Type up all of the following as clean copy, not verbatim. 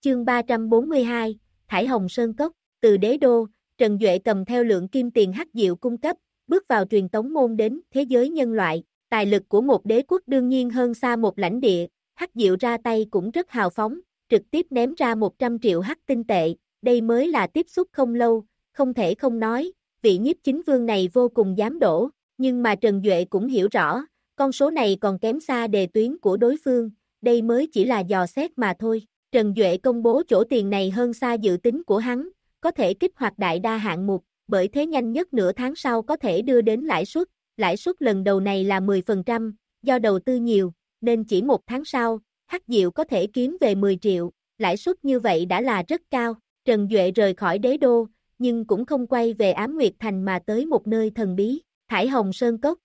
Chương 342, Thải Hồng Sơn Cốc, từ đế đô, Trần Duệ cầm theo lượng kim tiền hắc diệu cung cấp, bước vào truyền tống môn đến thế giới nhân loại, tài lực của một đế quốc đương nhiên hơn xa một lãnh địa, hắc diệu ra tay cũng rất hào phóng, trực tiếp ném ra 100 triệu hắc tinh tệ, đây mới là tiếp xúc không lâu, không thể không nói, vị nhiếp chính vương này vô cùng dám đổ, nhưng mà Trần Duệ cũng hiểu rõ, con số này còn kém xa đề tuyến của đối phương, đây mới chỉ là dò xét mà thôi. Trần Duệ công bố chỗ tiền này hơn xa dự tính của hắn, có thể kích hoạt đại đa hạng mục, bởi thế nhanh nhất nửa tháng sau có thể đưa đến lãi suất lần đầu này là 10%, do đầu tư nhiều, nên chỉ một tháng sau, hắc diệu có thể kiếm về 10 triệu, lãi suất như vậy đã là rất cao. Trần Duệ rời khỏi đế đô, nhưng cũng không quay về Ám Nguyệt Thành mà tới một nơi thần bí, Thải Hồng Sơn Cốc.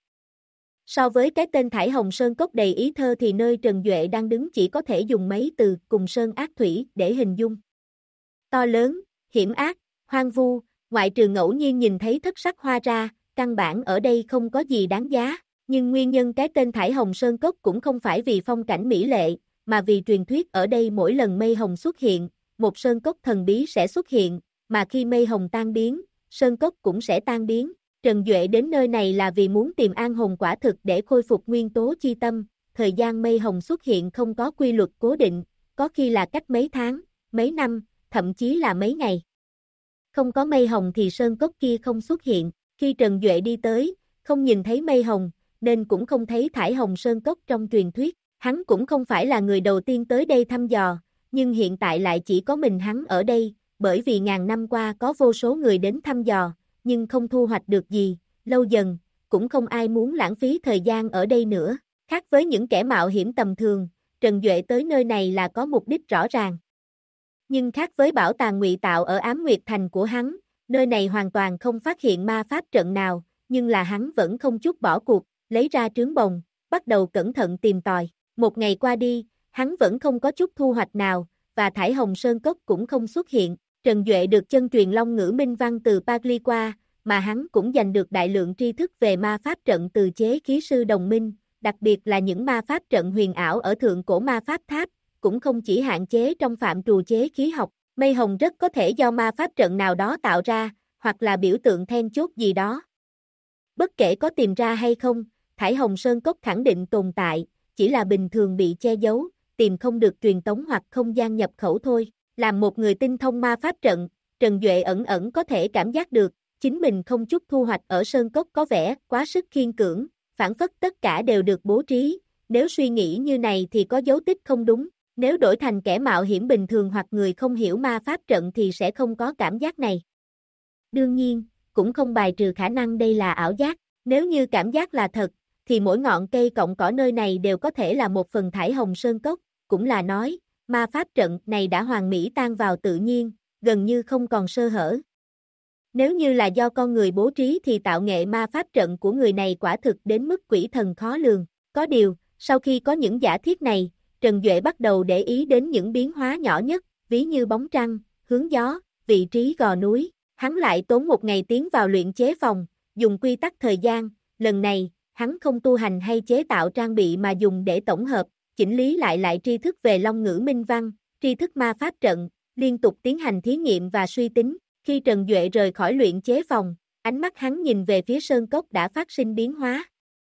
So với cái tên Thải Hồng Sơn Cốc đầy ý thơ thì nơi Trần Duệ đang đứng chỉ có thể dùng mấy từ cùng sơn ác thủy để hình dung. To lớn, hiểm ác, hoang vu, ngoại trừ ngẫu nhiên nhìn thấy thất sắc hoa ra, căn bản ở đây không có gì đáng giá, nhưng nguyên nhân cái tên Thải Hồng Sơn Cốc cũng không phải vì phong cảnh mỹ lệ, mà vì truyền thuyết ở đây mỗi lần mây hồng xuất hiện, một sơn cốc thần bí sẽ xuất hiện, mà khi mây hồng tan biến, sơn cốc cũng sẽ tan biến. Trần Duệ đến nơi này là vì muốn tìm an hồn quả thực để khôi phục nguyên tố chi tâm, thời gian mây hồng xuất hiện không có quy luật cố định, có khi là cách mấy tháng, mấy năm, thậm chí là mấy ngày. Không có mây hồng thì sơn cốc kia không xuất hiện, khi Trần Duệ đi tới, không nhìn thấy mây hồng, nên cũng không thấy Thải Hồng Sơn Cốc trong truyền thuyết, hắn cũng không phải là người đầu tiên tới đây thăm dò, nhưng hiện tại lại chỉ có mình hắn ở đây, bởi vì ngàn năm qua có vô số người đến thăm dò, nhưng không thu hoạch được gì, lâu dần, cũng không ai muốn lãng phí thời gian ở đây nữa. Khác với những kẻ mạo hiểm tầm thường, Trần Duệ tới nơi này là có mục đích rõ ràng. Nhưng khác với bảo tàng ngụy tạo ở Ám Nguyệt Thành của hắn, nơi này hoàn toàn không phát hiện ma pháp trận nào, nhưng là hắn vẫn không chút bỏ cuộc, lấy ra trướng bồng, bắt đầu cẩn thận tìm tòi. Một ngày qua đi, hắn vẫn không có chút thu hoạch nào, và Thải Hồng Sơn Cốc cũng không xuất hiện. Trần Duệ được chân truyền Long ngữ minh văn từ Pagli qua, mà hắn cũng giành được đại lượng tri thức về ma pháp trận từ chế khí sư đồng minh, đặc biệt là những ma pháp trận huyền ảo ở thượng cổ ma pháp tháp, cũng không chỉ hạn chế trong phạm trù chế khí học, mây hồng rất có thể do ma pháp trận nào đó tạo ra, hoặc là biểu tượng then chốt gì đó. Bất kể có tìm ra hay không, Thải Hồng Sơn Cốc khẳng định tồn tại, chỉ là bình thường bị che giấu, tìm không được truyền tống hoặc không gian nhập khẩu thôi. Làm một người tinh thông ma pháp trận, Trần Duệ ẩn ẩn có thể cảm giác được, chính mình không chút thu hoạch ở Sơn Cốc có vẻ quá sức khiên cưỡng, phản phất tất cả đều được bố trí, nếu suy nghĩ như này thì có dấu tích không đúng, nếu đổi thành kẻ mạo hiểm bình thường hoặc người không hiểu ma pháp trận thì sẽ không có cảm giác này. Đương nhiên, cũng không bài trừ khả năng đây là ảo giác, nếu như cảm giác là thật, thì mỗi ngọn cây cọng cỏ nơi này đều có thể là một phần Thải Hồng Sơn Cốc, cũng là nói, ma pháp trận này đã hoàn mỹ tan vào tự nhiên, gần như không còn sơ hở. Nếu như là do con người bố trí thì tạo nghệ ma pháp trận của người này quả thực đến mức quỷ thần khó lường. Có điều, sau khi có những giả thiết này, Trần Duệ bắt đầu để ý đến những biến hóa nhỏ nhất, ví như bóng trăng, hướng gió, vị trí gò núi. Hắn lại tốn một ngày tiến vào luyện chế phòng, dùng quy tắc thời gian, lần này, hắn không tu hành hay chế tạo trang bị mà dùng để tổng hợp, chỉnh lý lại tri thức về Long ngữ minh văn, tri thức ma pháp trận, liên tục tiến hành thí nghiệm và suy tính. Khi Trần Duệ rời khỏi luyện chế phòng, ánh mắt hắn nhìn về phía sơn cốc đã phát sinh biến hóa.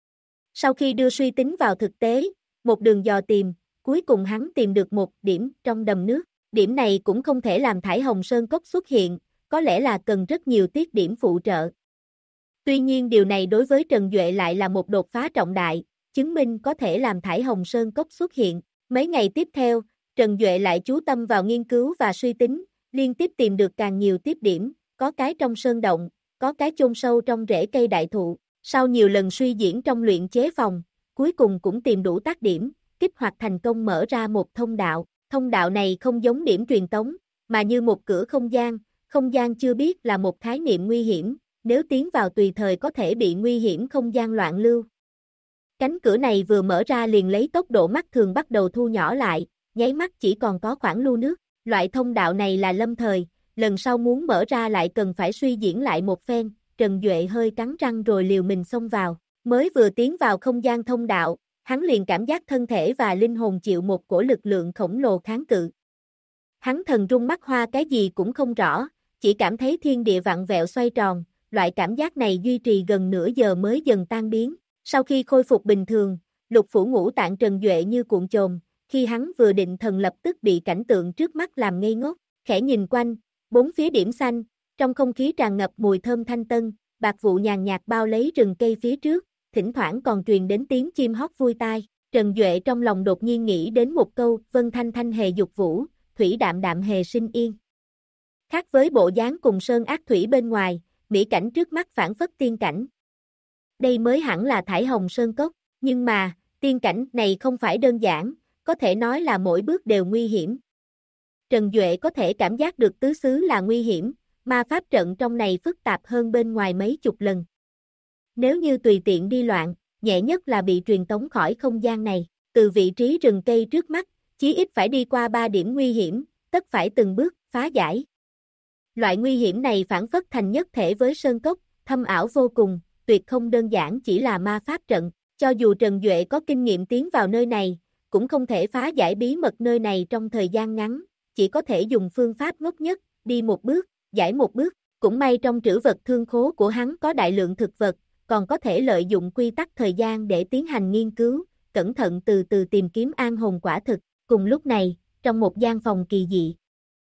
Sau khi đưa suy tính vào thực tế, một đường dò tìm, cuối cùng hắn tìm được một điểm trong đầm nước. Điểm này cũng không thể làm Thải Hồng Sơn Cốc xuất hiện, có lẽ là cần rất nhiều tiết điểm phụ trợ. Tuy nhiên điều này đối với Trần Duệ lại là một đột phá trọng đại, chứng minh có thể làm Thải Hồng Sơn Cốc xuất hiện. Mấy ngày tiếp theo, Trần Duệ lại chú tâm vào nghiên cứu và suy tính, liên tiếp tìm được càng nhiều tiếp điểm, có cái trong sơn động, có cái chôn sâu trong rễ cây đại thụ. Sau nhiều lần suy diễn trong luyện chế phòng, cuối cùng cũng tìm đủ tác điểm, kích hoạt thành công mở ra một thông đạo. Thông đạo này không giống điểm truyền tống, mà như một cửa không gian chưa biết là một khái niệm nguy hiểm, nếu tiến vào tùy thời có thể bị nguy hiểm không gian loạn lưu. Cánh cửa này vừa mở ra liền lấy tốc độ mắt thường bắt đầu thu nhỏ lại, nháy mắt chỉ còn có khoảng lưu nước. Loại thông đạo này là lâm thời, lần sau muốn mở ra lại cần phải suy diễn lại một phen. Trần Duệ hơi cắn răng rồi liều mình xông vào, mới vừa tiến vào không gian thông đạo, hắn liền cảm giác thân thể và linh hồn chịu một cổ lực lượng khổng lồ kháng cự. Hắn thần rung mắt hoa cái gì cũng không rõ, chỉ cảm thấy thiên địa vặn vẹo xoay tròn, loại cảm giác này duy trì gần nửa giờ mới dần tan biến. Sau khi khôi phục bình thường, lục phủ ngũ tạng Trần Duệ như cuộn chồn, khi hắn vừa định thần lập tức bị cảnh tượng trước mắt làm ngây ngốc, khẽ nhìn quanh, bốn phía điểm xanh, trong không khí tràn ngập mùi thơm thanh tân, bạc vụ nhàn nhạt bao lấy rừng cây phía trước, thỉnh thoảng còn truyền đến tiếng chim hót vui tai. Trần Duệ trong lòng đột nhiên nghĩ đến một câu, vân thanh thanh hề dục vũ, thủy đạm đạm hề sinh yên. Khác với bộ dáng cùng sơn ác thủy bên ngoài, mỹ cảnh trước mắt phảng phất tiên cảnh. Đây mới hẳn là Thải Hồng Sơn Cốc, nhưng mà, tiên cảnh này không phải đơn giản, có thể nói là mỗi bước đều nguy hiểm. Trần Duệ có thể cảm giác được tứ xứ là nguy hiểm, ma pháp trận trong này phức tạp hơn bên ngoài mấy chục lần. Nếu như tùy tiện đi loạn, nhẹ nhất là bị truyền tống khỏi không gian này, từ vị trí rừng cây trước mắt, chí ít phải đi qua 3 điểm nguy hiểm, tất phải từng bước phá giải. Loại nguy hiểm này phản phất thành nhất thể với sơn cốc, thâm ảo vô cùng, tuyệt không đơn giản chỉ là ma pháp trận, cho dù Trần Duệ có kinh nghiệm tiến vào nơi này, cũng không thể phá giải bí mật nơi này trong thời gian ngắn, chỉ có thể dùng phương pháp ngốc nhất, đi một bước, giải một bước, cũng may trong trữ vật thương khố của hắn có đại lượng thực vật, còn có thể lợi dụng quy tắc thời gian để tiến hành nghiên cứu, cẩn thận từ từ tìm kiếm an hồn quả thực. Cùng lúc này, trong một gian phòng kỳ dị,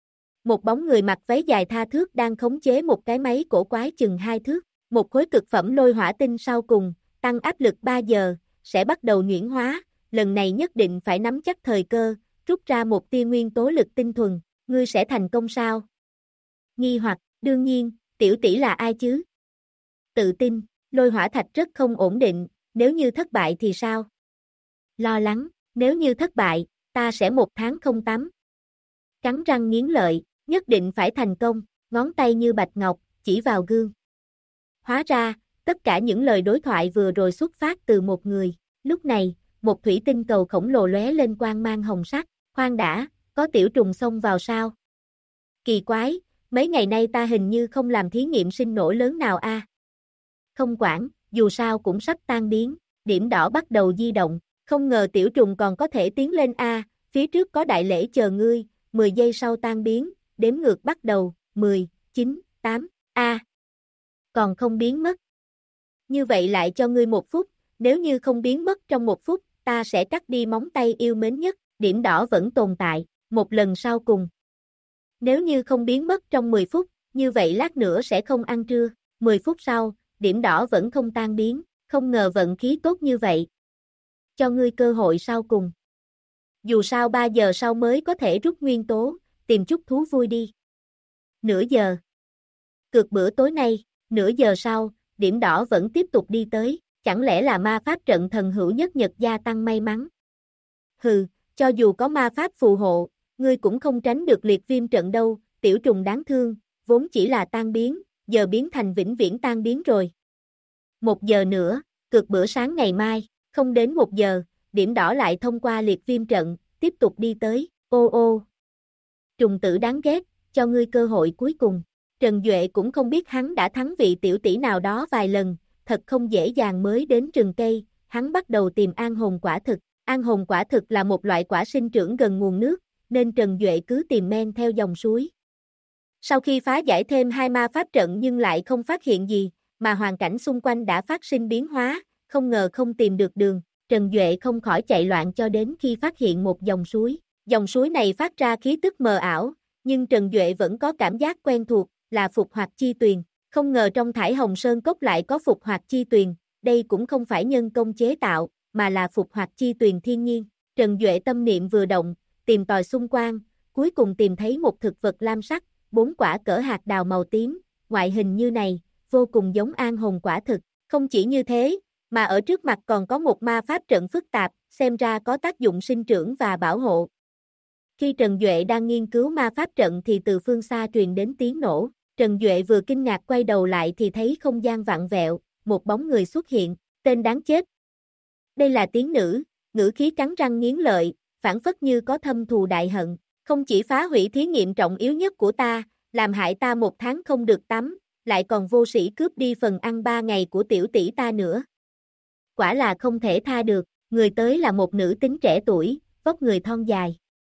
một bóng người mặc váy dài tha thước đang khống chế một cái máy cổ quái chừng 2 thước, một khối cực phẩm lôi hỏa tinh sau cùng, tăng áp lực 3 giờ, sẽ bắt đầu nhuyễn hóa, lần này nhất định phải nắm chắc thời cơ, rút ra một tia nguyên tố lực tinh thuần, ngươi sẽ thành công sao? Nghi hoặc, đương nhiên, tiểu tỷ là ai chứ? Tự tin, lôi hỏa thạch rất không ổn định, nếu như thất bại thì sao? Lo lắng, nếu như thất bại, ta sẽ 1 tháng không tắm. Cắn răng nghiến lợi, nhất định phải thành công, ngón tay như bạch ngọc, chỉ vào gương. Hóa ra, tất cả những lời đối thoại vừa rồi xuất phát từ một người, lúc này, một thủy tinh cầu khổng lồ lóe lên quang mang hồng sắc, khoan đã, có tiểu trùng xông vào sao? Kỳ quái, mấy ngày nay ta hình như không làm thí nghiệm sinh nổ lớn nào a. Không quản, dù sao cũng sắp tan biến, điểm đỏ bắt đầu di động, không ngờ tiểu trùng còn có thể tiến lên a, phía trước có đại lễ chờ ngươi, 10 giây sau tan biến, đếm ngược bắt đầu, 10, 9, 8, a. Còn không biến mất. Như vậy lại cho ngươi 1 phút, nếu như không biến mất trong 1 phút, ta sẽ cắt đi móng tay yêu mến nhất, điểm đỏ vẫn tồn tại, một lần sau cùng. Nếu như không biến mất trong 10 phút, như vậy lát nữa sẽ không ăn trưa, 10 phút sau, điểm đỏ vẫn không tan biến, không ngờ vận khí tốt như vậy. Cho ngươi cơ hội sau cùng. Dù sao 3 giờ sau mới có thể rút nguyên tố, tìm chút thú vui đi. Nửa giờ. Cược bữa tối nay, nửa giờ sau, điểm đỏ vẫn tiếp tục đi tới, chẳng lẽ là ma pháp trận thần hữu nhất nhật gia tăng may mắn? Hừ, cho dù có ma pháp phù hộ, ngươi cũng không tránh được liệt viêm trận đâu, tiểu trùng đáng thương, vốn chỉ là tan biến, giờ biến thành vĩnh viễn tan biến rồi. 1 giờ nữa, cược bữa sáng ngày mai, không đến 1 giờ, điểm đỏ lại thông qua liệt viêm trận, tiếp tục đi tới, ô ô. Trùng tử đáng ghét, cho ngươi cơ hội cuối cùng. Trần Duệ cũng không biết hắn đã thắng vị tiểu tỷ nào đó vài lần, thật không dễ dàng mới đến rừng cây, hắn bắt đầu tìm an hồn quả thực. An hồn quả thực là một loại quả sinh trưởng gần nguồn nước, nên Trần Duệ cứ tìm men theo dòng suối. Sau khi phá giải thêm 2 ma pháp trận nhưng lại không phát hiện gì, mà hoàn cảnh xung quanh đã phát sinh biến hóa, không ngờ không tìm được đường, Trần Duệ không khỏi chạy loạn cho đến khi phát hiện một dòng suối. Dòng suối này phát ra khí tức mờ ảo, nhưng Trần Duệ vẫn có cảm giác quen thuộc, là Phục Hoạt Chi Tuyền. Không ngờ trong Thải Hồng Sơn Cốc lại có Phục Hoạt Chi Tuyền, đây cũng không phải nhân công chế tạo, mà là Phục Hoạt Chi Tuyền thiên nhiên. Trần Duệ tâm niệm vừa động, tìm tòi xung quanh, cuối cùng tìm thấy một thực vật lam sắc, 4 quả cỡ hạt đào màu tím, ngoại hình như này, vô cùng giống an hồn quả thực. Không chỉ như thế, mà ở trước mặt còn có một ma pháp trận phức tạp, xem ra có tác dụng sinh trưởng và bảo hộ. Khi Trần Duệ đang nghiên cứu ma pháp trận thì từ phương xa truyền đến tiếng nổ. Trần Duệ vừa kinh ngạc quay đầu lại thì thấy không gian vặn vẹo, một bóng người xuất hiện, tên đáng chết. Đây là tiếng nữ, ngữ khí cắn răng nghiến lợi, phảng phất như có thâm thù đại hận, không chỉ phá hủy thí nghiệm trọng yếu nhất của ta, làm hại ta 1 tháng không được tắm, lại còn vô sĩ cướp đi phần ăn 3 ngày của tiểu tỷ ta nữa. Quả là không thể tha được, người tới là một nữ tính trẻ tuổi, vóc người thon dài.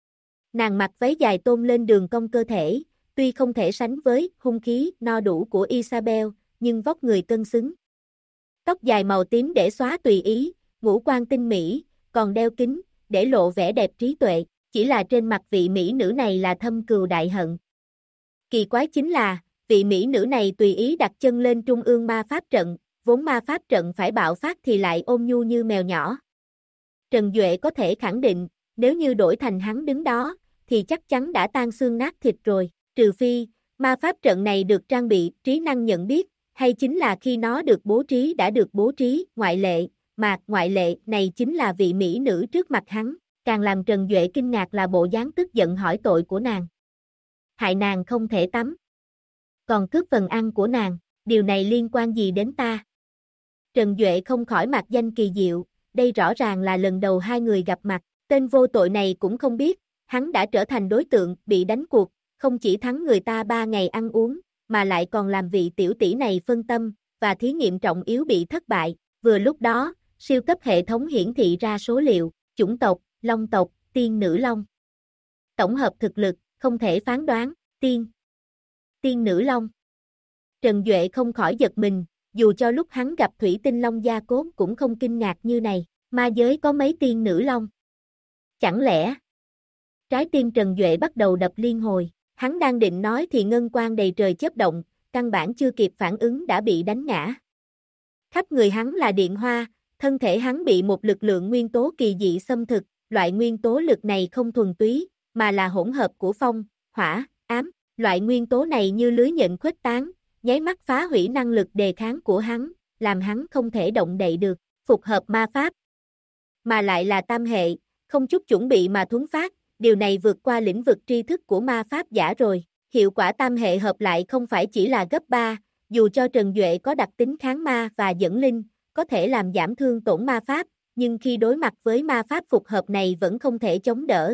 Nàng mặc váy dài tôn lên đường cong cơ thể, tuy không thể sánh với hung khí no đủ của Isabel, nhưng vóc người cân xứng. Tóc dài màu tím để xóa tùy ý, ngũ quan tinh mỹ, còn đeo kính, để lộ vẻ đẹp trí tuệ, chỉ là trên mặt vị mỹ nữ này là thâm cừu đại hận. Kỳ quái chính là, vị mỹ nữ này tùy ý đặt chân lên trung ương ma pháp trận, vốn ma pháp trận phải bạo phát thì lại ôn nhu như mèo nhỏ. Trần Duệ có thể khẳng định, nếu như đổi thành hắn đứng đó, thì chắc chắn đã tan xương nát thịt rồi, trừ phi, ma pháp trận này được trang bị trí năng nhận biết, hay chính là khi nó được bố trí đã được bố trí, ngoại lệ, mà ngoại lệ này chính là vị mỹ nữ trước mặt hắn, càng làm Trần Duệ kinh ngạc là bộ dáng tức giận hỏi tội của nàng. Hại nàng không thể tắm, còn cướp phần ăn của nàng, điều này liên quan gì đến ta? Trần Duệ không khỏi mạc danh kỳ diệu, đây rõ ràng là lần đầu hai người gặp mặt, tên vô tội này cũng không biết, hắn đã trở thành đối tượng bị đánh cuộc, không chỉ thắng người ta 3 ngày ăn uống, mà lại còn làm vị tiểu tỷ này phân tâm, và thí nghiệm trọng yếu bị thất bại. Vừa lúc đó, siêu cấp hệ thống hiển thị ra số liệu, chủng tộc, long tộc, tiên nữ long. Tổng hợp thực lực, không thể phán đoán, tiên nữ long. Trần Duệ không khỏi giật mình, dù cho lúc hắn gặp thủy tinh long gia cốt cũng không kinh ngạc như này, ma giới có mấy tiên nữ long. Chẳng lẽ? Trái tim Trần Duệ bắt đầu đập liên hồi, hắn đang định nói thì ngân quang đầy trời chớp động, căn bản chưa kịp phản ứng đã bị đánh ngã. Khắp người hắn là điện hoa, thân thể hắn bị một lực lượng nguyên tố kỳ dị xâm thực, loại nguyên tố lực này không thuần túy, mà là hỗn hợp của phong, hỏa, ám, loại nguyên tố này như lưới nhện khuếch tán, nháy mắt phá hủy năng lực đề kháng của hắn, làm hắn không thể động đậy được, phục hợp ma pháp. Mà lại là tam hệ, không chút chuẩn bị mà thuấn phát, điều này vượt qua lĩnh vực tri thức của ma pháp giả rồi, hiệu quả tam hệ hợp lại không phải chỉ là gấp 3, dù cho Trần Duệ có đặc tính kháng ma và dẫn linh, có thể làm giảm thương tổn ma pháp, nhưng khi đối mặt với ma pháp phục hợp này vẫn không thể chống đỡ.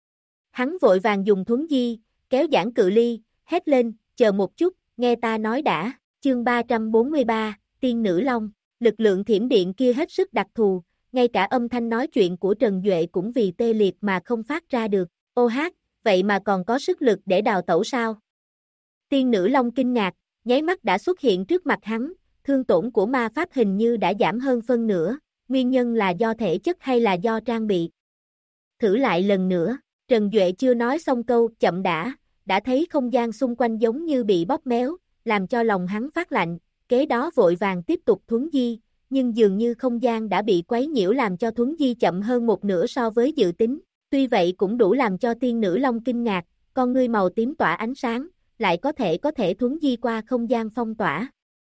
Hắn vội vàng dùng thuấn di, kéo giãn cự ly, hét lên, chờ một chút, nghe ta nói đã, chương 343, tiên nữ long, lực lượng thiểm điện kia hết sức đặc thù, ngay cả âm thanh nói chuyện của Trần Duệ cũng vì tê liệt mà không phát ra được, ô hát, vậy mà còn có sức lực để đào tẩu sao? Tiên nữ long kinh ngạc, nháy mắt đã xuất hiện trước mặt hắn, thương tổn của ma pháp hình như đã giảm hơn phân nửa, nguyên nhân là do thể chất hay là do trang bị? Thử lại lần nữa, Trần Duệ chưa nói xong câu chậm đã thấy không gian xung quanh giống như bị bóp méo, làm cho lòng hắn phát lạnh, kế đó vội vàng tiếp tục thuấn di, nhưng dường như không gian đã bị quấy nhiễu làm cho thuấn di chậm hơn một nửa so với dự tính, tuy vậy cũng đủ làm cho tiên nữ long kinh ngạc, con ngươi màu tím tỏa ánh sáng, lại có thể thuấn di qua không gian phong tỏa.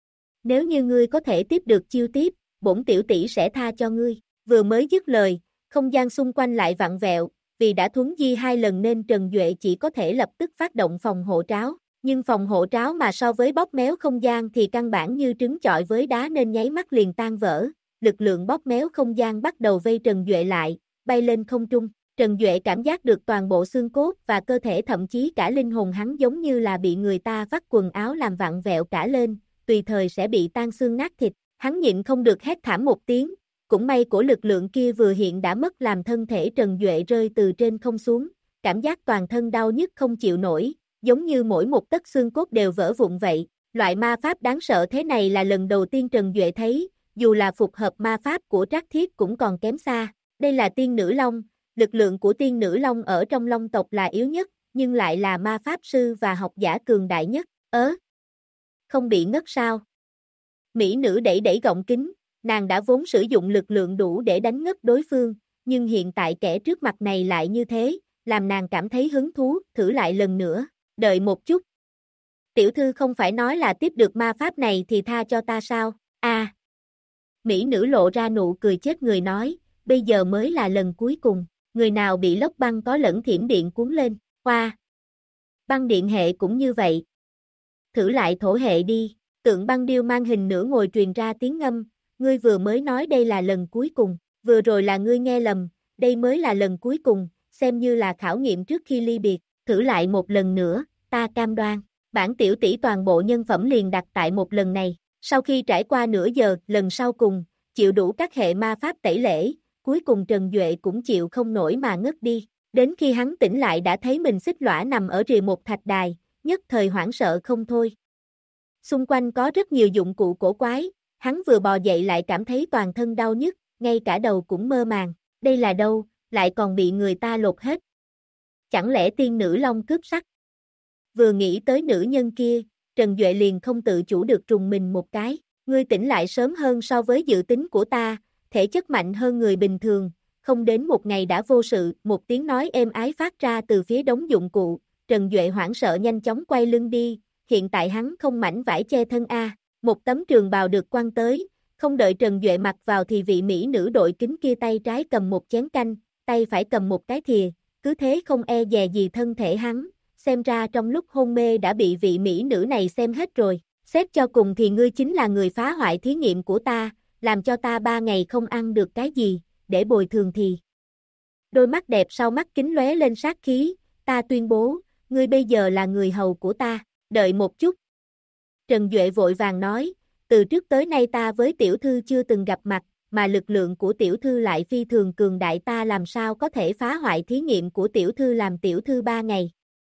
Nếu như ngươi có thể tiếp được chiêu tiếp, bổn tiểu tỷ sẽ tha cho ngươi, vừa mới dứt lời, không gian xung quanh lại vặn vẹo, vì đã thuấn di 2 lần nên Trần Duệ chỉ có thể lập tức phát động phòng hộ tráo, nhưng phòng hộ tráo mà so với bóp méo không gian thì căn bản như trứng chọi với đá nên nháy mắt liền tan vỡ, lực lượng bóp méo không gian bắt đầu vây Trần Duệ lại, bay lên không trung, Trần Duệ cảm giác được toàn bộ xương cốt và cơ thể thậm chí cả linh hồn hắn giống như là bị người ta vắt quần áo làm vặn vẹo cả lên, tùy thời sẽ bị tan xương nát thịt, hắn nhịn không được hét thảm một tiếng. Cũng may của lực lượng kia vừa hiện đã mất làm thân thể Trần Duệ rơi từ trên không xuống, cảm giác toàn thân đau nhức không chịu nổi, giống như mỗi một tấc xương cốt đều vỡ vụn vậy. Loại ma pháp đáng sợ thế này là lần đầu tiên Trần Duệ thấy, dù là phục hợp ma pháp của Trác Thiết cũng còn kém xa. Đây là tiên nữ long, lực lượng của tiên nữ long ở trong long tộc là yếu nhất, nhưng lại là ma pháp sư và học giả cường đại nhất. Không bị ngất sao? Mỹ nữ đẩy gọng kính. Nàng đã vốn sử dụng lực lượng đủ để đánh ngất đối phương, nhưng hiện tại kẻ trước mặt này lại như thế, làm nàng cảm thấy hứng thú, thử lại lần nữa, đợi một chút. Tiểu thư không phải nói là tiếp được ma pháp này thì tha cho ta sao? Mỹ nữ lộ ra nụ cười chết người nói, bây giờ mới là lần cuối cùng, người nào bị lốc băng có lẫn thiểm điện cuốn lên, băng điện hệ cũng như vậy. Thử lại thổ hệ đi, tượng băng điêu mang hình nửa ngồi truyền ra tiếng ngâm. Ngươi vừa mới nói đây là lần cuối cùng, vừa rồi là ngươi nghe lầm, đây mới là lần cuối cùng, xem như là khảo nghiệm trước khi ly biệt, thử lại một lần nữa, ta cam đoan, bản tiểu tỷ toàn bộ nhân phẩm liền đặt tại một lần này, sau khi trải qua nửa giờ, lần sau cùng, chịu đủ các hệ ma pháp tẩy lễ, cuối cùng Trần Duệ cũng chịu không nổi mà ngất đi, Đến khi hắn tỉnh lại đã thấy mình xích lõa nằm ở rìa một thạch đài, nhất thời hoảng sợ không thôi. Xung quanh có rất nhiều dụng cụ cổ quái, hắn vừa bò dậy lại cảm thấy toàn thân đau nhức, ngay cả đầu cũng mơ màng. Đây là đâu, lại còn bị người ta lột hết. Chẳng lẽ tiên nữ long cướp sắc? Vừa nghĩ tới nữ nhân kia, Trần Duệ liền không tự chủ được trùng mình một cái. Ngươi tỉnh lại sớm hơn so với dự tính của ta, thể chất mạnh hơn người bình thường, không đến một ngày đã vô sự. Một tiếng nói êm ái phát ra từ phía đống dụng cụ, Trần Duệ hoảng sợ nhanh chóng quay lưng đi, hiện tại hắn không mảnh vải che thân a. Một tấm trường bào được quăng tới, không đợi Trần Duệ mặc vào thì vị mỹ nữ đội kính kia tay trái cầm một chén canh, tay phải cầm một cái thìa, cứ thế không e dè gì thân thể hắn, xem ra trong lúc hôn mê đã bị vị mỹ nữ này xem hết rồi. Xét cho cùng thì ngươi chính là người phá hoại thí nghiệm của ta, làm cho ta 3 ngày không ăn được cái gì, để bồi thường thì. Đôi mắt đẹp sau mắt kính lóe lên sát khí, ta tuyên bố, ngươi bây giờ là người hầu của ta, đợi một chút. Trần Duệ vội vàng nói, từ trước tới nay ta với tiểu thư chưa từng gặp mặt, mà lực lượng của tiểu thư lại phi thường cường đại, ta làm sao có thể phá hoại thí nghiệm của tiểu thư làm tiểu thư 3 ngày.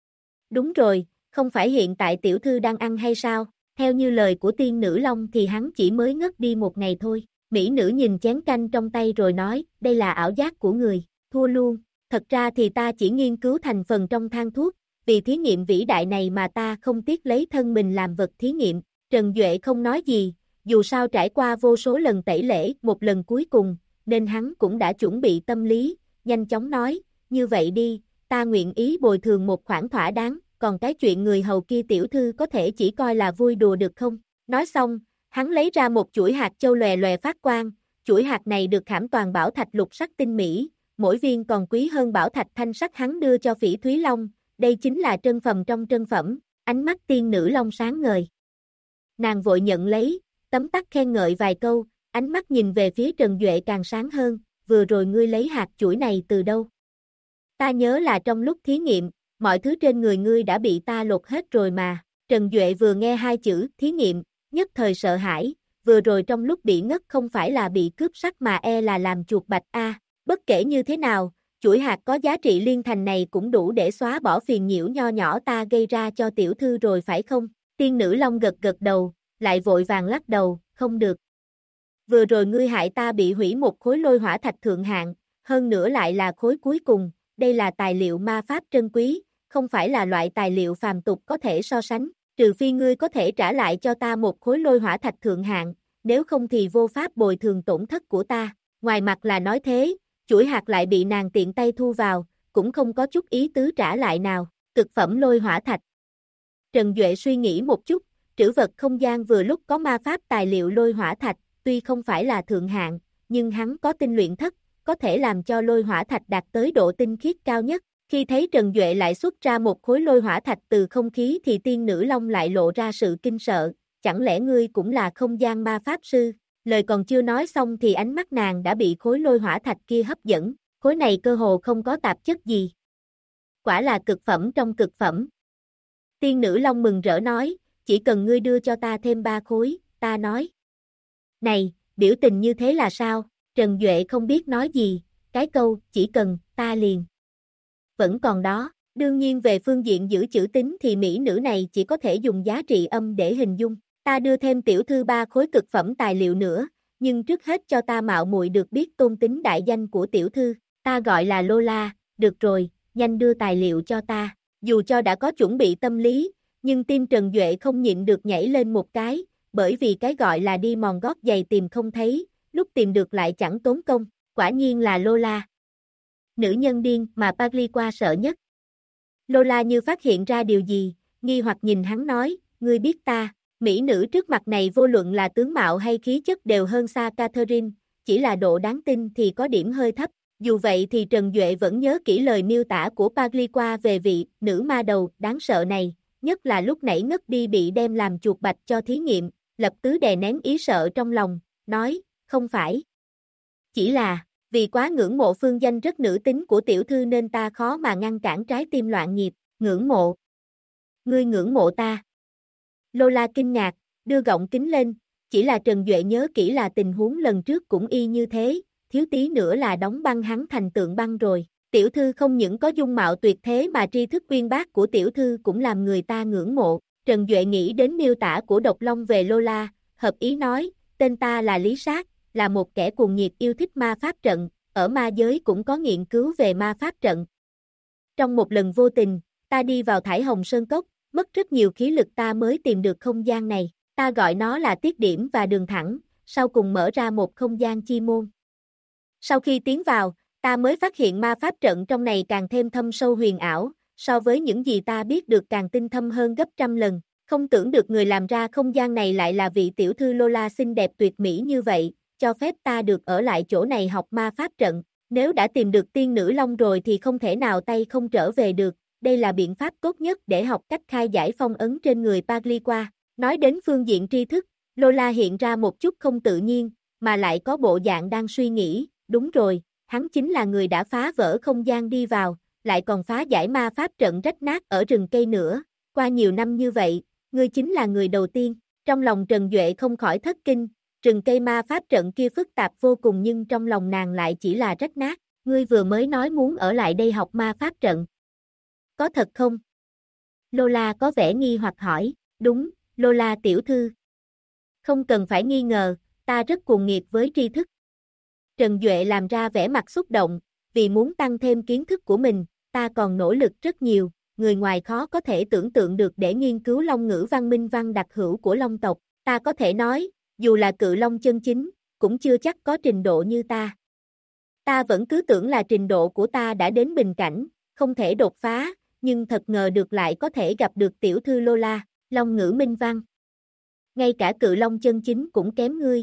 Đúng rồi, không phải hiện tại tiểu thư đang ăn hay sao? Theo như lời của tiên nữ long thì hắn chỉ mới ngất đi 1 ngày thôi. Mỹ nữ nhìn chén canh trong tay rồi nói, đây là ảo giác của người, thua luôn. Thật ra thì ta chỉ nghiên cứu thành phần trong thang thuốc, vì thí nghiệm vĩ đại này mà ta không tiếc lấy thân mình làm vật thí nghiệm. Trần Duệ không nói gì, dù sao trải qua vô số lần tẩy lễ, một lần cuối cùng, nên hắn cũng đã chuẩn bị tâm lý, nhanh chóng nói, như vậy đi, ta nguyện ý bồi thường một khoản thỏa đáng, còn cái chuyện người hầu kia tiểu thư có thể chỉ coi là vui đùa được không? Nói xong, hắn lấy ra một chuỗi hạt châu lòe lòe phát quang, chuỗi hạt này được khảm toàn bảo thạch lục sắc tinh mỹ, mỗi viên còn quý hơn bảo thạch thanh sắc. Hắn đưa cho Phỉ Thúy Long, đây chính là trân phẩm trong trân phẩm, ánh mắt tiên nữ long sáng ngời. Nàng vội nhận lấy, tấm tắc khen ngợi vài câu, ánh mắt nhìn về phía Trần Duệ càng sáng hơn, vừa rồi ngươi lấy hạt chuỗi này từ đâu? Ta nhớ là trong lúc thí nghiệm, mọi thứ trên người ngươi đã bị ta lột hết rồi mà. Trần Duệ vừa nghe 2 chữ thí nghiệm, nhất thời sợ hãi, vừa rồi trong lúc bị ngất không phải là bị cướp sắc mà e là làm chuột bạch a. Bất kể như thế nào, chuỗi hạt có giá trị liên thành này cũng đủ để xóa bỏ phiền nhiễu nho nhỏ ta gây ra cho tiểu thư rồi phải không? Tiên nữ long gật gật đầu, lại vội vàng lắc đầu, không được. Vừa rồi ngươi hại ta bị hủy một khối lôi hỏa thạch thượng hạng, hơn nữa lại là khối cuối cùng, đây là tài liệu ma pháp trân quý, không phải là loại tài liệu phàm tục có thể so sánh, trừ phi ngươi có thể trả lại cho ta một khối lôi hỏa thạch thượng hạng, nếu không thì vô pháp bồi thường tổn thất của ta. Ngoài mặt là nói thế, chuỗi hạt lại bị nàng tiện tay thu vào, cũng không có chút ý tứ trả lại nào. Cực phẩm lôi hỏa thạch. Trần Duệ suy nghĩ một chút, trữ vật không gian vừa lúc có ma pháp tài liệu lôi hỏa thạch, tuy không phải là thượng hạng, nhưng hắn có tinh luyện thất, có thể làm cho lôi hỏa thạch đạt tới độ tinh khiết cao nhất. Khi thấy Trần Duệ lại xuất ra một khối lôi hỏa thạch từ không khí thì tiên nữ long lại lộ ra sự kinh sợ, chẳng lẽ ngươi cũng là không gian ma pháp sư? Lời còn chưa nói xong thì ánh mắt nàng đã bị khối lôi hỏa thạch kia hấp dẫn, khối này cơ hồ không có tạp chất gì. Quả là cực phẩm trong cực phẩm. Tiên nữ long mừng rỡ nói, chỉ cần ngươi đưa cho ta thêm 3 khối, ta nói. Này, biểu tình như thế là sao? Trần Duệ không biết nói gì, cái câu, chỉ cần, ta liền. Vẫn còn đó, đương nhiên về phương diện giữ chữ tín thì mỹ nữ này chỉ có thể dùng giá trị âm để hình dung. Ta đưa thêm tiểu thư 3 khối cực phẩm tài liệu nữa, nhưng trước hết cho ta mạo muội được biết tôn tính đại danh của tiểu thư, ta gọi là Lola, được rồi, nhanh đưa tài liệu cho ta. Dù cho đã có chuẩn bị tâm lý, nhưng tim Trần Duệ không nhịn được nhảy lên một cái, bởi vì cái gọi là đi mòn gót giày tìm không thấy, lúc tìm được lại chẳng tốn công, quả nhiên là Lola. Nữ nhân điên mà Pagliqua sợ nhất. Lola như phát hiện ra điều gì, nghi hoặc nhìn hắn nói, ngươi biết ta, mỹ nữ trước mặt này vô luận là tướng mạo hay khí chất đều hơn xa Catherine, chỉ là độ đáng tin thì có điểm hơi thấp. Dù vậy thì Trần Duệ vẫn nhớ kỹ lời miêu tả của Pagliqua về vị nữ ma đầu đáng sợ này, nhất là lúc nãy ngất đi bị đem làm chuột bạch cho thí nghiệm, lập tức đè nén ý sợ trong lòng, nói, không phải. Chỉ là, vì quá ngưỡng mộ phương danh rất nữ tính của tiểu thư nên ta khó mà ngăn cản trái tim loạn nhịp, ngưỡng mộ. Ngươi ngưỡng mộ ta. Lola kinh ngạc, đưa gọng kính lên, chỉ là Trần Duệ nhớ kỹ là tình huống lần trước cũng y như thế, thiếu tí nữa là đóng băng hắn thành tượng băng rồi. Tiểu thư không những có dung mạo tuyệt thế mà tri thức uyên bác của tiểu thư cũng làm người ta ngưỡng mộ. Trần Duệ nghĩ đến miêu tả của Độc Long về Lola, hợp ý nói, tên ta là Lý Sát, là một kẻ cuồng nhiệt yêu thích ma pháp trận, ở ma giới cũng có nghiên cứu về ma pháp trận. Trong một lần vô tình, ta đi vào Thải Hồng Sơn Cốc, mất rất nhiều khí lực ta mới tìm được không gian này, ta gọi nó là tiết điểm và đường thẳng, sau cùng mở ra một không gian chi môn. Sau khi tiến vào, ta mới phát hiện ma pháp trận trong này càng thêm thâm sâu huyền ảo, so với những gì ta biết được càng tinh thâm hơn gấp trăm lần. Không tưởng được người làm ra không gian này lại là vị tiểu thư Lola xinh đẹp tuyệt mỹ như vậy, cho phép ta được ở lại chỗ này học ma pháp trận. Nếu đã tìm được tiên nữ long rồi thì không thể nào tay không trở về được, đây là biện pháp tốt nhất để học cách khai giải phong ấn trên người Pagliqua. Nói đến phương diện tri thức, Lola hiện ra một chút không tự nhiên, mà lại có bộ dạng đang suy nghĩ, đúng rồi, hắn chính là người đã phá vỡ không gian đi vào, lại còn phá giải ma pháp trận rách nát ở rừng cây nữa, qua nhiều năm như vậy, ngươi chính là người đầu tiên. Trong lòng Trần Duệ không khỏi thất kinh, rừng cây ma pháp trận kia phức tạp vô cùng nhưng trong lòng nàng lại chỉ là rách nát, ngươi vừa mới nói muốn ở lại đây học ma pháp trận. Có thật không? Lola có vẻ nghi hoặc hỏi, đúng, Lola tiểu thư. Không cần phải nghi ngờ, ta rất cuồng nhiệt với tri thức. Trần Duệ làm ra vẻ mặt xúc động, vì muốn tăng thêm kiến thức của mình, ta còn nỗ lực rất nhiều, người ngoài khó có thể tưởng tượng được để nghiên cứu long ngữ văn minh văn đặc hữu của long tộc, ta có thể nói, dù là cự long chân chính, cũng chưa chắc có trình độ như ta. Ta vẫn cứ tưởng là trình độ của ta đã đến bình cảnh, không thể đột phá, nhưng thật ngờ được lại có thể gặp được tiểu thư Lola, long ngữ minh văn. Ngay cả cự long chân chính cũng kém ngươi.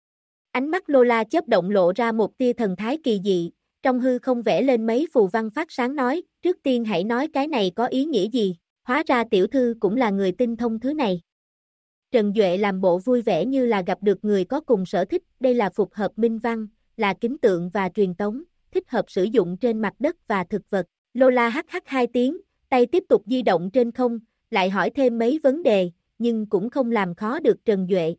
Ánh mắt Lola chớp động lộ ra một tia thần thái kỳ dị, trong hư không vẽ lên mấy phù văn phát sáng nói, trước tiên hãy nói cái này có ý nghĩa gì, hóa ra tiểu thư cũng là người tinh thông thứ này. Trần Duệ làm bộ vui vẻ như là gặp được người có cùng sở thích, đây là phục hợp minh văn, là kính tượng và truyền tống, thích hợp sử dụng trên mặt đất và thực vật. Lola hắc hắc hai tiếng, tay tiếp tục di động trên không, lại hỏi thêm mấy vấn đề, nhưng cũng không làm khó được Trần Duệ.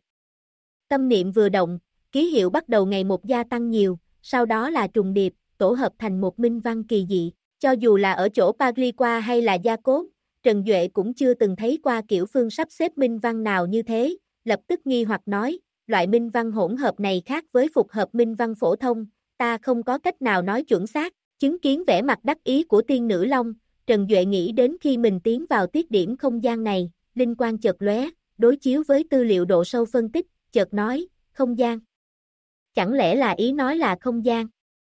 Tâm niệm vừa động, ký hiệu bắt đầu ngày một gia tăng nhiều, sau đó là trùng điệp, tổ hợp thành một minh văn kỳ dị. Cho dù là ở chỗ Pagliqua hay là Gia Cốt, Trần Duệ cũng chưa từng thấy qua kiểu phương sắp xếp minh văn nào như thế, lập tức nghi hoặc nói, loại minh văn hỗn hợp này khác với phục hợp minh văn phổ thông, ta không có cách nào nói chuẩn xác. Chứng kiến vẻ mặt đắc ý của tiên nữ Long, Trần Duệ nghĩ đến khi mình tiến vào tiết điểm không gian này, linh quang chợt lóe, đối chiếu với tư liệu độ sâu phân tích, chợt nói, không gian. Chẳng lẽ là ý nói là không gian?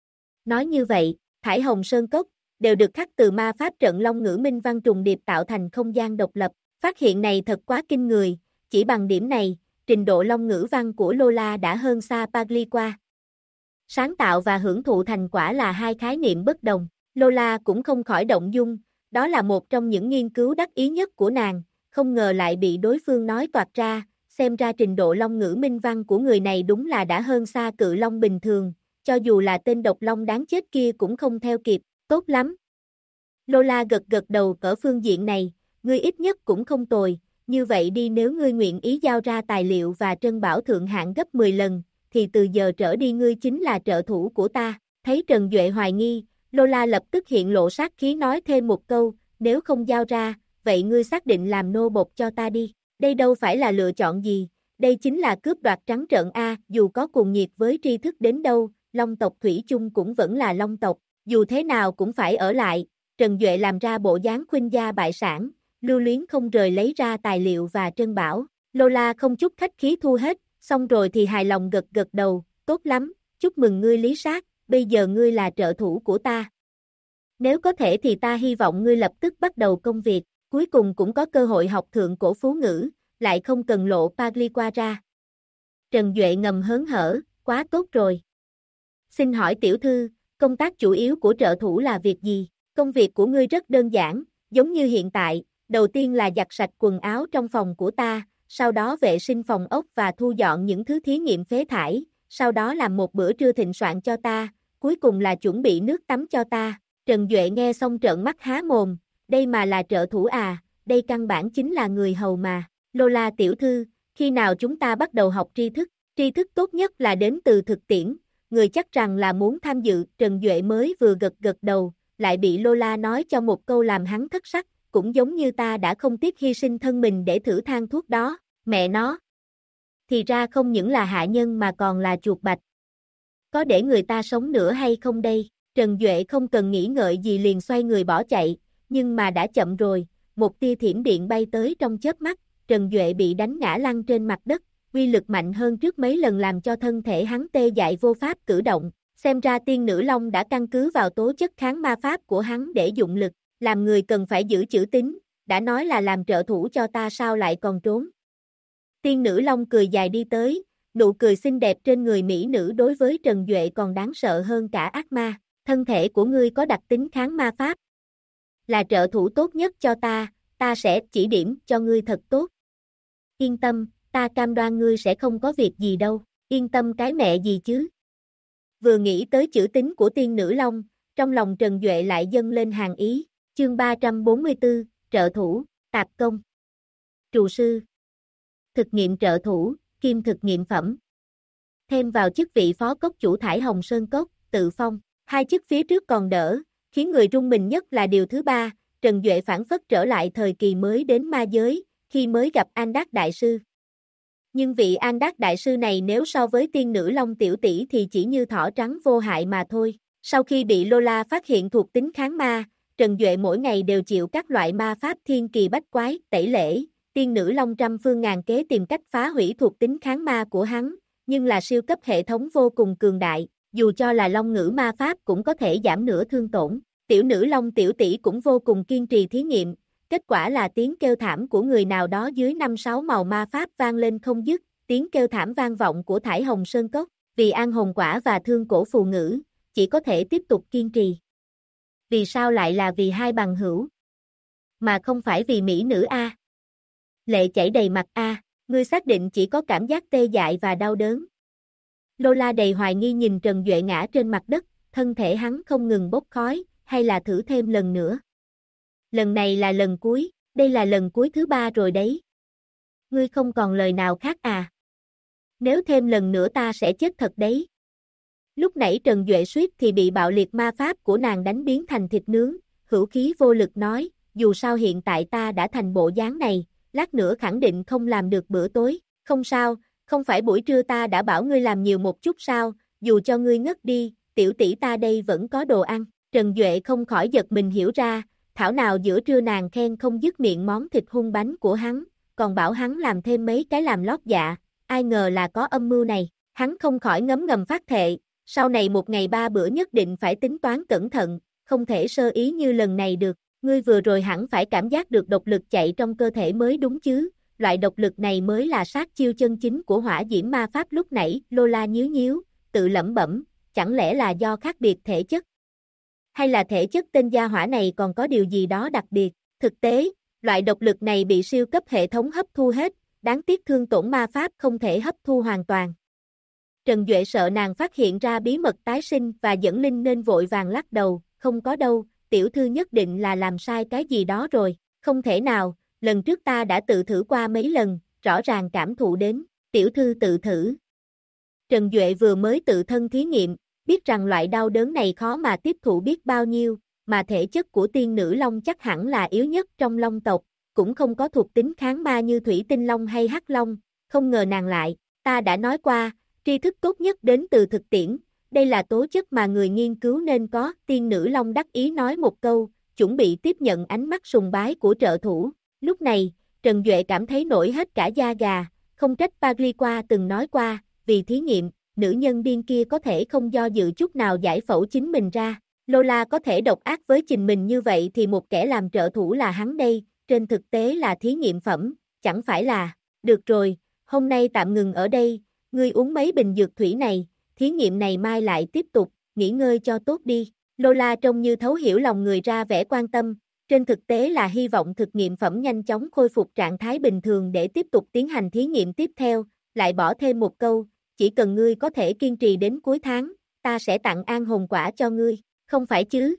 Nói như vậy, Thải Hồng Sơn Cốc, đều được khắc từ ma pháp trận long ngữ minh văn trùng điệp tạo thành không gian độc lập. Phát hiện này thật quá kinh người, chỉ bằng điểm này, trình độ long ngữ văn của Lola đã hơn xa Pagliqua. Sáng tạo và hưởng thụ thành quả là hai khái niệm bất đồng. Lola cũng không khỏi động dung, đó là một trong những nghiên cứu đắc ý nhất của nàng, không ngờ lại bị đối phương nói toạc ra, xem ra trình độ long ngữ minh văn của người này đúng là đã hơn xa cự long bình thường, cho dù là tên độc long đáng chết kia cũng không theo kịp, tốt lắm. Lola gật gật đầu ở phương diện này, ngươi ít nhất cũng không tồi, như vậy đi nếu ngươi nguyện ý giao ra tài liệu và trân bảo thượng hạng gấp 10 lần, thì từ giờ trở đi ngươi chính là trợ thủ của ta. Thấy Trần Duệ hoài nghi, Lola lập tức hiện lộ sát khí nói thêm một câu, nếu không giao ra, vậy ngươi xác định làm nô bộc cho ta đi. Đây đâu phải là lựa chọn gì, đây chính là cướp đoạt trắng trợn a, dù có cuồng nhiệt với tri thức đến đâu, Long tộc thủy chung cũng vẫn là Long tộc, dù thế nào cũng phải ở lại. Trần Duệ làm ra bộ dáng khuynh gia bại sản, lưu luyến không rời lấy ra tài liệu và trân bảo. Lola không chút khách khí thu hết, xong rồi thì hài lòng gật gật đầu, tốt lắm, chúc mừng ngươi Lý Sát, bây giờ ngươi là trợ thủ của ta. Nếu có thể thì ta hy vọng ngươi lập tức bắt đầu công việc, cuối cùng cũng có cơ hội học thượng cổ phú ngữ, lại không cần lộ Pagliqua ra. Trần Duệ ngầm hớn hở, quá tốt rồi. Xin hỏi tiểu thư, công tác chủ yếu của trợ thủ là việc gì? Công việc của ngươi rất đơn giản, giống như hiện tại, đầu tiên là giặt sạch quần áo trong phòng của ta, sau đó vệ sinh phòng ốc và thu dọn những thứ thí nghiệm phế thải, sau đó làm một bữa trưa thịnh soạn cho ta, cuối cùng là chuẩn bị nước tắm cho ta. Trần Duệ nghe xong trợn mắt há mồm, đây mà là trợ thủ à, đây căn bản chính là người hầu mà. Lola tiểu thư, khi nào chúng ta bắt đầu học tri thức tốt nhất là đến từ thực tiễn, người chắc rằng là muốn tham dự. Trần Duệ mới vừa gật gật đầu, lại bị Lola nói cho một câu làm hắn thất sắc, cũng giống như ta đã không tiếc hy sinh thân mình để thử thang thuốc đó, mẹ nó. Thì ra không những là hạ nhân mà còn là chuột bạch. Có để người ta sống nữa hay không đây? Trần Duệ không cần nghĩ ngợi gì liền xoay người bỏ chạy, nhưng mà đã chậm rồi, một tia thiểm điện bay tới trong chớp mắt, Trần Duệ bị đánh ngã lăn trên mặt đất, uy lực mạnh hơn trước mấy lần làm cho thân thể hắn tê dại vô pháp cử động, xem ra tiên nữ long đã căn cứ vào tố chất kháng ma pháp của hắn để dụng lực, làm người cần phải giữ chữ tín, đã nói là làm trợ thủ cho ta sao lại còn trốn. Tiên nữ long cười dài đi tới, nụ cười xinh đẹp trên người mỹ nữ đối với Trần Duệ còn đáng sợ hơn cả ác ma, thân thể của ngươi có đặc tính kháng ma pháp. Là trợ thủ tốt nhất cho ta sẽ chỉ điểm cho ngươi thật tốt. Yên tâm, ta cam đoan ngươi sẽ không có việc gì đâu, yên tâm cái mẹ gì chứ. Vừa nghĩ tới chữ tín của tiên nữ long, trong lòng Trần Duệ lại dâng lên hàng ý, chương 344, trợ thủ, tạp công. Trù sư. Thực nghiệm trợ thủ, kim thực nghiệm phẩm. Thêm vào chức vị phó cốc chủ Thải Hồng Sơn Cốc, tự phong, hai chức phía trước còn đỡ, khiến người rung mình nhất là điều thứ ba, Trần Duệ phản phất trở lại thời kỳ mới đến ma giới, khi mới gặp An Đắc Đại Sư. Nhưng vị An Đắc Đại Sư này nếu so với tiên nữ Long tiểu tỷ thì chỉ như thỏ trắng vô hại mà thôi. Sau khi bị Lola phát hiện thuộc tính kháng ma, Trần Duệ mỗi ngày đều chịu các loại ma pháp thiên kỳ bách quái, tẩy lễ, tiên nữ Long trăm phương ngàn kế tìm cách phá hủy thuộc tính kháng ma của hắn, nhưng là siêu cấp hệ thống vô cùng cường đại, dù cho là Long ngữ ma pháp cũng có thể giảm nửa thương tổn. Tiểu nữ Long tiểu tỷ cũng vô cùng kiên trì thí nghiệm, kết quả là tiếng kêu thảm của người nào đó dưới 5-6 màu ma pháp vang lên không dứt, tiếng kêu thảm vang vọng của Thải Hồng Sơn Cốc, vì an hồn quả và thương cổ phù ngữ, chỉ có thể tiếp tục kiên trì. Vì sao lại là vì hai bằng hữu, mà không phải vì mỹ nữ a? Lệ chảy đầy mặt a, ngươi xác định chỉ có cảm giác tê dại và đau đớn. Lola đầy hoài nghi nhìn Trần Duệ ngã trên mặt đất, thân thể hắn không ngừng bốc khói, hay là thử thêm lần nữa. Lần này là lần cuối, đây là lần cuối thứ ba rồi đấy. Ngươi không còn lời nào khác à? Nếu thêm lần nữa ta sẽ chết thật đấy. Lúc nãy Trần Duệ suýt thì bị bạo liệt ma pháp của nàng đánh biến thành thịt nướng, hữu khí vô lực nói, dù sao hiện tại ta đã thành bộ dáng này, lát nữa khẳng định không làm được bữa tối, không sao, không phải buổi trưa ta đã bảo ngươi làm nhiều một chút sao, dù cho ngươi ngất đi, tiểu tỷ ta đây vẫn có đồ ăn. Trần Duệ không khỏi giật mình hiểu ra, thảo nào giữa trưa nàng khen không dứt miệng món thịt hun bánh của hắn, còn bảo hắn làm thêm mấy cái làm lót dạ, ai ngờ là có âm mưu này, hắn không khỏi ngấm ngầm phát thệ, sau này một ngày 3 bữa nhất định phải tính toán cẩn thận, không thể sơ ý như lần này được, ngươi vừa rồi hẳn phải cảm giác được độc lực chạy trong cơ thể mới đúng chứ, loại độc lực này mới là sát chiêu chân chính của hỏa diễm ma pháp lúc nãy, Lola nhíu nhíu, tự lẩm bẩm, chẳng lẽ là do khác biệt thể chất? Hay là thể chất tên gia hỏa này còn có điều gì đó đặc biệt, thực tế, loại độc lực này bị siêu cấp hệ thống hấp thu hết, đáng tiếc thương tổn ma pháp không thể hấp thu hoàn toàn. Trần Duệ sợ nàng phát hiện ra bí mật tái sinh và dẫn linh nên vội vàng lắc đầu, không có đâu, tiểu thư nhất định là làm sai cái gì đó rồi, không thể nào, lần trước ta đã tự thử qua mấy lần, rõ ràng cảm thụ đến, tiểu thư tự thử. Trần Duệ vừa mới tự thân thí nghiệm, biết rằng loại đau đớn này khó mà tiếp thụ biết bao nhiêu, mà thể chất của tiên nữ long chắc hẳn là yếu nhất trong long tộc, cũng không có thuộc tính kháng ma như thủy tinh long hay hắc long, không ngờ nàng lại, ta đã nói qua, tri thức tốt nhất đến từ thực tiễn, đây là tố chất mà người nghiên cứu nên có, tiên nữ long đắc ý nói một câu, chuẩn bị tiếp nhận ánh mắt sùng bái của trợ thủ, lúc này, Trần Duệ cảm thấy nổi hết cả da gà, không trách Pagliqua từng nói qua, vì thí nghiệm, nữ nhân điên kia có thể không do dự chút nào giải phẫu chính mình ra. Lola có thể độc ác với trình mình như vậy thì một kẻ làm trợ thủ là hắn đây, trên thực tế là thí nghiệm phẩm, chẳng phải là, được rồi, hôm nay tạm ngừng ở đây, ngươi uống mấy bình dược thủy này, thí nghiệm này mai lại tiếp tục, nghỉ ngơi cho tốt đi. Lola trông như thấu hiểu lòng người ra vẻ quan tâm, trên thực tế là hy vọng thực nghiệm phẩm nhanh chóng khôi phục trạng thái bình thường để tiếp tục tiến hành thí nghiệm tiếp theo, lại bỏ thêm một câu, chỉ cần ngươi có thể kiên trì đến cuối tháng, ta sẽ tặng an hồn quả cho ngươi, không phải chứ?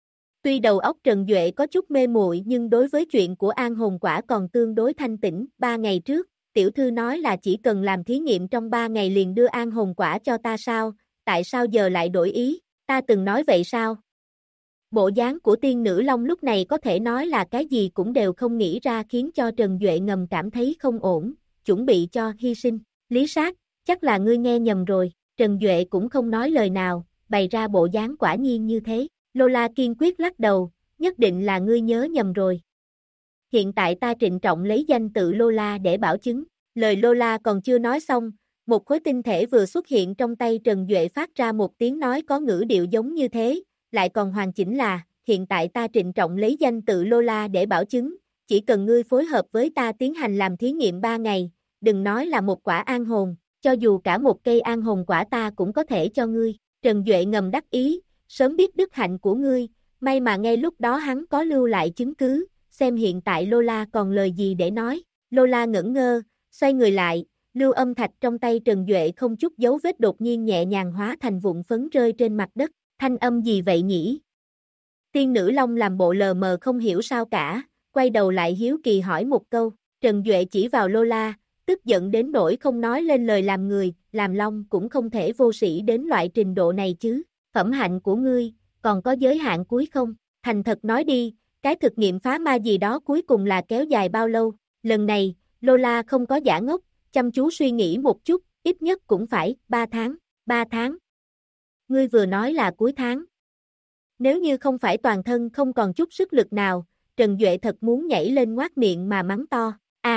Tuy đầu óc Trần Duệ có chút mê muội nhưng đối với chuyện của an hồn quả còn tương đối thanh tĩnh, 3 ngày trước, tiểu thư nói là chỉ cần làm thí nghiệm trong 3 ngày liền đưa an hồn quả cho ta sao, tại sao giờ lại đổi ý, ta từng nói vậy sao? Bộ dáng của tiên nữ long lúc này có thể nói là cái gì cũng đều không nghĩ ra, khiến cho Trần Duệ ngầm cảm thấy không ổn, chuẩn bị cho hy sinh. Lý Sát, chắc là ngươi nghe nhầm rồi. Trần Duệ cũng không nói lời nào, bày ra bộ dáng quả nhiên như thế. Lola kiên quyết lắc đầu, nhất định là ngươi nhớ nhầm rồi. Hiện tại ta trịnh trọng lấy danh tự Lola để bảo chứng. Lời Lola còn chưa nói xong, một khối tinh thể vừa xuất hiện trong tay Trần Duệ, phát ra một tiếng nói có ngữ điệu giống như thế, lại còn hoàn chỉnh là: hiện tại ta trịnh trọng lấy danh tự Lola để bảo chứng, chỉ cần ngươi phối hợp với ta tiến hành làm thí nghiệm 3 ngày, đừng nói là một quả an hồn, cho dù cả một cây an hồn quả ta cũng có thể cho ngươi. Trần Duệ ngầm đắc ý, sớm biết đức hạnh của ngươi, may mà ngay lúc đó hắn có lưu lại chứng cứ, xem hiện tại Lola còn lời gì để nói. Lola ngẩn ngơ, xoay người lại, lưu âm thạch trong tay Trần Duệ không chút dấu vết đột nhiên nhẹ nhàng hóa thành vụn phấn rơi trên mặt đất. Thanh âm gì vậy nhỉ? Tiên nữ long làm bộ lờ mờ không hiểu sao cả, quay đầu lại hiếu kỳ hỏi một câu. Trần Duệ chỉ vào Lola, tức giận đến nỗi không nói lên lời. Làm người, làm long cũng không thể vô sĩ đến loại trình độ này chứ. Phẩm hạnh của ngươi, còn có giới hạn cuối không? Thành thật nói đi, cái thực nghiệm phá ma gì đó cuối cùng là kéo dài bao lâu? Lần này, Lola không có giả ngốc, chăm chú suy nghĩ một chút, ít nhất cũng phải 3 tháng. 3 tháng? Ngươi vừa nói là cuối tháng. Nếu như không phải toàn thân không còn chút sức lực nào, Trần Duệ thật muốn nhảy lên ngoác miệng mà mắng to.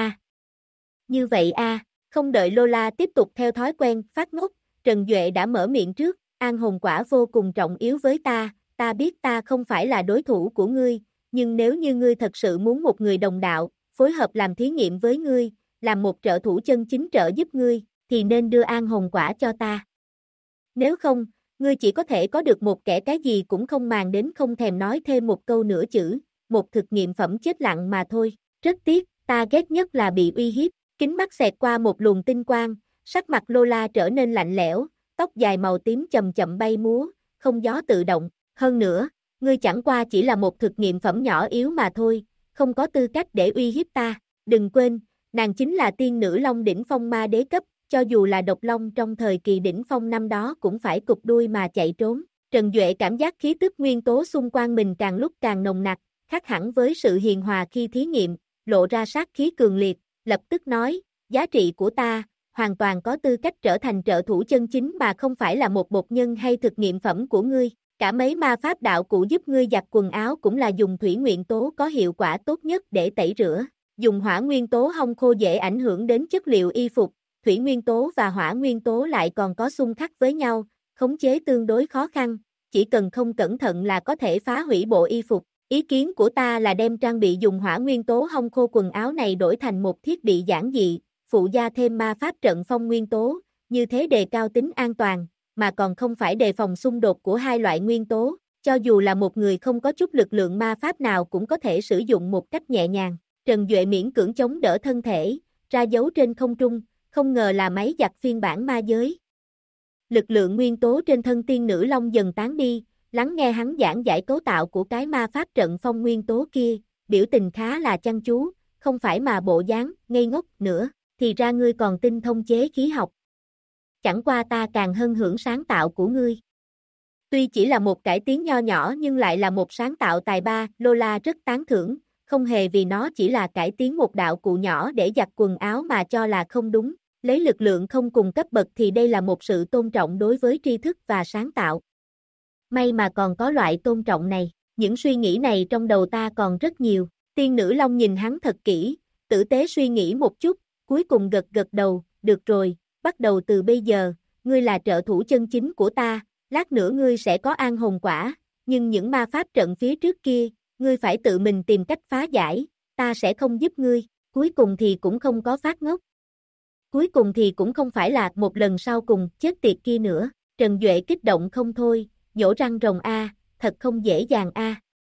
Như vậy không đợi Lola tiếp tục theo thói quen phát ngốc, Trần Duệ đã mở miệng trước. An hồn quả vô cùng trọng yếu với ta biết ta không phải là đối thủ của ngươi, nhưng nếu như ngươi thật sự muốn một người đồng đạo, phối hợp làm thí nghiệm với ngươi, làm một trợ thủ chân chính trợ giúp ngươi, thì nên đưa an hồn quả cho ta. Nếu không, ngươi chỉ có thể có được một kẻ cái gì cũng không màng đến, không thèm nói thêm một câu nửa chữ, một thực nghiệm phẩm chết lặng mà thôi. Rất tiếc, ta ghét nhất là bị uy hiếp. Kính mắt xẹt qua một luồng tinh quang, sắc mặt Lola trở nên lạnh lẽo, tóc dài màu tím chậm chậm bay múa, không gió tự động. Hơn nữa, ngươi chẳng qua chỉ là một thực nghiệm phẩm nhỏ yếu mà thôi, không có tư cách để uy hiếp ta. Đừng quên, nàng chính là tiên nữ long đỉnh phong ma đế cấp, cho dù là độc long trong thời kỳ đỉnh phong năm đó cũng phải cụp đuôi mà chạy trốn. Trần Duệ cảm giác khí tức nguyên tố xung quanh mình càng lúc càng nồng nặc, khác hẳn với sự hiền hòa khi thí nghiệm, lộ ra sát khí cường liệt, lập tức nói: giá trị của ta, hoàn toàn có tư cách trở thành trợ thủ chân chính mà không phải là một bột nhân hay thực nghiệm phẩm của ngươi. Cả mấy ma pháp đạo cụ giúp ngươi giặt quần áo cũng là dùng thủy nguyên tố có hiệu quả tốt nhất để tẩy rửa. Dùng hỏa nguyên tố hong khô dễ ảnh hưởng đến chất liệu y phục, thủy nguyên tố và hỏa nguyên tố lại còn có xung khắc với nhau, khống chế tương đối khó khăn, chỉ cần không cẩn thận là có thể phá hủy bộ y phục. Ý kiến của ta là đem trang bị dùng hỏa nguyên tố hong khô quần áo này đổi thành một thiết bị giản dị, phụ gia thêm ma pháp trận phong nguyên tố, như thế đề cao tính an toàn, mà còn không phải đề phòng xung đột của hai loại nguyên tố, cho dù là một người không có chút lực lượng ma pháp nào cũng có thể sử dụng một cách nhẹ nhàng. Trần Duệ miễn cưỡng chống đỡ thân thể, ra dấu trên không trung, không ngờ là máy giặt phiên bản ma giới. Lực lượng nguyên tố trên thân tiên nữ long dần tán đi, lắng nghe hắn giảng giải cấu tạo của cái ma pháp trận phong nguyên tố kia, biểu tình khá là chăm chú, không phải mà bộ dáng ngây ngốc nữa, thì ra ngươi còn tinh thông chế khí học. Chẳng qua ta càng hân hưởng sáng tạo của ngươi. Tuy chỉ là một cải tiến nho nhỏ nhưng lại là một sáng tạo tài ba. Lola rất tán thưởng, không hề vì nó chỉ là cải tiến một đạo cụ nhỏ để giặt quần áo mà cho là không đúng. Lấy lực lượng không cùng cấp bậc thì đây là một sự tôn trọng đối với tri thức và sáng tạo. May mà còn có loại tôn trọng này, những suy nghĩ này trong đầu ta còn rất nhiều. Tiên nữ long nhìn hắn thật kỹ, tử tế suy nghĩ một chút, cuối cùng gật gật đầu. Được rồi, bắt đầu từ bây giờ, ngươi là trợ thủ chân chính của ta, lát nữa ngươi sẽ có an hồn quả, nhưng những ma pháp trận phía trước kia, ngươi phải tự mình tìm cách phá giải, ta sẽ không giúp ngươi. Cuối cùng thì cũng không có phát ngốc. Cuối cùng thì cũng không phải là một lần sau cùng chết tiệt kia nữa. Trần Duệ kích động không thôi, nhổ răng rồng thật không dễ dàng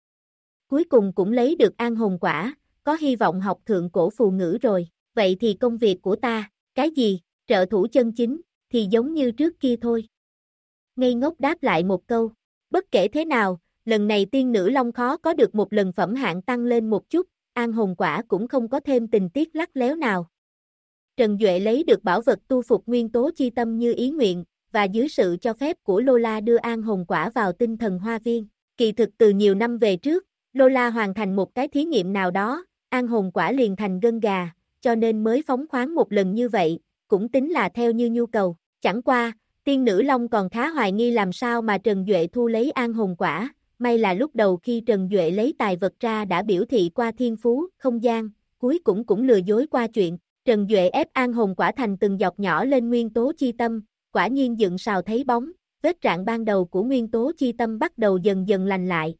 Cuối cùng cũng lấy được an hồn quả, có hy vọng học thượng cổ phù ngữ rồi. Vậy thì công việc của ta, cái gì, trợ thủ chân chính, thì giống như trước kia thôi. Ngây ngốc đáp lại một câu. Bất kể thế nào, lần này tiên nữ long khó có được một lần phẩm hạng tăng lên một chút, an hồn quả cũng không có thêm tình tiết lắt léo nào. Trần Duệ lấy được bảo vật tu phục nguyên tố chi tâm như ý nguyện, và dưới sự cho phép của Lola đưa an hồn quả vào tinh thần hoa viên. Kỳ thực từ nhiều năm về trước, Lola hoàn thành một cái thí nghiệm nào đó, an hồn quả liền thành gân gà, cho nên mới phóng khoáng một lần như vậy, cũng tính là theo như nhu cầu. Chẳng qua, tiên nữ Long còn khá hoài nghi làm sao mà Trần Duệ thu lấy an hồn quả, may là lúc đầu khi Trần Duệ lấy tài vật ra đã biểu thị qua thiên phú, không gian, cuối cũng lừa dối qua chuyện. Trần Duệ ép an hồn quả thành từng giọt nhỏ lên nguyên tố chi tâm, quả nhiên dựng sào thấy bóng, vết rạn ban đầu của nguyên tố chi tâm bắt đầu dần dần lành lại.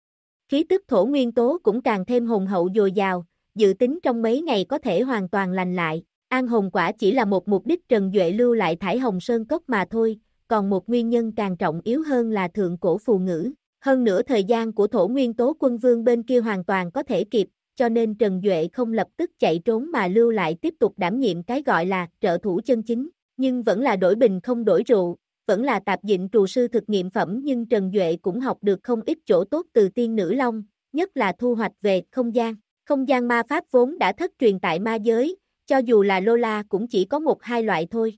Khí tức thổ nguyên tố cũng càng thêm hùng hậu dồi dào, dự tính trong mấy ngày có thể hoàn toàn lành lại. An hồn quả chỉ là một mục đích Trần Duệ lưu lại Thải Hồng Sơn Cốc mà thôi, còn một nguyên nhân càng trọng yếu hơn là thượng cổ phù ngữ. Hơn nữa thời gian của thổ nguyên tố quân vương bên kia hoàn toàn có thể kịp, cho nên Trần Duệ không lập tức chạy trốn mà lưu lại tiếp tục đảm nhiệm cái gọi là trợ thủ chân chính, nhưng vẫn là đổi bình không đổi rượu, vẫn là tạp dịnh trù sư thực nghiệm phẩm, nhưng Trần Duệ cũng học được không ít chỗ tốt từ tiên nữ Long, nhất là thu hoạch về không gian. Không gian ma pháp vốn đã thất truyền tại ma giới, cho dù là Lola cũng chỉ có một hai loại thôi.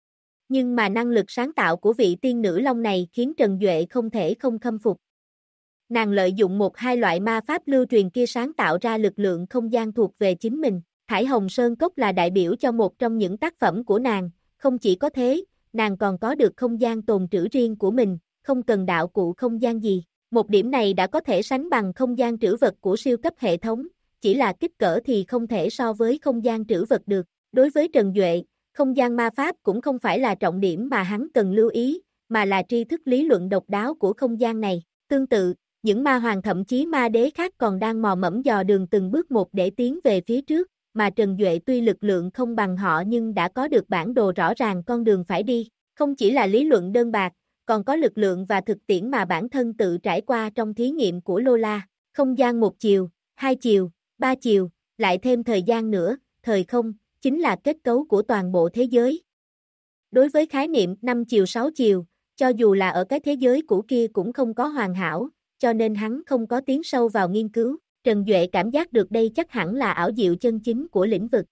Nhưng mà năng lực sáng tạo của vị tiên nữ Long này khiến Trần Duệ không thể không khâm phục. Nàng lợi dụng một hai loại ma pháp lưu truyền kia sáng tạo ra lực lượng không gian thuộc về chính mình. Thải Hồng Sơn Cốc là đại biểu cho một trong những tác phẩm của nàng, không chỉ có thế, nàng còn có được không gian tồn trữ riêng của mình, không cần đạo cụ không gian gì. Một điểm này đã có thể sánh bằng không gian trữ vật của siêu cấp hệ thống, chỉ là kích cỡ thì không thể so với không gian trữ vật được. Đối với Trần Duệ, không gian ma pháp cũng không phải là trọng điểm mà hắn cần lưu ý, mà là tri thức lý luận độc đáo của không gian này. Tương tự, những ma hoàng thậm chí ma đế khác còn đang mò mẫm dò đường từng bước một để tiến về phía trước, mà Trần Duệ tuy lực lượng không bằng họ nhưng đã có được bản đồ rõ ràng con đường phải đi, không chỉ là lý luận đơn bạc, còn có lực lượng và thực tiễn mà bản thân tự trải qua trong thí nghiệm của Lola. Không gian một chiều, hai chiều, ba chiều, lại thêm thời gian nữa, thời không, chính là kết cấu của toàn bộ thế giới. Đối với khái niệm 5 chiều 6 chiều, cho dù là ở cái thế giới cũ kia cũng không có hoàn hảo, cho nên hắn không có tiến sâu vào nghiên cứu. Trần Duệ cảm giác được đây chắc hẳn là ảo diệu chân chính của lĩnh vực.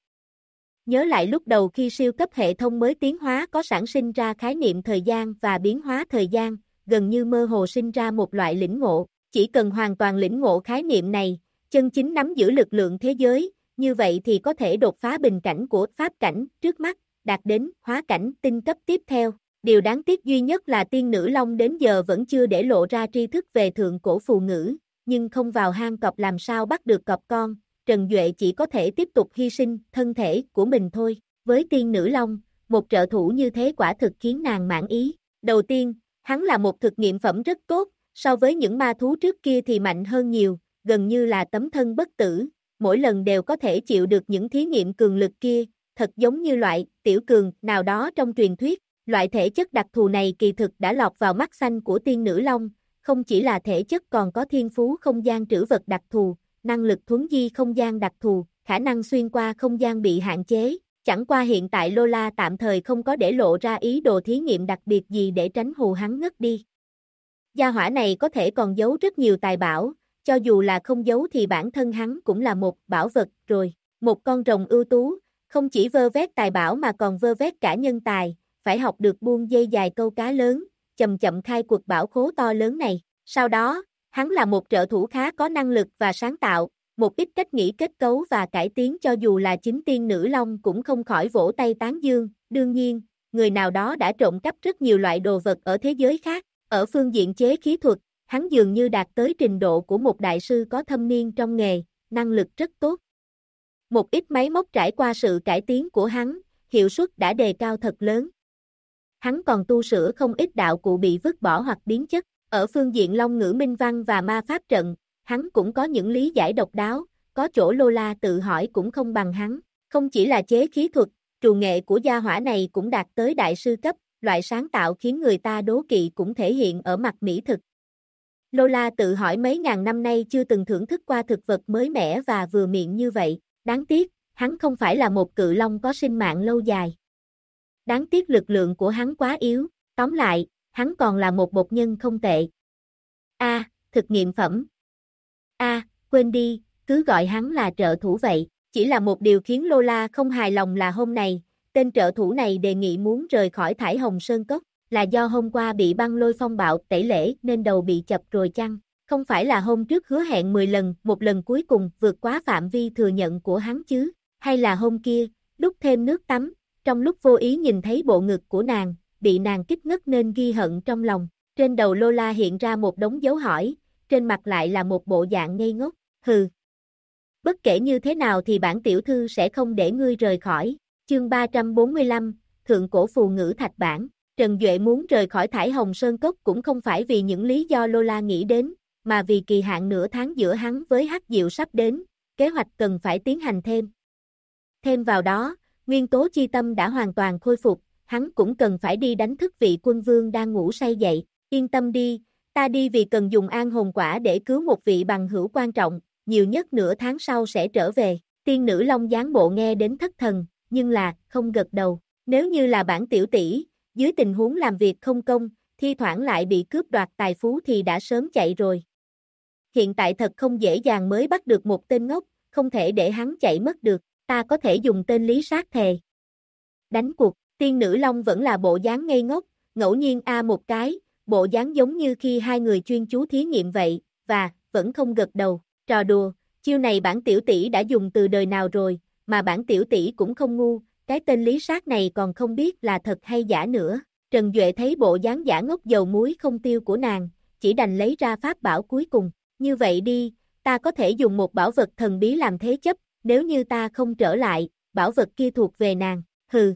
Nhớ lại lúc đầu khi siêu cấp hệ thống mới tiến hóa có sản sinh ra khái niệm thời gian và biến hóa thời gian, gần như mơ hồ sinh ra một loại lĩnh ngộ. Chỉ cần hoàn toàn lĩnh ngộ khái niệm này, chân chính nắm giữ lực lượng thế giới, như vậy thì có thể đột phá bình cảnh của pháp cảnh trước mắt, đạt đến hóa cảnh tinh cấp tiếp theo. Điều đáng tiếc duy nhất là tiên nữ Long đến giờ vẫn chưa để lộ ra tri thức về thượng cổ phù ngữ, nhưng không vào hang cọp làm sao bắt được cọp con, Trần Duệ chỉ có thể tiếp tục hy sinh thân thể của mình thôi. Với tiên nữ Long, một trợ thủ như thế quả thực khiến nàng mãn ý. Đầu tiên, hắn là một thực nghiệm phẩm rất tốt, so với những ma thú trước kia thì mạnh hơn nhiều, gần như là tấm thân bất tử, mỗi lần đều có thể chịu được những thí nghiệm cường lực kia, thật giống như loại tiểu cường nào đó trong truyền thuyết. Loại thể chất đặc thù này kỳ thực đã lọt vào mắt xanh của tiên nữ Long, không chỉ là thể chất còn có thiên phú không gian trữ vật đặc thù, năng lực thuấn di không gian đặc thù, khả năng xuyên qua không gian bị hạn chế. Chẳng qua hiện tại Lola tạm thời không có để lộ ra ý đồ thí nghiệm đặc biệt gì để tránh hù hắn ngất đi. Gia hỏa này có thể còn giấu rất nhiều tài bảo, cho dù là không giấu thì bản thân hắn cũng là một bảo vật rồi. Một con rồng ưu tú, không chỉ vơ vét tài bảo mà còn vơ vét cả nhân tài, phải học được buông dây dài câu cá lớn, chậm chậm khai cuộc bảo khố to lớn này. Sau đó, hắn là một trợ thủ khá có năng lực và sáng tạo, một ít cách nghĩ kết cấu và cải tiến cho dù là chính tiên nữ Long cũng không khỏi vỗ tay tán dương. Đương nhiên, người nào đó đã trộm cắp rất nhiều loại đồ vật ở thế giới khác. Ở phương diện chế khí thuật, hắn dường như đạt tới trình độ của một đại sư có thâm niên trong nghề, năng lực rất tốt. Một ít máy móc trải qua sự cải tiến của hắn, hiệu suất đã đề cao thật lớn. Hắn còn tu sửa không ít đạo cụ bị vứt bỏ hoặc biến chất. Ở phương diện long ngữ minh văn và ma pháp trận, hắn cũng có những lý giải độc đáo, có chỗ Lola tự hỏi cũng không bằng hắn. Không chỉ là chế khí thuật, trù nghệ của gia hỏa này cũng đạt tới đại sư cấp, loại sáng tạo khiến người ta đố kỵ cũng thể hiện ở mặt mỹ thực. Lola tự hỏi mấy ngàn năm nay chưa từng thưởng thức qua thực vật mới mẻ và vừa miệng như vậy, đáng tiếc, hắn không phải là một cự long có sinh mạng lâu dài. Đáng tiếc lực lượng của hắn quá yếu, tóm lại, hắn còn là một bột nhân không tệ. Thực nghiệm phẩm. Quên đi, cứ gọi hắn là trợ thủ vậy. Chỉ là một điều khiến Lola không hài lòng là hôm nay, tên trợ thủ này đề nghị muốn rời khỏi Thải Hồng Sơn Cốc, là do hôm qua bị băng lôi phong bạo tẩy lễ nên đầu bị chập rồi chăng? Không phải là hôm trước hứa hẹn 10 lần, một lần cuối cùng vượt quá phạm vi thừa nhận của hắn chứ, hay là hôm kia, lúc thêm nước tắm, trong lúc vô ý nhìn thấy bộ ngực của nàng, bị nàng kích ngất nên ghi hận trong lòng. Trên đầu Lola hiện ra một đống dấu hỏi, trên mặt lại là một bộ dạng ngây ngốc, hừ. Bất kể như thế nào thì bản tiểu thư sẽ không để ngươi rời khỏi. Chương 345, Thượng cổ phù ngữ thạch bản. Trần Duệ muốn rời khỏi Thải Hồng Sơn Cốc cũng không phải vì những lý do Lola nghĩ đến, mà vì kỳ hạn nửa tháng giữa hắn với Hắc Diệu sắp đến, kế hoạch cần phải tiến hành thêm. Thêm vào đó, nguyên tố chi tâm đã hoàn toàn khôi phục, hắn cũng cần phải đi đánh thức vị quân vương đang ngủ say dậy. Yên tâm đi, ta đi vì cần dùng an hồn quả để cứu một vị bằng hữu quan trọng, nhiều nhất nửa tháng sau sẽ trở về. Tiên nữ Long Giáng Bộ nghe đến thất thần, nhưng là, không gật đầu. Nếu như là bản tiểu tỷ, dưới tình huống làm việc không công, thi thoảng lại bị cướp đoạt tài phú thì đã sớm chạy rồi. Hiện tại thật không dễ dàng mới bắt được một tên ngốc, không thể để hắn chạy mất được, ta có thể dùng tên lý sát thề. Đánh cuộc, tiên nữ Long vẫn là bộ dáng ngây ngốc, ngẫu nhiên một cái, bộ dáng giống như khi hai người chuyên chú thí nghiệm vậy, và, vẫn không gật đầu, trò đùa, chiêu này bản tiểu tỷ đã dùng từ đời nào rồi, mà bản tiểu tỷ cũng không ngu, cái tên lý sát này còn không biết là thật hay giả nữa. Trần Duệ thấy bộ dáng giả ngốc dầu muối không tiêu của nàng, chỉ đành lấy ra pháp bảo cuối cùng, như vậy đi, ta có thể dùng một bảo vật thần bí làm thế chấp, nếu như ta không trở lại, bảo vật kia thuộc về nàng, hừ.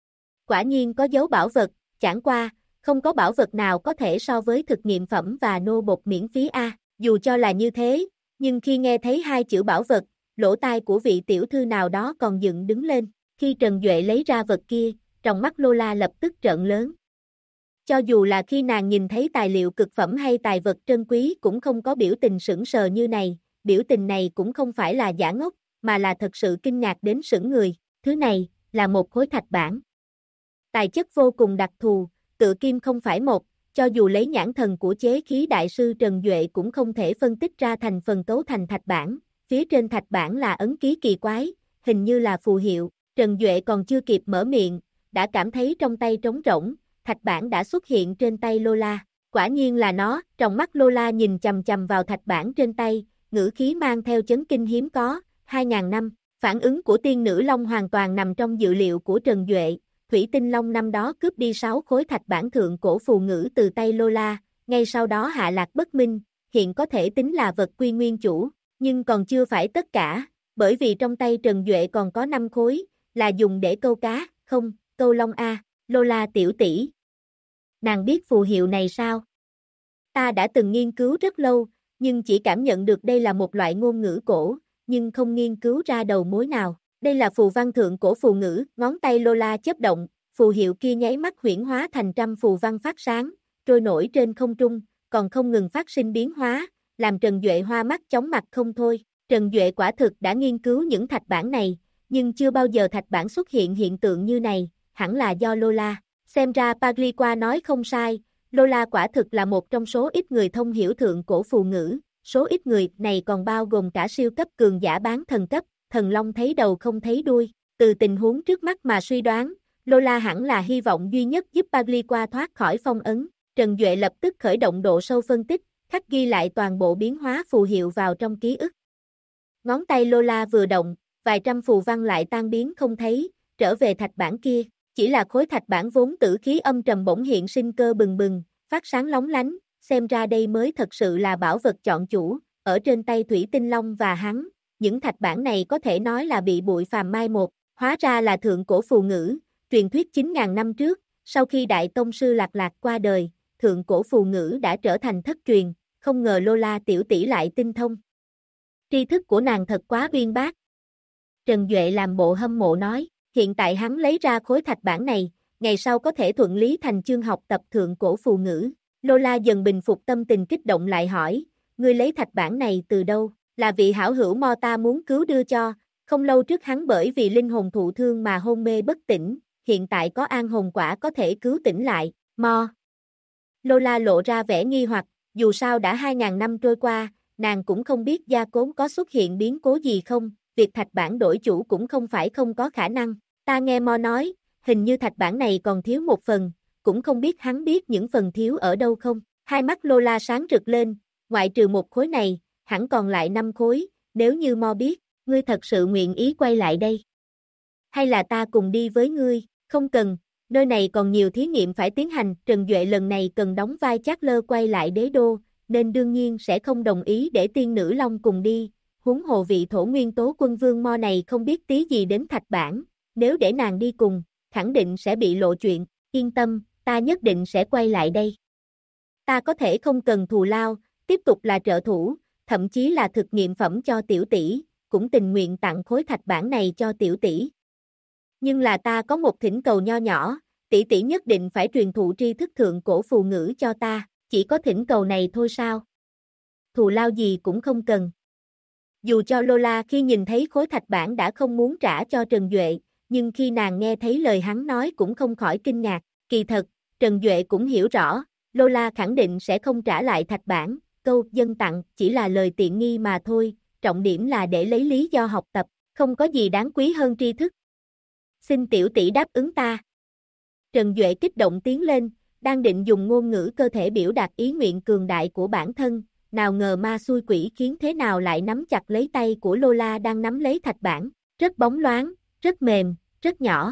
Quả nhiên có dấu bảo vật, chẳng qua, không có bảo vật nào có thể so với thực nghiệm phẩm và nô bột miễn phí dù cho là như thế, nhưng khi nghe thấy hai chữ bảo vật, lỗ tai của vị tiểu thư nào đó còn dựng đứng lên, khi Trần Duệ lấy ra vật kia, trong mắt Lola lập tức trợn lớn. Cho dù là khi nàng nhìn thấy tài liệu cực phẩm hay tài vật trân quý cũng không có biểu tình sững sờ như này, biểu tình này cũng không phải là giả ngốc, mà là thật sự kinh ngạc đến sững người, thứ này, là một khối thạch bản. Tài chất vô cùng đặc thù, tự kim không phải một, cho dù lấy nhãn thần của chế khí đại sư Trần Duệ cũng không thể phân tích ra thành phần cấu thành thạch bản, phía trên thạch bản là ấn ký kỳ quái, hình như là phù hiệu, Trần Duệ còn chưa kịp mở miệng, đã cảm thấy trong tay trống rỗng, thạch bản đã xuất hiện trên tay Lola, quả nhiên là nó, trong mắt Lola nhìn chầm chầm vào thạch bản trên tay, ngữ khí mang theo chấn kinh hiếm có, 2000 năm, phản ứng của tiên nữ Long hoàn toàn nằm trong dự liệu của Trần Duệ. Thủy Tinh Long năm đó cướp đi 6 khối thạch bản thượng cổ phù ngữ từ tay Lola, ngay sau đó hạ lạc bất minh, hiện có thể tính là vật quy nguyên chủ, nhưng còn chưa phải tất cả, bởi vì trong tay Trần Duệ còn có 5 khối, là dùng để câu cá, không, câu long Lola tiểu tỷ. Nàng biết phù hiệu này sao? Ta đã từng nghiên cứu rất lâu, nhưng chỉ cảm nhận được đây là một loại ngôn ngữ cổ, nhưng không nghiên cứu ra đầu mối nào. Đây là phù văn thượng cổ phù ngữ, ngón tay Lola chớp động, phù hiệu kia nháy mắt huyễn hóa thành trăm phù văn phát sáng, trôi nổi trên không trung, còn không ngừng phát sinh biến hóa, làm Trần Duệ hoa mắt chóng mặt không thôi. Trần Duệ quả thực đã nghiên cứu những thạch bản này, nhưng chưa bao giờ thạch bản xuất hiện hiện tượng như này, hẳn là do Lola. Xem ra Pagliqua nói không sai, Lola quả thực là một trong số ít người thông hiểu thượng cổ phù ngữ, số ít người này còn bao gồm cả siêu cấp cường giả bán thần cấp. Thần Long thấy đầu không thấy đuôi, từ tình huống trước mắt mà suy đoán, Lola hẳn là hy vọng duy nhất giúp Pagliqua thoát khỏi phong ấn. Trần Duệ lập tức khởi động độ sâu phân tích, khắc ghi lại toàn bộ biến hóa phù hiệu vào trong ký ức. Ngón tay Lola vừa động, vài trăm phù văn lại tan biến không thấy, trở về thạch bản kia, chỉ là khối thạch bản vốn tử khí âm trầm bỗng hiện sinh cơ bừng bừng, phát sáng lóng lánh, xem ra đây mới thật sự là bảo vật chọn chủ, ở trên tay Thủy Tinh Long và hắn. Những thạch bản này có thể nói là bị bụi phàm mai một, hóa ra là thượng cổ phù ngữ, truyền thuyết 9.000 năm trước, sau khi Đại Tông sư Lạc Lạc qua đời, thượng cổ phù ngữ đã trở thành thất truyền, không ngờ Lola tiểu tỷ lại tinh thông. Tri thức của nàng thật quá uyên bác. Trần Duệ làm bộ hâm mộ nói, hiện tại hắn lấy ra khối thạch bản này, ngày sau có thể thuận lý thành chương học tập thượng cổ phù ngữ. Lola dần bình phục tâm tình kích động lại hỏi, ngươi lấy thạch bản này từ đâu? Là vị hảo hữu Mo ta muốn cứu đưa cho, không lâu trước hắn bởi vì linh hồn thụ thương mà hôn mê bất tỉnh, hiện tại có an hồn quả có thể cứu tỉnh lại, Mo. Lola lộ ra vẻ nghi hoặc, dù sao đã 2000 năm trôi qua, nàng cũng không biết Gia Cốn có xuất hiện biến cố gì không, việc thạch bản đổi chủ cũng không phải không có khả năng, ta nghe Mo nói, hình như thạch bản này còn thiếu một phần, cũng không biết hắn biết những phần thiếu ở đâu không, hai mắt Lola sáng rực lên, ngoại trừ một khối này, hẳn còn lại 5 khối, nếu như Mo biết, ngươi thật sự nguyện ý quay lại đây. Hay là ta cùng đi với ngươi, không cần, nơi này còn nhiều thí nghiệm phải tiến hành, Trần Duệ lần này cần đóng vai Charles quay lại đế đô, nên đương nhiên sẽ không đồng ý để tiên nữ Long cùng đi, huống hồ vị thổ nguyên tố quân vương Mo này không biết tí gì đến thạch bản, nếu để nàng đi cùng, khẳng định sẽ bị lộ chuyện, yên tâm, ta nhất định sẽ quay lại đây. Ta có thể không cần thù lao, tiếp tục là trợ thủ, thậm chí là thực nghiệm phẩm cho tiểu tỷ, cũng tình nguyện tặng khối thạch bản này cho tiểu tỷ. Nhưng là ta có một thỉnh cầu nho nhỏ, tỷ tỷ nhất định phải truyền thụ tri thức thượng cổ phù ngữ cho ta, chỉ có thỉnh cầu này thôi sao? Thù lao gì cũng không cần. Dù cho Lola khi nhìn thấy khối thạch bản đã không muốn trả cho Trần Duệ, nhưng khi nàng nghe thấy lời hắn nói cũng không khỏi kinh ngạc, kỳ thật, Trần Duệ cũng hiểu rõ, Lola khẳng định sẽ không trả lại thạch bản, câu dân tặng chỉ là lời tiện nghi mà thôi, trọng điểm là để lấy lý do học tập, không có gì đáng quý hơn tri thức. Xin tiểu tỷ đáp ứng ta. Trần Duệ kích động tiến lên, đang định dùng ngôn ngữ cơ thể biểu đạt ý nguyện cường đại của bản thân, nào ngờ ma xui quỷ khiến thế nào lại nắm chặt lấy tay của Lola đang nắm lấy thạch bản, rất bóng loáng, rất mềm, rất nhỏ.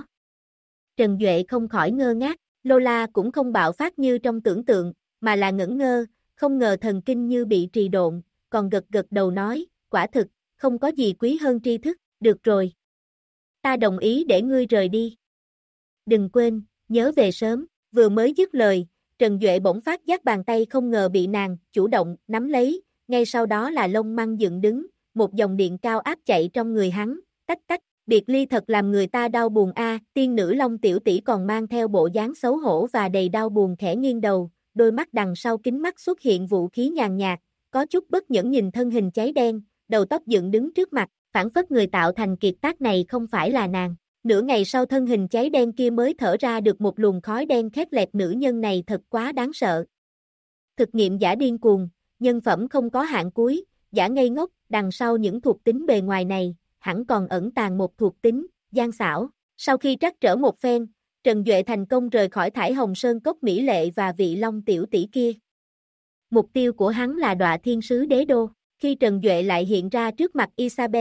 Trần Duệ không khỏi ngơ ngác, Lola cũng không bạo phát như trong tưởng tượng, mà là ngẩn ngơ, không ngờ thần kinh như bị trì độn, còn gật gật đầu nói, quả thực, không có gì quý hơn tri thức, được rồi. Ta đồng ý để ngươi rời đi. Đừng quên, nhớ về sớm, vừa mới dứt lời, Trần Duệ bỗng phát giác bàn tay không ngờ bị nàng chủ động nắm lấy, ngay sau đó là lông măng dựng đứng, một dòng điện cao áp chạy trong người hắn, tách tách, biệt ly thật làm người ta đau buồn a. Tiên nữ Long tiểu tỷ còn mang theo bộ dáng xấu hổ và đầy đau buồn khẽ nghiêng đầu, đôi mắt đằng sau kính mắt xuất hiện vũ khí nhàn nhạt, có chút bất nhẫn nhìn thân hình cháy đen, đầu tóc dựng đứng trước mặt, phản phất người tạo thành kiệt tác này không phải là nàng. Nửa ngày sau thân hình cháy đen kia mới thở ra được một luồng khói đen khét lẹt, nữ nhân này thật quá đáng sợ. Thực nghiệm giả điên cuồng, nhân phẩm không có hạn cuối, giả ngây ngốc, đằng sau những thuộc tính bề ngoài này, hẳn còn ẩn tàng một thuộc tính, gian xảo. Sau khi trắc trở một phen, Trần Duệ thành công rời khỏi Thải Hồng Sơn Cốc mỹ lệ và vị Long tiểu tỷ kia. Mục tiêu của hắn là Đọa Thiên Sứ Đế Đô. Khi Trần Duệ lại hiện ra trước mặt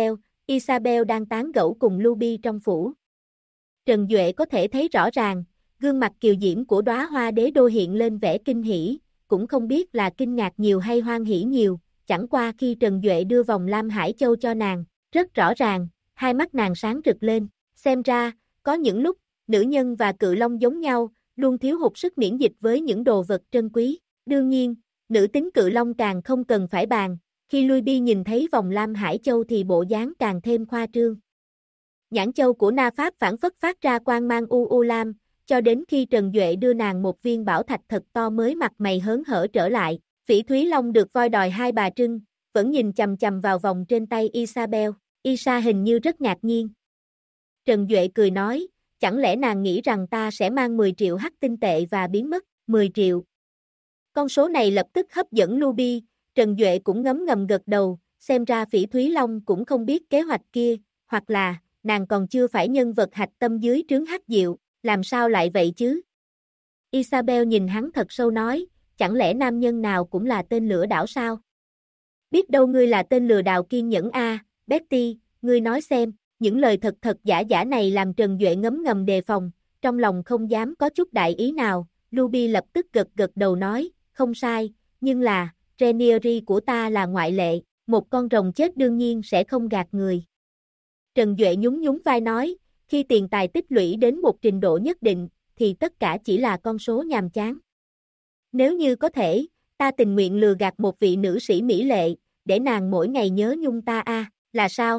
Isabel đang tán gẫu cùng Luby trong phủ. Trần Duệ có thể thấy rõ ràng, gương mặt kiều diễm của đóa hoa đế đô hiện lên vẻ kinh hỉ, cũng không biết là kinh ngạc nhiều hay hoan hỉ nhiều, chẳng qua khi Trần Duệ đưa vòng Lam Hải Châu cho nàng, rất rõ ràng, hai mắt nàng sáng rực lên, xem ra, có những lúc, nữ nhân và cự long giống nhau, luôn thiếu hụt sức miễn dịch với những đồ vật trân quý, đương nhiên, nữ tính cự long càng không cần phải bàn, khi Luby nhìn thấy vòng Lam Hải Châu thì bộ dáng càng thêm khoa trương. Nhãn châu của Na Pháp phản phất phát ra quang mang u lam, cho đến khi Trần Duệ đưa nàng một viên bảo thạch thật to mới mặt mày hớn hở trở lại. Phỉ Thúy Long được voi đòi hai bà trưng, vẫn nhìn chằm chằm vào vòng trên tay Isabel. Isa hình như rất ngạc nhiên. Trần Duệ cười nói, chẳng lẽ nàng nghĩ rằng ta sẽ mang 10 triệu hắc tinh tệ và biến mất, 10 triệu. Con số này lập tức hấp dẫn Luby, Trần Duệ cũng ngấm ngầm gật đầu, xem ra Phỉ Thúy Long cũng không biết kế hoạch kia, hoặc là, nàng còn chưa phải nhân vật hạch tâm dưới trướng Hắc Diệu, làm sao lại vậy chứ? Isabel nhìn hắn thật sâu nói, chẳng lẽ nam nhân nào cũng là tên lửa đảo sao? Biết đâu ngươi là tên lừa đảo kiên nhẫn a, Betty, ngươi nói xem, những lời thật thật giả giả này làm Trần Duệ ngấm ngầm đề phòng, trong lòng không dám có chút đại ý nào, Luby lập tức gật gật đầu nói, không sai, nhưng là, Renieri của ta là ngoại lệ, một con rồng chết đương nhiên sẽ không gạt người. Trần Duệ nhún nhún vai nói, khi tiền tài tích lũy đến một trình độ nhất định, thì tất cả chỉ là con số nhàm chán. Nếu như có thể, ta tình nguyện lừa gạt một vị nữ sĩ mỹ lệ, để nàng mỗi ngày nhớ nhung ta là sao?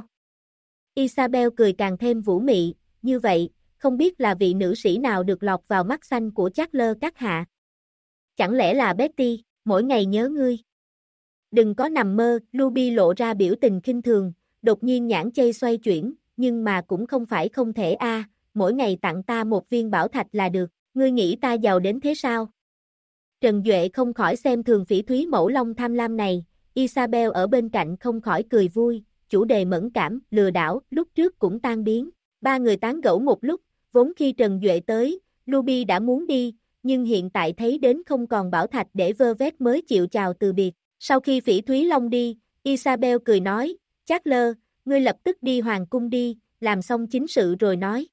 Isabel cười càng thêm vũ mị, như vậy, không biết là vị nữ sĩ nào được lọt vào mắt xanh của Charles các hạ. Chẳng lẽ là Betty, mỗi ngày nhớ ngươi? Đừng có nằm mơ, Luby lộ ra biểu tình khinh thường, đột nhiên nhãn chây xoay chuyển, nhưng mà cũng không phải không thể mỗi ngày tặng ta một viên bảo thạch là được, ngươi nghĩ ta giàu đến thế sao? Trần Duệ không khỏi xem thường Phỉ Thúy mẫu long tham lam này, Isabel ở bên cạnh không khỏi cười vui, chủ đề mẫn cảm, lừa đảo, lúc trước cũng tan biến, ba người tán gẫu một lúc, vốn khi Trần Duệ tới, Luby đã muốn đi, nhưng hiện tại thấy đến không còn bảo thạch để vơ vét mới chịu chào từ biệt, Sau khi Phỉ Thúy Long đi, Isabel cười nói, Charles, ngươi lập tức đi hoàng cung đi, làm xong chính sự rồi nói.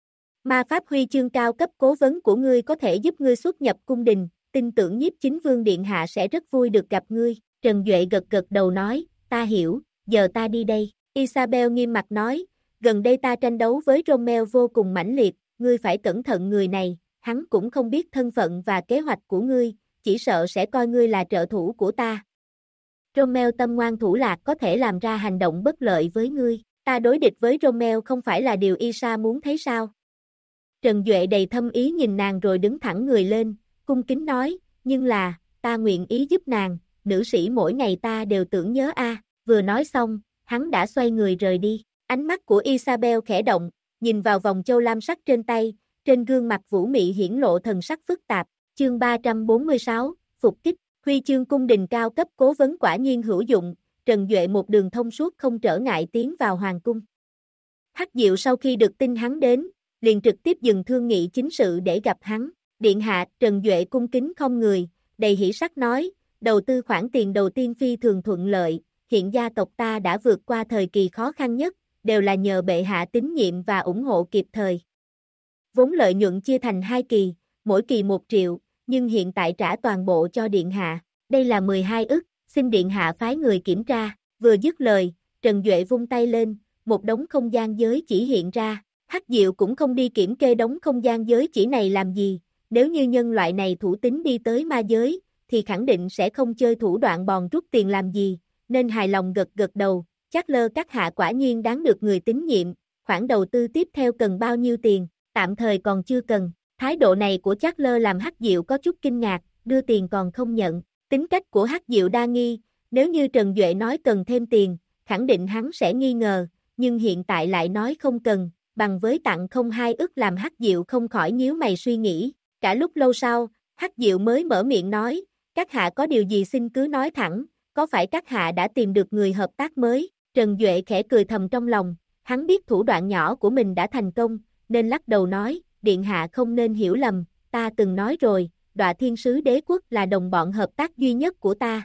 Ma pháp huy chương cao cấp cố vấn của ngươi có thể giúp ngươi xuất nhập cung đình, tin tưởng Nhiếp Chính Vương Điện Hạ sẽ rất vui được gặp ngươi. Trần Duệ gật gật đầu nói, ta hiểu, giờ ta đi đây. Isabel nghiêm mặt nói, gần đây ta tranh đấu với Romeo vô cùng mãnh liệt, ngươi phải cẩn thận người này, hắn cũng không biết thân phận và kế hoạch của ngươi, chỉ sợ sẽ coi ngươi là trợ thủ của ta. Romeo tâm ngoan thủ lạc có thể làm ra hành động bất lợi với ngươi, ta đối địch với Romeo không phải là điều Isa muốn thấy sao? Trần Duệ đầy thâm ý nhìn nàng rồi đứng thẳng người lên, cung kính nói, nhưng là, ta nguyện ý giúp nàng, nữ sĩ mỗi ngày ta đều tưởng nhớ vừa nói xong, hắn đã xoay người rời đi, ánh mắt của Isabel khẽ động, nhìn vào vòng châu lam sắc trên tay, trên gương mặt vũ mị hiển lộ thần sắc phức tạp, chương 346, phục kích, huy chương cung đình cao cấp cố vấn quả nhiên hữu dụng, Trần Duệ một đường thông suốt không trở ngại tiến vào hoàng cung. Hắc Diệu sau khi được tin hắn đến, liền trực tiếp dừng thương nghị chính sự để gặp hắn. Điện hạ, Trần Duệ cung kính không người, đầy hỉ sắc nói, đầu tư khoản tiền đầu tiên phi thường thuận lợi, hiện gia tộc ta đã vượt qua thời kỳ khó khăn nhất, đều là nhờ bệ hạ tín nhiệm và ủng hộ kịp thời. Vốn lợi nhuận chia thành 2 kỳ, mỗi kỳ 1 triệu, nhưng hiện tại trả toàn bộ cho điện hạ, đây là 12 ức, xin điện hạ phái người kiểm tra, vừa dứt lời, Trần Duệ vung tay lên, một đống không gian giới chỉ hiện ra. Hắc Diệu cũng không đi kiểm kê đống không gian giới chỉ này làm gì, nếu như nhân loại này thủ tín đi tới ma giới, thì khẳng định sẽ không chơi thủ đoạn bòn rút tiền làm gì, nên hài lòng gật gật đầu, Charles các hạ quả nhiên đáng được người tín nhiệm, khoản đầu tư tiếp theo cần bao nhiêu tiền, tạm thời còn chưa cần, thái độ này của Charles làm Hắc Diệu có chút kinh ngạc, đưa tiền còn không nhận, tính cách của Hắc Diệu đa nghi, nếu như Trần Duệ nói cần thêm tiền, khẳng định hắn sẽ nghi ngờ, nhưng hiện tại lại nói không cần. Bằng với tặng không 2 ức làm Hắc Diệu không khỏi nhíu mày suy nghĩ, cả lúc lâu sau, Hắc Diệu mới mở miệng nói, các hạ có điều gì xin cứ nói thẳng, có phải các hạ đã tìm được người hợp tác mới, Trần Duệ khẽ cười thầm trong lòng, hắn biết thủ đoạn nhỏ của mình đã thành công, nên lắc đầu nói, điện hạ không nên hiểu lầm, ta từng nói rồi, Đọa Thiên Sứ Đế Quốc là đồng bọn hợp tác duy nhất của ta.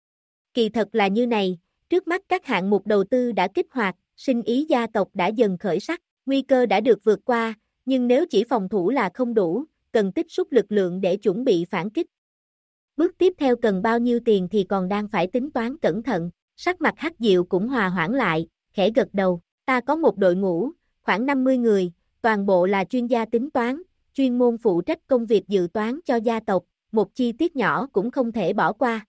Kỳ thật là như này, trước mắt các hạng mục đầu tư đã kích hoạt, sinh ý gia tộc đã dần khởi sắc. Nguy cơ đã được vượt qua, nhưng nếu chỉ phòng thủ là không đủ, cần tích xúc lực lượng để chuẩn bị phản kích. Bước tiếp theo cần bao nhiêu tiền thì còn đang phải tính toán cẩn thận, sắc mặt Hắc Diệu cũng hòa hoãn lại, khẽ gật đầu, ta có một đội ngũ, khoảng 50 người, toàn bộ là chuyên gia tính toán, chuyên môn phụ trách công việc dự toán cho gia tộc, một chi tiết nhỏ cũng không thể bỏ qua.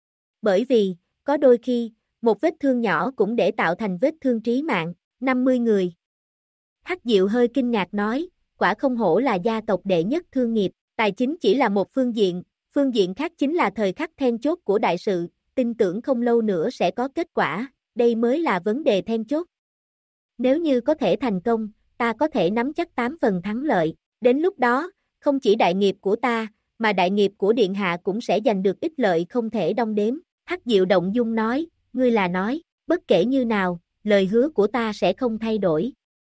Bởi vì, có đôi khi, một vết thương nhỏ cũng để tạo thành vết thương trí mạng, 50 người. Hắc Diệu hơi kinh ngạc nói, quả không hổ là gia tộc đệ nhất thương nghiệp, tài chính chỉ là một phương diện khác chính là thời khắc then chốt của đại sự, tin tưởng không lâu nữa sẽ có kết quả, đây mới là vấn đề then chốt. Nếu như có thể thành công, ta có thể nắm chắc 8 phần thắng lợi, đến lúc đó, không chỉ đại nghiệp của ta, mà đại nghiệp của điện hạ cũng sẽ giành được ích lợi không thể đong đếm. Hắc Diệu động dung nói, ngươi là nói, bất kể như nào, lời hứa của ta sẽ không thay đổi.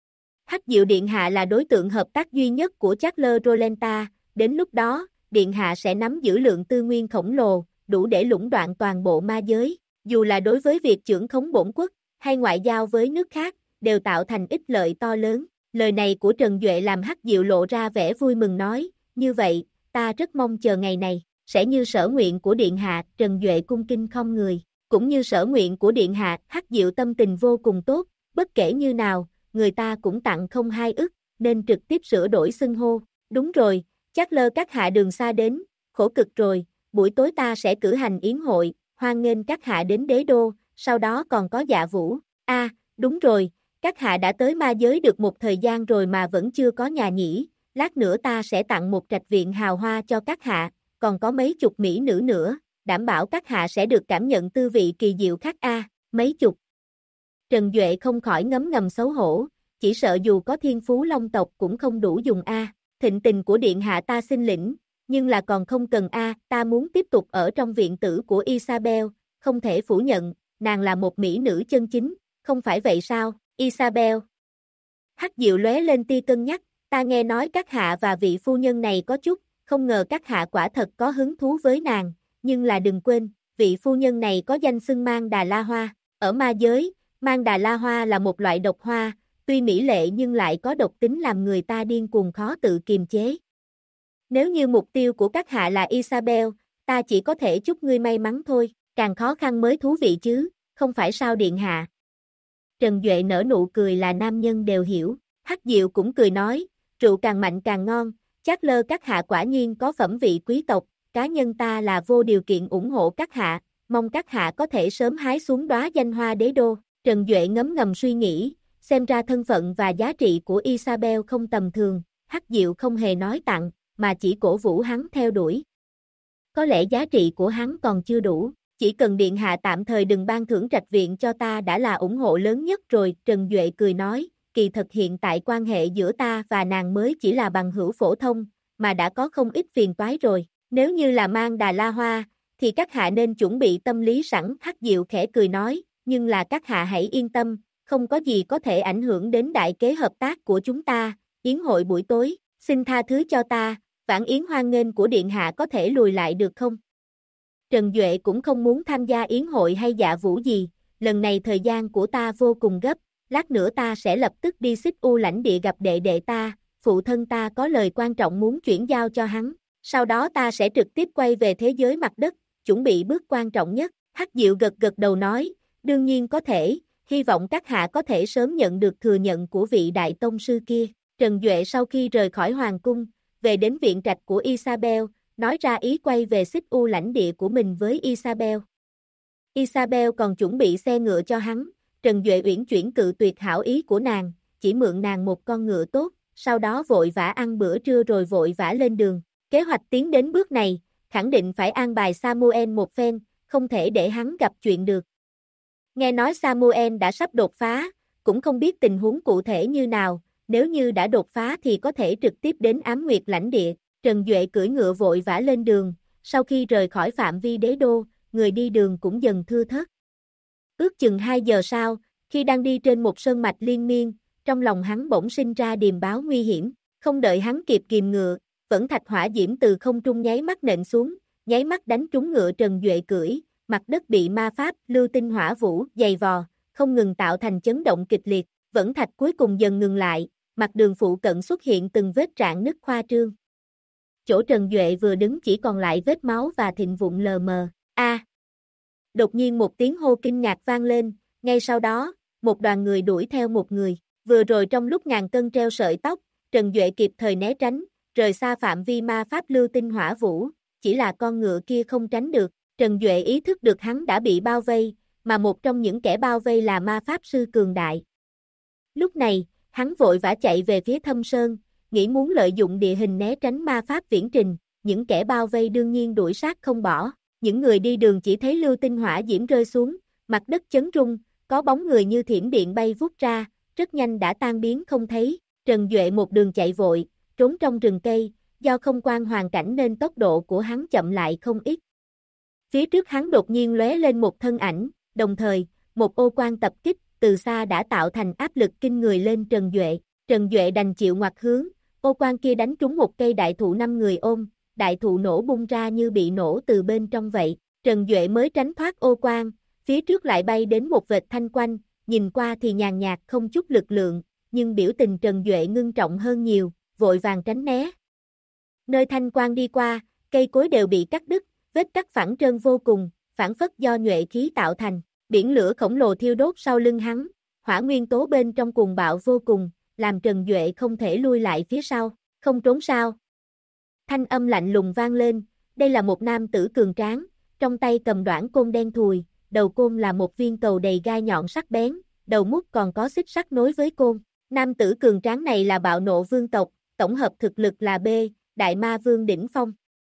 Hắc Diệu điện hạ là đối tượng hợp tác duy nhất của Charles Rolenta, đến lúc đó, điện hạ sẽ nắm giữ lượng tư nguyên khổng lồ, đủ để lũng đoạn toàn bộ ma giới, dù là đối với việc chưởng khống bổn quốc, hay ngoại giao với nước khác, đều tạo thành ích lợi to lớn. Lời này của Trần Duệ làm Hắc Diệu lộ ra vẻ vui mừng nói, như vậy, ta rất mong chờ ngày này, sẽ như sở nguyện của điện hạ, Trần Duệ cung kinh không người, cũng như sở nguyện của điện hạ, Hắc Diệu tâm tình vô cùng tốt, bất kể như nào, người ta cũng tặng không 2 ức, nên trực tiếp sửa đổi xưng hô, đúng rồi, chắc lơ các hạ đường xa đến, khổ cực rồi, buổi tối ta sẽ cử hành yến hội, hoan nghênh các hạ đến đế đô, sau đó còn có dạ vũ, đúng rồi, các hạ đã tới ma giới được một thời gian rồi mà vẫn chưa có nhà nhỉ, lát nữa ta sẽ tặng một trạch viện hào hoa cho các hạ, còn có mấy chục mỹ nữ nữa, đảm bảo các hạ sẽ được cảm nhận tư vị kỳ diệu khác mấy chục. Trần Duệ không khỏi ngấm ngầm xấu hổ, chỉ sợ dù có thiên phú long tộc cũng không đủ dùng thịnh tình của điện hạ ta xin lĩnh, nhưng là còn không cần ta muốn tiếp tục ở trong viện tử của Isabel, không thể phủ nhận, nàng là một mỹ nữ chân chính, không phải vậy sao, Isabel? Hắc Diệu lóe lên tia cân nhắc, ta nghe nói các hạ và vị phu nhân này có chút, không ngờ các hạ quả thật có hứng thú với nàng, nhưng là đừng quên, vị phu nhân này có danh xưng Mang Đà La Hoa. Ở ma giới, Mang Đà La Hoa là một loại độc hoa, tuy mỹ lệ nhưng lại có độc tính làm người ta điên cuồng khó tự kiềm chế. Nếu như mục tiêu của các hạ là Isabel, ta chỉ có thể chúc ngươi may mắn thôi, càng khó khăn mới thú vị chứ, không phải sao điện hạ. Trần Duệ nở nụ cười là nam nhân đều hiểu, Hắc Diệu cũng cười nói, rượu càng mạnh càng ngon, Chát Lơ các hạ quả nhiên có phẩm vị quý tộc, cá nhân ta là vô điều kiện ủng hộ các hạ, mong các hạ có thể sớm hái xuống đóa danh hoa đế đô. Trần Duệ ngấm ngầm suy nghĩ, xem ra thân phận và giá trị của Isabel không tầm thường, Hắc Diệu không hề nói tặng, mà chỉ cổ vũ hắn theo đuổi. Có lẽ giá trị của hắn còn chưa đủ, chỉ cần điện hạ tạm thời đừng ban thưởng trạch viện cho ta đã là ủng hộ lớn nhất rồi. Trần Duệ cười nói, kỳ thật hiện tại quan hệ giữa ta và nàng mới chỉ là bằng hữu phổ thông, mà đã có không ít phiền toái rồi, nếu như là Mang Đà La Hoa, thì các hạ nên chuẩn bị tâm lý sẵn. Hắc Diệu khẽ cười nói, nhưng là các hạ hãy yên tâm, không có gì có thể ảnh hưởng đến đại kế hợp tác của chúng ta. Yến hội buổi tối, xin tha thứ cho ta, vãn yến hoan nghênh của điện hạ có thể lùi lại được không? Trần Duệ cũng không muốn tham gia yến hội hay dạ vũ gì, lần này thời gian của ta vô cùng gấp, lát nữa ta sẽ lập tức đi Xích U lãnh địa gặp đệ đệ ta, phụ thân ta có lời quan trọng muốn chuyển giao cho hắn, sau đó ta sẽ trực tiếp quay về thế giới mặt đất, chuẩn bị bước quan trọng nhất. Hắc Diệu gật gật đầu nói, đương nhiên có thể, hy vọng các hạ có thể sớm nhận được thừa nhận của vị đại tông sư kia. Trần Duệ sau khi rời khỏi hoàng cung, về đến viện trạch của Isabel, nói ra ý quay về Xích U lãnh địa của mình với Isabel. Isabel còn chuẩn bị xe ngựa cho hắn, Trần Duệ uyển chuyển cự tuyệt hảo ý của nàng, chỉ mượn nàng một con ngựa tốt, sau đó vội vã ăn bữa trưa rồi vội vã lên đường. Kế hoạch tiến đến bước này, khẳng định phải an bài Samuel một phen, không thể để hắn gặp chuyện được. Nghe nói Samuel đã sắp đột phá, cũng không biết tình huống cụ thể như nào, nếu như đã đột phá thì có thể trực tiếp đến Ám Nguyệt lãnh địa. Trần Duệ cưỡi ngựa vội vã lên đường, sau khi rời khỏi phạm vi đế đô, người đi đường cũng dần thưa thớt. Ước chừng 2 giờ sau, khi đang đi trên một sơn mạch liên miên, trong lòng hắn bỗng sinh ra điềm báo nguy hiểm, không đợi hắn kịp kìm ngựa, vẫn thạch hỏa diễm từ không trung nháy mắt nện xuống, nháy mắt đánh trúng ngựa Trần Duệ cưỡi, mặt đất bị ma pháp lưu tinh hỏa vũ dày vò, không ngừng tạo thành chấn động kịch liệt, vẫn thạch cuối cùng dần ngừng lại, mặt đường phụ cận xuất hiện từng vết rạn nứt khoa trương. Chỗ Trần Duệ vừa đứng chỉ còn lại vết máu và thịnh vụn lờ mờ. Đột nhiên một tiếng hô kinh ngạc vang lên, ngay sau đó, một đoàn người đuổi theo một người, vừa rồi trong lúc ngàn cân treo sợi tóc, Trần Duệ kịp thời né tránh, rời xa phạm vi ma pháp lưu tinh hỏa vũ, chỉ là con ngựa kia không tránh được, Trần Duệ ý thức được hắn đã bị bao vây, mà một trong những kẻ bao vây là ma pháp sư cường đại. Lúc này, hắn vội vã chạy về phía Thâm Sơn, nghĩ muốn lợi dụng địa hình né tránh ma pháp viễn trình, những kẻ bao vây đương nhiên đuổi sát không bỏ, những người đi đường chỉ thấy lưu tinh hỏa diễm rơi xuống, mặt đất chấn rung, có bóng người như thiểm điện bay vút ra, rất nhanh đã tan biến không thấy, Trần Duệ một đường chạy vội, trốn trong rừng cây, do không quan hoàn cảnh nên tốc độ của hắn chậm lại không ít. Phía trước hắn đột nhiên lóe lên một thân ảnh, đồng thời, một ô quan tập kích, từ xa đã tạo thành áp lực kinh người lên Trần Duệ đành chịu ngoặt hướng, ô quan kia đánh trúng một cây đại thụ 5 người ôm, đại thụ nổ bung ra như bị nổ từ bên trong vậy, Trần Duệ mới tránh thoát ô quan, phía trước lại bay đến một vệt thanh quanh, nhìn qua thì nhàn nhạt không chút lực lượng, nhưng biểu tình Trần Duệ ngưng trọng hơn nhiều, vội vàng tránh né. Nơi thanh quang đi qua, cây cối đều bị cắt đứt, vết cắt phẳng trơn vô cùng, phản phất do nhuệ khí tạo thành, biển lửa khổng lồ thiêu đốt sau lưng hắn, hỏa nguyên tố bên trong cuồng bạo vô cùng, làm Trần Duệ không thể lui lại phía sau, không trốn sao. Thanh âm lạnh lùng vang lên, đây là một nam tử cường tráng, trong tay cầm đoản côn đen thùi, đầu côn là một viên cầu đầy gai nhọn sắc bén, đầu mút còn có xích sắt nối với côn. Nam tử cường tráng này là bạo nộ vương tộc, tổng hợp thực lực là B, đại ma vương đỉnh phong.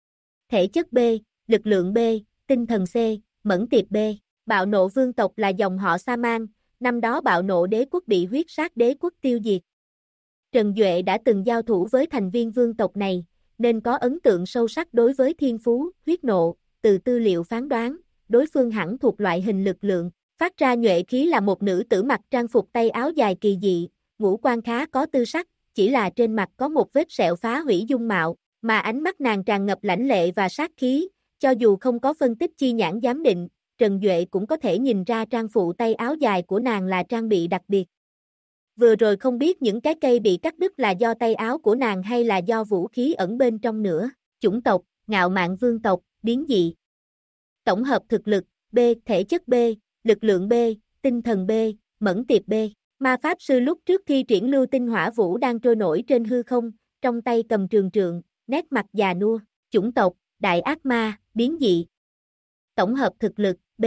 Thể chất B, lực lượng B, tinh thần C, mẫn tiệp B. Bạo nộ vương tộc là dòng họ Sa Man, năm đó bạo nộ đế quốc bị huyết sát đế quốc tiêu diệt. Trần Duệ đã từng giao thủ với thành viên vương tộc này, nên có ấn tượng sâu sắc đối với thiên phú, huyết nộ, từ tư liệu phán đoán, đối phương hẳn thuộc loại hình lực lượng, phát ra nhuệ khí là một nữ tử mặc trang phục tay áo dài kỳ dị, ngũ quan khá có tư sắc, chỉ là trên mặt có một vết sẹo phá hủy dung mạo, mà ánh mắt nàng tràn ngập lãnh lệ và sát khí, Cho dù không có phân tích chi nhãn giám định, Trần Duệ cũng có thể nhìn ra trang phụ tay áo dài của nàng là trang bị đặc biệt. Vừa rồi không biết những cái cây bị cắt đứt là do tay áo của nàng hay là do vũ khí ẩn bên trong nữa. Chủng tộc, ngạo mạn vương tộc, biến dị. Tổng hợp thực lực, B, thể chất B, lực lượng B, tinh thần B, mẫn tiệp B. Ma Pháp Sư lúc trước thi triển lưu tinh hỏa vũ đang trôi nổi trên hư không, trong tay cầm trường trượng, nét mặt già nua. Chủng tộc, đại ác ma, biến dị. Tổng hợp thực lực, B.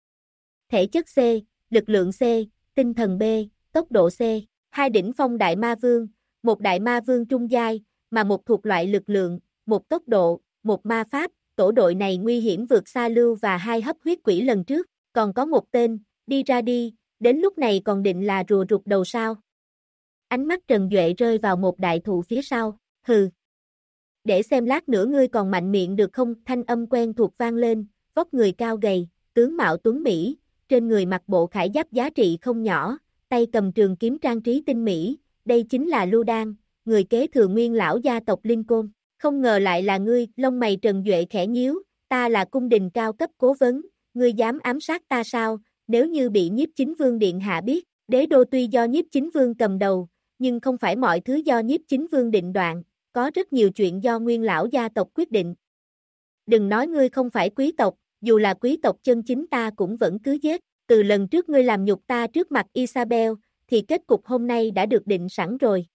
Thể chất C, lực lượng C, tinh thần B, tốc độ C. Hai đỉnh phong đại ma vương, một đại ma vương trung giai, mà một thuộc loại lực lượng, một tốc độ, một ma pháp. Tổ đội này nguy hiểm vượt xa Lưu và hai hấp huyết quỷ lần trước, còn có một tên, đi ra đi, đến lúc này còn định là rùa rụt đầu sao. Ánh mắt Trần Duệ rơi vào một đại thụ phía sau, hừ. Để xem lát nữa ngươi còn mạnh miệng được không, thanh âm quen thuộc vang lên, vóc người cao gầy, tướng mạo tuấn mỹ, trên người mặc bộ khải giáp giá trị không nhỏ, tay cầm trường kiếm trang trí tinh mỹ, đây chính là Lưu Đan, người kế thừa nguyên lão gia tộc Linh Côn. Không ngờ lại là ngươi, lông mày Trần Duệ khẽ nhíu, ta là cung đình cao cấp cố vấn, ngươi dám ám sát ta sao, nếu như bị Nhiếp Chính Vương Điện Hạ biết, đế đô tuy do Nhiếp Chính Vương cầm đầu, nhưng không phải mọi thứ do Nhiếp Chính Vương định đoạt, có rất nhiều chuyện do nguyên lão gia tộc quyết định. Đừng nói ngươi không phải quý tộc, dù là quý tộc chân chính ta cũng vẫn cứ giết, từ lần trước ngươi làm nhục ta trước mặt Isabel, thì kết cục hôm nay đã được định sẵn rồi.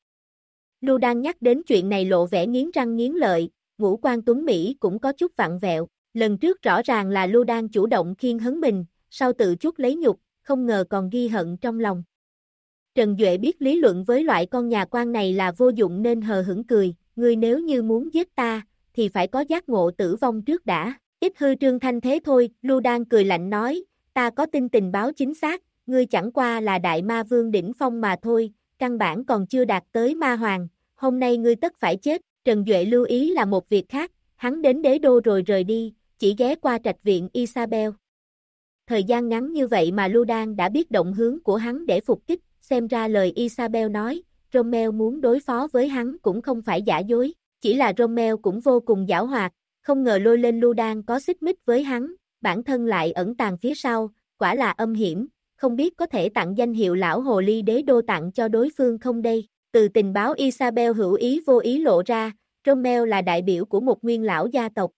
Lưu đang nhắc đến chuyện này lộ vẻ nghiến răng nghiến lợi, ngũ quan tuấn Mỹ cũng có chút vặn vẹo, lần trước rõ ràng là Lưu đang chủ động khiêng hấn mình, sau tự chuốc lấy nhục, không ngờ còn ghi hận trong lòng. Trần Duệ biết lý luận với loại con nhà quan này là vô dụng nên hờ hững cười, ngươi nếu như muốn giết ta, thì phải có giác ngộ tử vong trước đã, ít hư trương thanh thế thôi, Lưu đang cười lạnh nói, ta có tin tình báo chính xác, ngươi chẳng qua là đại ma vương đỉnh phong mà thôi, căn bản còn chưa đạt tới ma hoàng, hôm nay ngươi tất phải chết. Trần Duệ lưu ý là một việc khác, hắn đến đế đô rồi rời đi, chỉ ghé qua trạch viện Isabel. Thời gian ngắn như vậy mà Lưu Đan đã biết động hướng của hắn để phục kích, xem ra lời Isabel nói, Romeo muốn đối phó với hắn cũng không phải giả dối, chỉ là Romeo cũng vô cùng giảo hoạt, không ngờ lôi lên Lưu Đan có xích mích với hắn, bản thân lại ẩn tàng phía sau, quả là âm hiểm, không biết có thể tặng danh hiệu lão hồ ly đế đô tặng cho đối phương không đây. Từ tình báo Isabel hữu ý vô ý lộ ra, Romeo là đại biểu của một nguyên lão gia tộc.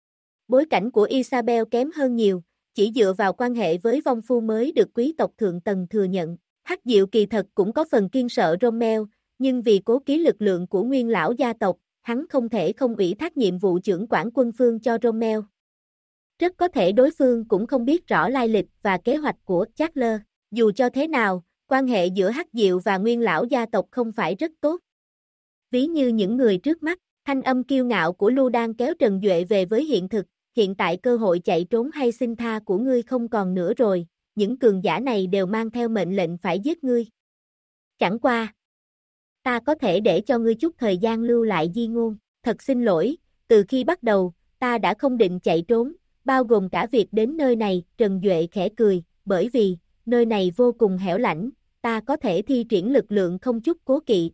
Bối cảnh của Isabel kém hơn nhiều, chỉ dựa vào quan hệ với vong phu mới được quý tộc thượng tầng thừa nhận. Hắc Diệu kỳ thật cũng có phần kiêng sợ Romeo, nhưng vì cố ký lực lượng của nguyên lão gia tộc, hắn không thể không ủy thác nhiệm vụ trưởng quản quân phương cho Romeo. Rất có thể đối phương cũng không biết rõ lai lịch và kế hoạch của Charles. Dù cho thế nào, quan hệ giữa Hắc Diệu và nguyên lão gia tộc không phải rất tốt. Ví như những người trước mắt, thanh âm kiêu ngạo của Lưu đang kéo Trần Duệ về với hiện thực, hiện tại cơ hội chạy trốn hay xin tha của ngươi không còn nữa rồi, những cường giả này đều mang theo mệnh lệnh phải giết ngươi. Chẳng qua, ta có thể để cho ngươi chút thời gian lưu lại di ngôn, thật xin lỗi, từ khi bắt đầu, ta đã không định chạy trốn, bao gồm cả việc đến nơi này, Trần Duệ khẽ cười, bởi vì, nơi này vô cùng hẻo lánh, ta có thể thi triển lực lượng không chút cố kỵ.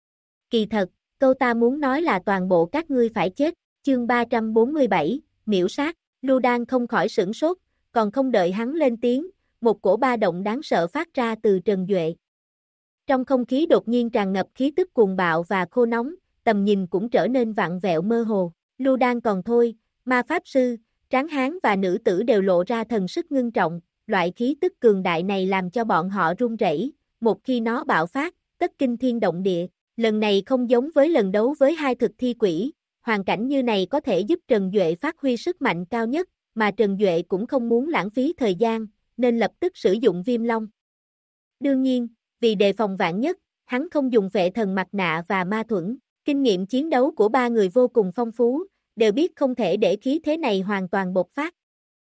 Kỳ thật, câu ta muốn nói là toàn bộ các ngươi phải chết, chương 347, miễu sát, Lưu Đan không khỏi sửng sốt, còn không đợi hắn lên tiếng, một cổ ba động đáng sợ phát ra từ Trần Duệ. Trong không khí đột nhiên tràn ngập khí tức cuồng bạo và khô nóng, tầm nhìn cũng trở nên vặn vẹo mơ hồ, Lưu Đan còn thôi, ma pháp sư, tráng hán và nữ tử đều lộ ra thần sức ngưng trọng, loại khí tức cường đại này làm cho bọn họ run rẩy, một khi nó bạo phát, tất kinh thiên động địa, lần này không giống với lần đấu với hai thực thi quỷ, hoàn cảnh như này có thể giúp Trần Duệ phát huy sức mạnh cao nhất, mà Trần Duệ cũng không muốn lãng phí thời gian, nên lập tức sử dụng viêm long. Đương nhiên, vì đề phòng vạn nhất, hắn không dùng phệ thần mặt nạ và ma thuẫn, kinh nghiệm chiến đấu của ba người vô cùng phong phú, đều biết không thể để khí thế này hoàn toàn bộc phát.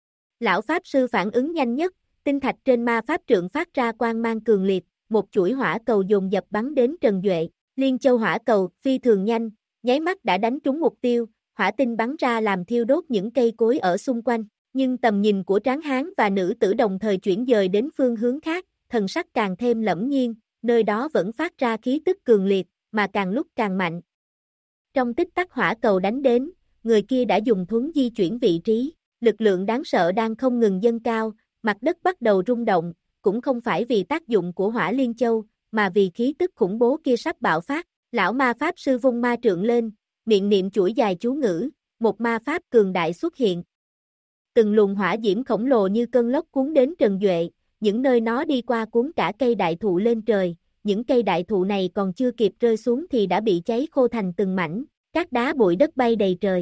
Lão Pháp Sư phản ứng nhanh nhất, tinh thạch trên ma pháp trượng phát ra quang mang cường liệt, một chuỗi hỏa cầu dồn dập bắn đến Trần Duệ, liên châu hỏa cầu, phi thường nhanh, nháy mắt đã đánh trúng mục tiêu, hỏa tinh bắn ra làm thiêu đốt những cây cối ở xung quanh, nhưng tầm nhìn của tráng hán và nữ tử đồng thời chuyển dời đến phương hướng khác, thần sắc càng thêm lẫm nhiên, nơi đó vẫn phát ra khí tức cường liệt, mà càng lúc càng mạnh. Trong tích tắc hỏa cầu đánh đến, người kia đã dùng thuấn di chuyển vị trí, Lực lượng đáng sợ đang không ngừng dâng cao, mặt đất bắt đầu rung động, cũng không phải vì tác dụng của Hỏa Liên Châu, mà vì khí tức khủng bố kia sắp bạo phát. Lão ma pháp sư vung ma trượng lên, miệng niệm chuỗi dài chú ngữ, một ma pháp cường đại xuất hiện. Từng luồng hỏa diễm khổng lồ như cơn lốc cuốn đến Trần Duệ, những nơi nó đi qua cuốn cả cây đại thụ lên trời, những cây đại thụ này còn chưa kịp rơi xuống thì đã bị cháy khô thành từng mảnh, các đá bụi đất bay đầy trời.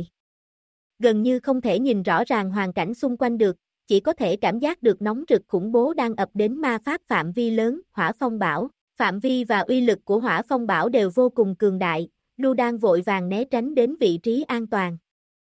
Gần như không thể nhìn rõ ràng hoàn cảnh xung quanh được, chỉ có thể cảm giác được nóng rực khủng bố đang ập đến ma pháp phạm vi lớn, Hỏa Phong Bão. Phạm vi và uy lực của Hỏa Phong Bão đều vô cùng cường đại, Lưu Đan vội vàng né tránh đến vị trí an toàn.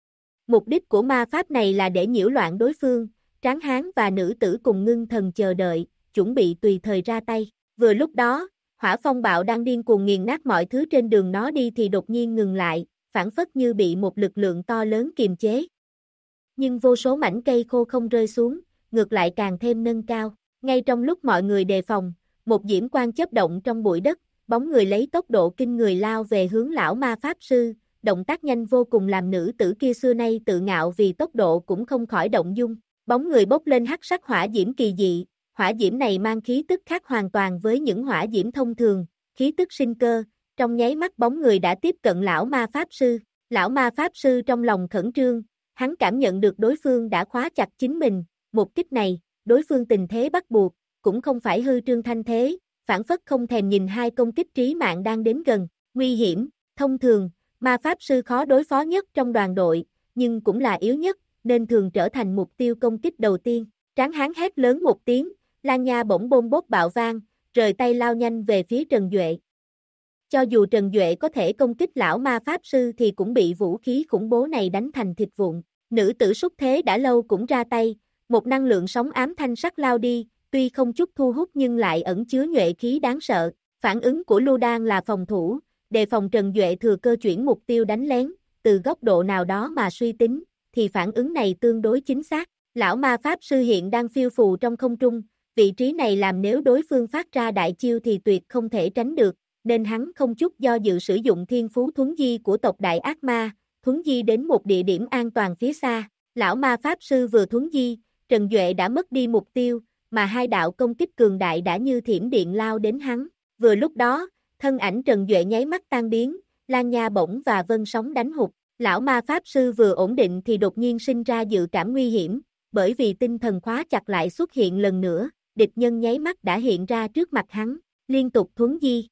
Mục đích của ma pháp này là để nhiễu loạn đối phương, tráng hán và nữ tử cùng ngưng thần chờ đợi, chuẩn bị tùy thời ra tay. Vừa lúc đó, Hỏa Phong Bạo đang điên cuồng nghiền nát mọi thứ trên đường nó đi thì đột nhiên ngừng lại, phản phất như bị một lực lượng to lớn kiềm chế. Nhưng vô số mảnh cây khô không rơi xuống, ngược lại càng thêm nâng cao. Ngay trong lúc mọi người đề phòng, một diễm quang chớp động trong bụi đất, bóng người lấy tốc độ kinh người lao về hướng lão ma pháp sư, động tác nhanh vô cùng làm nữ tử kia xưa nay tự ngạo vì tốc độ cũng không khỏi động dung. Bóng người bốc lên hắc sắc hỏa diễm kỳ dị, hỏa diễm này mang khí tức khác hoàn toàn với những hỏa diễm thông thường, khí tức sinh cơ, trong nháy mắt bóng người đã tiếp cận lão ma pháp sư. Lão ma pháp sư trong lòng khẩn trương, hắn cảm nhận được đối phương đã khóa chặt chính mình, một kích này, đối phương tình thế bắt buộc, cũng không phải hư trương thanh thế, phản phất không thèm nhìn hai công kích trí mạng đang đến gần, nguy hiểm, thông thường, ma pháp sư khó đối phó nhất trong đoàn đội, nhưng cũng là yếu nhất, nên thường trở thành mục tiêu công kích đầu tiên. Tráng hán hét lớn một tiếng, Lan Nha bỗng bôm bốp bạo vang, rời tay lao nhanh về phía Trần Duệ. Cho dù Trần Duệ có thể công kích lão ma pháp sư thì cũng bị vũ khí khủng bố này đánh thành thịt vụn. Nữ tử xúc thế đã lâu cũng ra tay, một năng lượng sóng ám thanh sắc lao đi, tuy không chút thu hút nhưng lại ẩn chứa nhuệ khí đáng sợ. Phản ứng của Lưu Đan là phòng thủ, đề phòng Trần Duệ thừa cơ chuyển mục tiêu đánh lén, từ góc độ nào đó mà suy tính, thì phản ứng này tương đối chính xác. Lão ma pháp sư hiện đang phiêu phù trong không trung, vị trí này làm nếu đối phương phát ra đại chiêu thì tuyệt không thể tránh được, nên hắn không chút do dự sử dụng thiên phú thuấn di của tộc đại ác ma, thuấn di đến một địa điểm an toàn phía xa. Lão ma pháp sư vừa thuấn di, Trần Duệ đã mất đi mục tiêu, mà hai đạo công kích cường đại đã như thiểm điện lao đến hắn. Vừa lúc đó, thân ảnh Trần Duệ nháy mắt tan biến, Lan Nha bổng và Vân Sóng đánh hụt. Lão ma pháp sư vừa ổn định thì đột nhiên sinh ra dự cảm nguy hiểm, bởi vì tinh thần khóa chặt lại xuất hiện lần nữa, địch nhân nháy mắt đã hiện ra trước mặt hắn, liên tục thuấn di.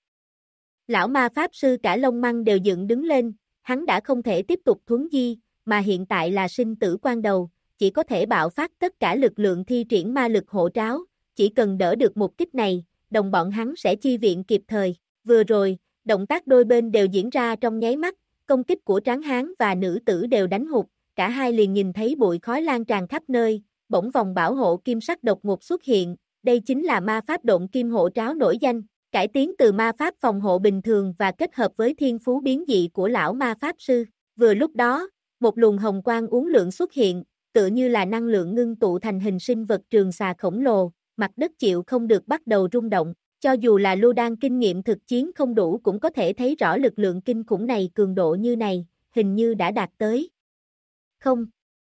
Lão ma pháp sư cả lông măng đều dựng đứng lên, hắn đã không thể tiếp tục thuấn di, mà hiện tại là sinh tử quan đầu, chỉ có thể bạo phát tất cả lực lượng thi triển ma lực hộ tráo, chỉ cần đỡ được một kích này, đồng bọn hắn sẽ chi viện kịp thời. Vừa rồi, động tác đôi bên đều diễn ra trong nháy mắt, công kích của tráng hán và nữ tử đều đánh hụt, cả hai liền nhìn thấy bụi khói lan tràn khắp nơi, bỗng vòng bảo hộ kim sắc độc ngột xuất hiện, đây chính là ma pháp độn kim hộ tráo nổi danh, cải tiến từ ma pháp phòng hộ bình thường và kết hợp với thiên phú biến dị của lão ma pháp sư. Vừa lúc đó, một luồng hồng quang uốn lượn xuất hiện, tựa như là năng lượng ngưng tụ thành hình sinh vật trường xà khổng lồ, mặt đất chịu không được bắt đầu rung động. Cho dù là Lưu Đan kinh nghiệm thực chiến không đủ cũng có thể thấy rõ lực lượng kinh khủng này, cường độ như này, hình như đã đạt tới. Không.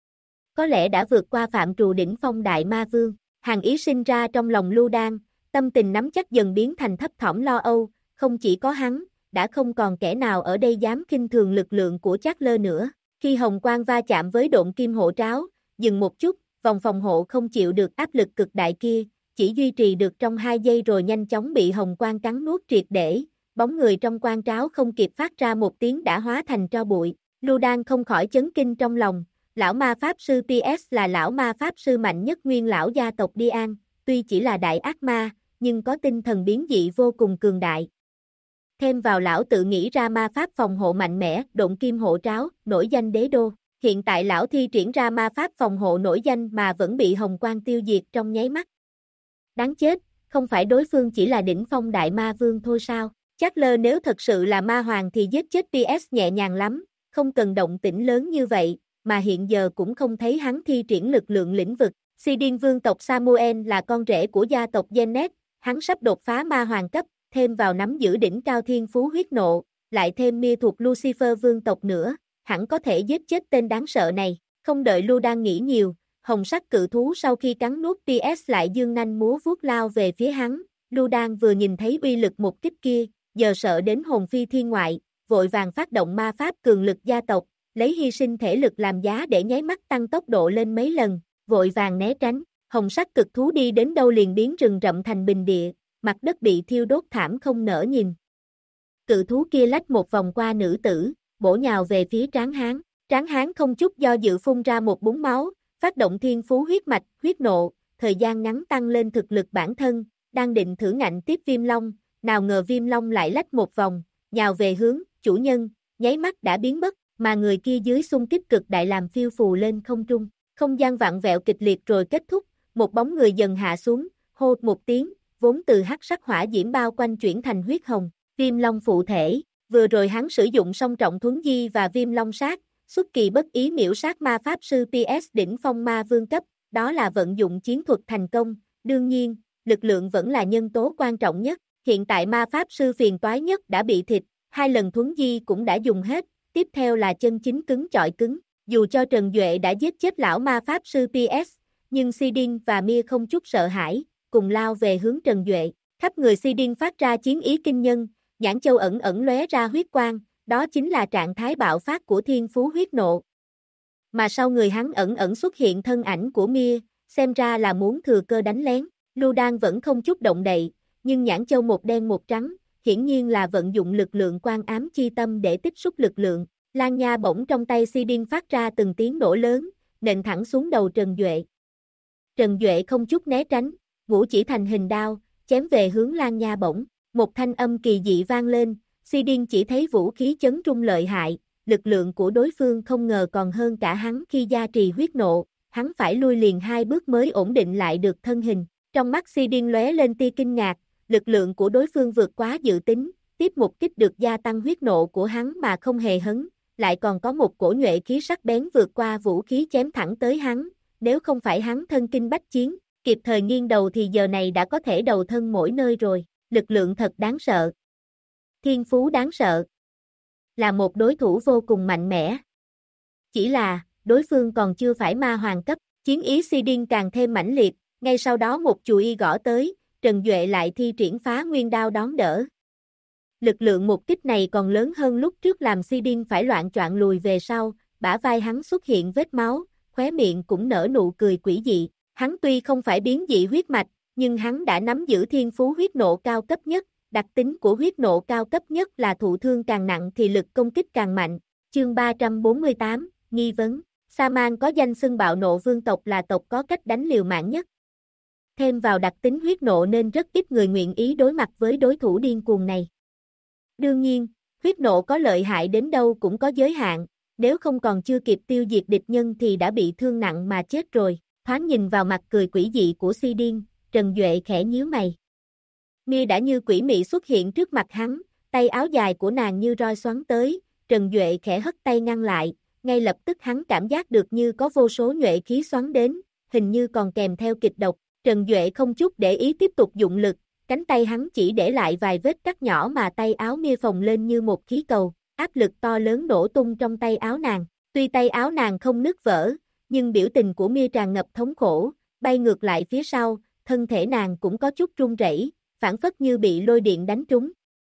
Có lẽ đã vượt qua phạm trù đỉnh phong đại ma vương. Hàng ý sinh ra trong lòng Lưu Đan, tâm tình nắm chắc dần biến thành thấp thỏm lo âu, không chỉ có hắn, đã không còn kẻ nào ở đây dám khinh thường lực lượng của Trác Lơ nữa. Khi hồng quang va chạm với độn kim hộ tráo, dừng một chút, vòng phòng hộ không chịu được áp lực cực đại kia, chỉ duy trì được trong 2 giây rồi nhanh chóng bị hồng quang cắn nuốt triệt để, bóng người trong quang tráo không kịp phát ra một tiếng đã hóa thành tro bụi. Lưu Đan không khỏi chấn kinh trong lòng, lão ma pháp sư PS là lão ma pháp sư mạnh nhất nguyên lão gia tộc Dian, tuy chỉ là đại ác ma, nhưng có tinh thần biến dị vô cùng cường đại. Thêm vào lão tự nghĩ ra ma pháp phòng hộ mạnh mẽ, độn kim hộ tráo, nổi danh đế đô. Hiện tại lão thi triển ra ma pháp phòng hộ nổi danh mà vẫn bị hồng quang tiêu diệt trong nháy mắt. Đáng chết, không phải đối phương chỉ là đỉnh phong đại ma vương thôi sao? Chắc lơ nếu thật sự là ma hoàng thì giết chết PS nhẹ nhàng lắm, không cần động tĩnh lớn như vậy, mà hiện giờ cũng không thấy hắn thi triển lực lượng lĩnh vực. Si Điên vương tộc Samuel là con rể của gia tộc Genet, hắn sắp đột phá ma hoàng cấp, thêm vào nắm giữ đỉnh cao thiên phú huyết nộ, lại thêm Mia thuộc Lucifer vương tộc nữa, hẳn có thể giết chết tên đáng sợ này. Không đợi Lưu Đan nghĩ nhiều, Hồng sắc cự thú sau khi cắn nuốt PS lại dương nanh múa vuốt lao về phía hắn, Lưu Đan vừa nhìn thấy uy lực một kích kia, giờ sợ đến hồn phi thiên ngoại, vội vàng phát động ma pháp cường lực gia tộc, lấy hy sinh thể lực làm giá để nháy mắt tăng tốc độ lên mấy lần, vội vàng né tránh, hồng sắc cực thú đi đến đâu liền biến rừng rậm thành bình địa, mặt đất bị thiêu đốt thảm không nỡ nhìn. Cự thú kia lách một vòng qua nữ tử, bổ nhào về phía Tráng Hán không chút do dự phun ra một búng máu, phát động thiên phú huyết mạch, huyết nộ, thời gian ngắn tăng lên thực lực bản thân, đang định thử ngạnh tiếp Viêm Long, nào ngờ Viêm Long lại lách một vòng, nhào về hướng chủ nhân, nháy mắt đã biến mất, mà người kia dưới xung kích cực đại làm phiêu phù lên không trung, không gian vặn vẹo kịch liệt rồi kết thúc, một bóng người dần hạ xuống, hô một tiếng, vốn từ hắc sắc hỏa diễm bao quanh chuyển thành huyết hồng, Viêm Long phụ thể, vừa rồi hắn sử dụng song trọng thuấn di và Viêm Long sát, xuất kỳ bất ý miễu sát ma pháp sư PS đỉnh phong ma vương cấp, đó là vận dụng chiến thuật thành công, đương nhiên, lực lượng vẫn là nhân tố quan trọng nhất, hiện tại ma pháp sư phiền toái nhất đã bị thịt, 2 lần thuấn di cũng đã dùng hết, tiếp theo là chân chính cứng chọi cứng, dù cho Trần Duệ đã giết chết lão ma pháp sư PS, nhưng Sidin và Mia không chút sợ hãi, cùng lao về hướng Trần Duệ, khắp người Sidin phát ra chiến ý kinh nhân, nhãn châu ẩn ẩn lóe ra huyết quang, đó chính là trạng thái bạo phát của thiên phú huyết nộ. Mà sau người hắn ẩn ẩn xuất hiện thân ảnh của Mia, xem ra là muốn thừa cơ đánh lén, Lưu Đan vẫn không chút động đậy, nhưng nhãn châu một đen một trắng, hiển nhiên là vận dụng lực lượng quan ám chi tâm để tích xúc lực lượng, Lan Nha bổng trong tay Sidin phát ra từng tiếng nổ lớn, nện thẳng xuống đầu Trần Duệ. Trần Duệ không chút né tránh, ngũ chỉ thành hình đao, chém về hướng Lan Nha bổng, một thanh âm kỳ dị vang lên, Sidin chỉ thấy vũ khí chấn trung lợi hại, lực lượng của đối phương không ngờ còn hơn cả hắn khi gia trì huyết nộ, hắn phải lui liền 2 bước mới ổn định lại được thân hình, trong mắt Sidin lóe lên tia kinh ngạc, lực lượng của đối phương vượt quá dự tính, tiếp một kích được gia tăng huyết nộ của hắn mà không hề hấn, lại còn có một cổ nhuệ khí sắc bén vượt qua vũ khí chém thẳng tới hắn, nếu không phải hắn thân kinh bách chiến, kịp thời nghiêng đầu thì giờ này đã có thể đầu thân mỗi nơi rồi, lực lượng thật đáng sợ. Thiên phú đáng sợ. Là một đối thủ vô cùng mạnh mẽ. Chỉ là, đối phương còn chưa phải ma hoàng cấp, chiến ý Sidin càng thêm mãnh liệt, ngay sau đó một chùy y gõ tới, Trần Duệ lại thi triển phá nguyên đao đón đỡ. Lực lượng một kích này còn lớn hơn lúc trước làm Sidin phải loạn choạng lùi về sau, bả vai hắn xuất hiện vết máu, khóe miệng cũng nở nụ cười quỷ dị. Hắn tuy không phải biến dị huyết mạch, nhưng hắn đã nắm giữ thiên phú huyết nộ cao cấp nhất, đặc tính của huyết nộ cao cấp nhất là thụ thương càng nặng thì lực công kích càng mạnh. Chương 348, nghi vấn, Sa-man có danh xưng bạo nộ vương tộc là tộc có cách đánh liều mạng nhất. Thêm vào đặc tính huyết nộ nên rất ít người nguyện ý đối mặt với đối thủ điên cuồng này. Đương nhiên, huyết nộ có lợi hại đến đâu cũng có giới hạn, nếu không còn chưa kịp tiêu diệt địch nhân thì đã bị thương nặng mà chết rồi. Thoáng nhìn vào mặt cười quỷ dị của Sidin, Trần Duệ khẽ nhíu mày. Mia đã như quỷ mị xuất hiện trước mặt hắn, tay áo dài của nàng như roi xoắn tới, Trần Duệ khẽ hất tay ngăn lại, ngay lập tức hắn cảm giác được như có vô số nhuệ khí xoắn đến, hình như còn kèm theo kịch độc, Trần Duệ không chút để ý tiếp tục dụng lực, cánh tay hắn chỉ để lại vài vết cắt nhỏ mà tay áo Mia phồng lên như một khí cầu, áp lực to lớn nổ tung trong tay áo nàng, tuy tay áo nàng không nứt vỡ, nhưng biểu tình của Mia tràn ngập thống khổ, bay ngược lại phía sau, thân thể nàng cũng có chút run rẩy, phảng phất như bị lôi điện đánh trúng.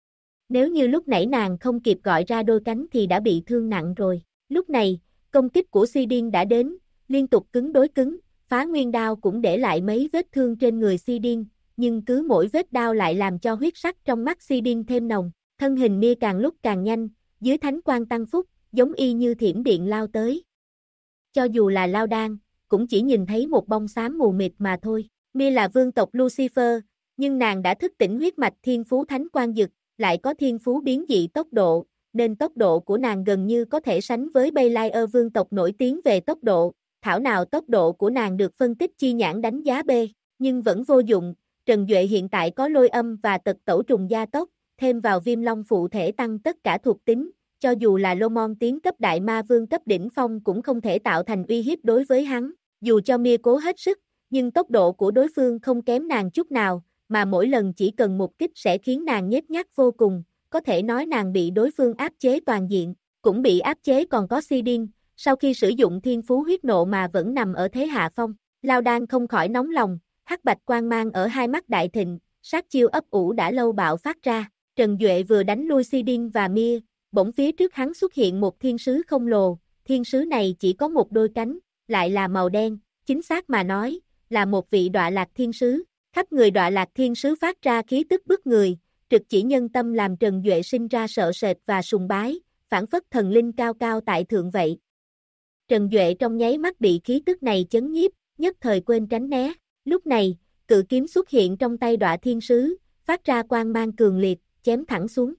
Nếu như lúc nãy nàng không kịp gọi ra đôi cánh thì đã bị thương nặng rồi. Lúc này, công kích của Sidin đã đến, liên tục cứng đối cứng, phá nguyên đao cũng để lại mấy vết thương trên người Sidin, nhưng cứ mỗi vết đao lại làm cho huyết sắc trong mắt Sidin thêm nồng, thân hình Mia càng lúc càng nhanh, dưới thánh quang tăng phúc, giống y như thiểm điện lao tới. Cho dù là Lao Đan, cũng chỉ nhìn thấy một bông xám mù mịt mà thôi. Mia là vương tộc Lucifer, nhưng nàng đã thức tỉnh huyết mạch thiên phú thánh quang dực, lại có thiên phú biến dị tốc độ, nên tốc độ của nàng gần như có thể sánh với Belair vương tộc nổi tiếng về tốc độ. Thảo nào tốc độ của nàng được phân tích chi nhãn đánh giá B, nhưng vẫn vô dụng. Trần Duệ hiện tại có lôi âm và tật tẩu trùng gia tốc, thêm vào viêm long phụ thể tăng tất cả thuộc tính, cho dù là Lomon tiến cấp đại ma vương cấp đỉnh phong cũng không thể tạo thành uy hiếp đối với hắn. Dù cho Mia cố hết sức, nhưng tốc độ của đối phương không kém nàng chút nào, mà mỗi lần chỉ cần một kích sẽ khiến nàng nhếch nhác vô cùng, có thể nói nàng bị đối phương áp chế toàn diện, cũng bị áp chế còn có Sidin, sau khi sử dụng thiên phú huyết nộ mà vẫn nằm ở thế hạ phong. Lao Đan không khỏi nóng lòng, hắc bạch quang mang ở hai mắt đại thịnh, sát chiêu ấp ủ đã lâu bạo phát ra. Trần Duệ vừa đánh lui Si Đinh và Mia, bỗng phía trước hắn xuất hiện một thiên sứ khổng lồ, thiên sứ này chỉ có một đôi cánh, lại là màu đen, chính xác mà nói, là một vị đọa lạc thiên sứ. Khắp người đọa lạc thiên sứ phát ra khí tức bức người, trực chỉ nhân tâm làm Trần Duệ sinh ra sợ sệt và sùng bái, phảng phất thần linh cao cao tại thượng vậy. Trần Duệ trong nháy mắt bị khí tức này chấn nhiếp, nhất thời quên tránh né. Lúc này, cự kiếm xuất hiện trong tay đọa thiên sứ, phát ra quang mang cường liệt, chém thẳng xuống.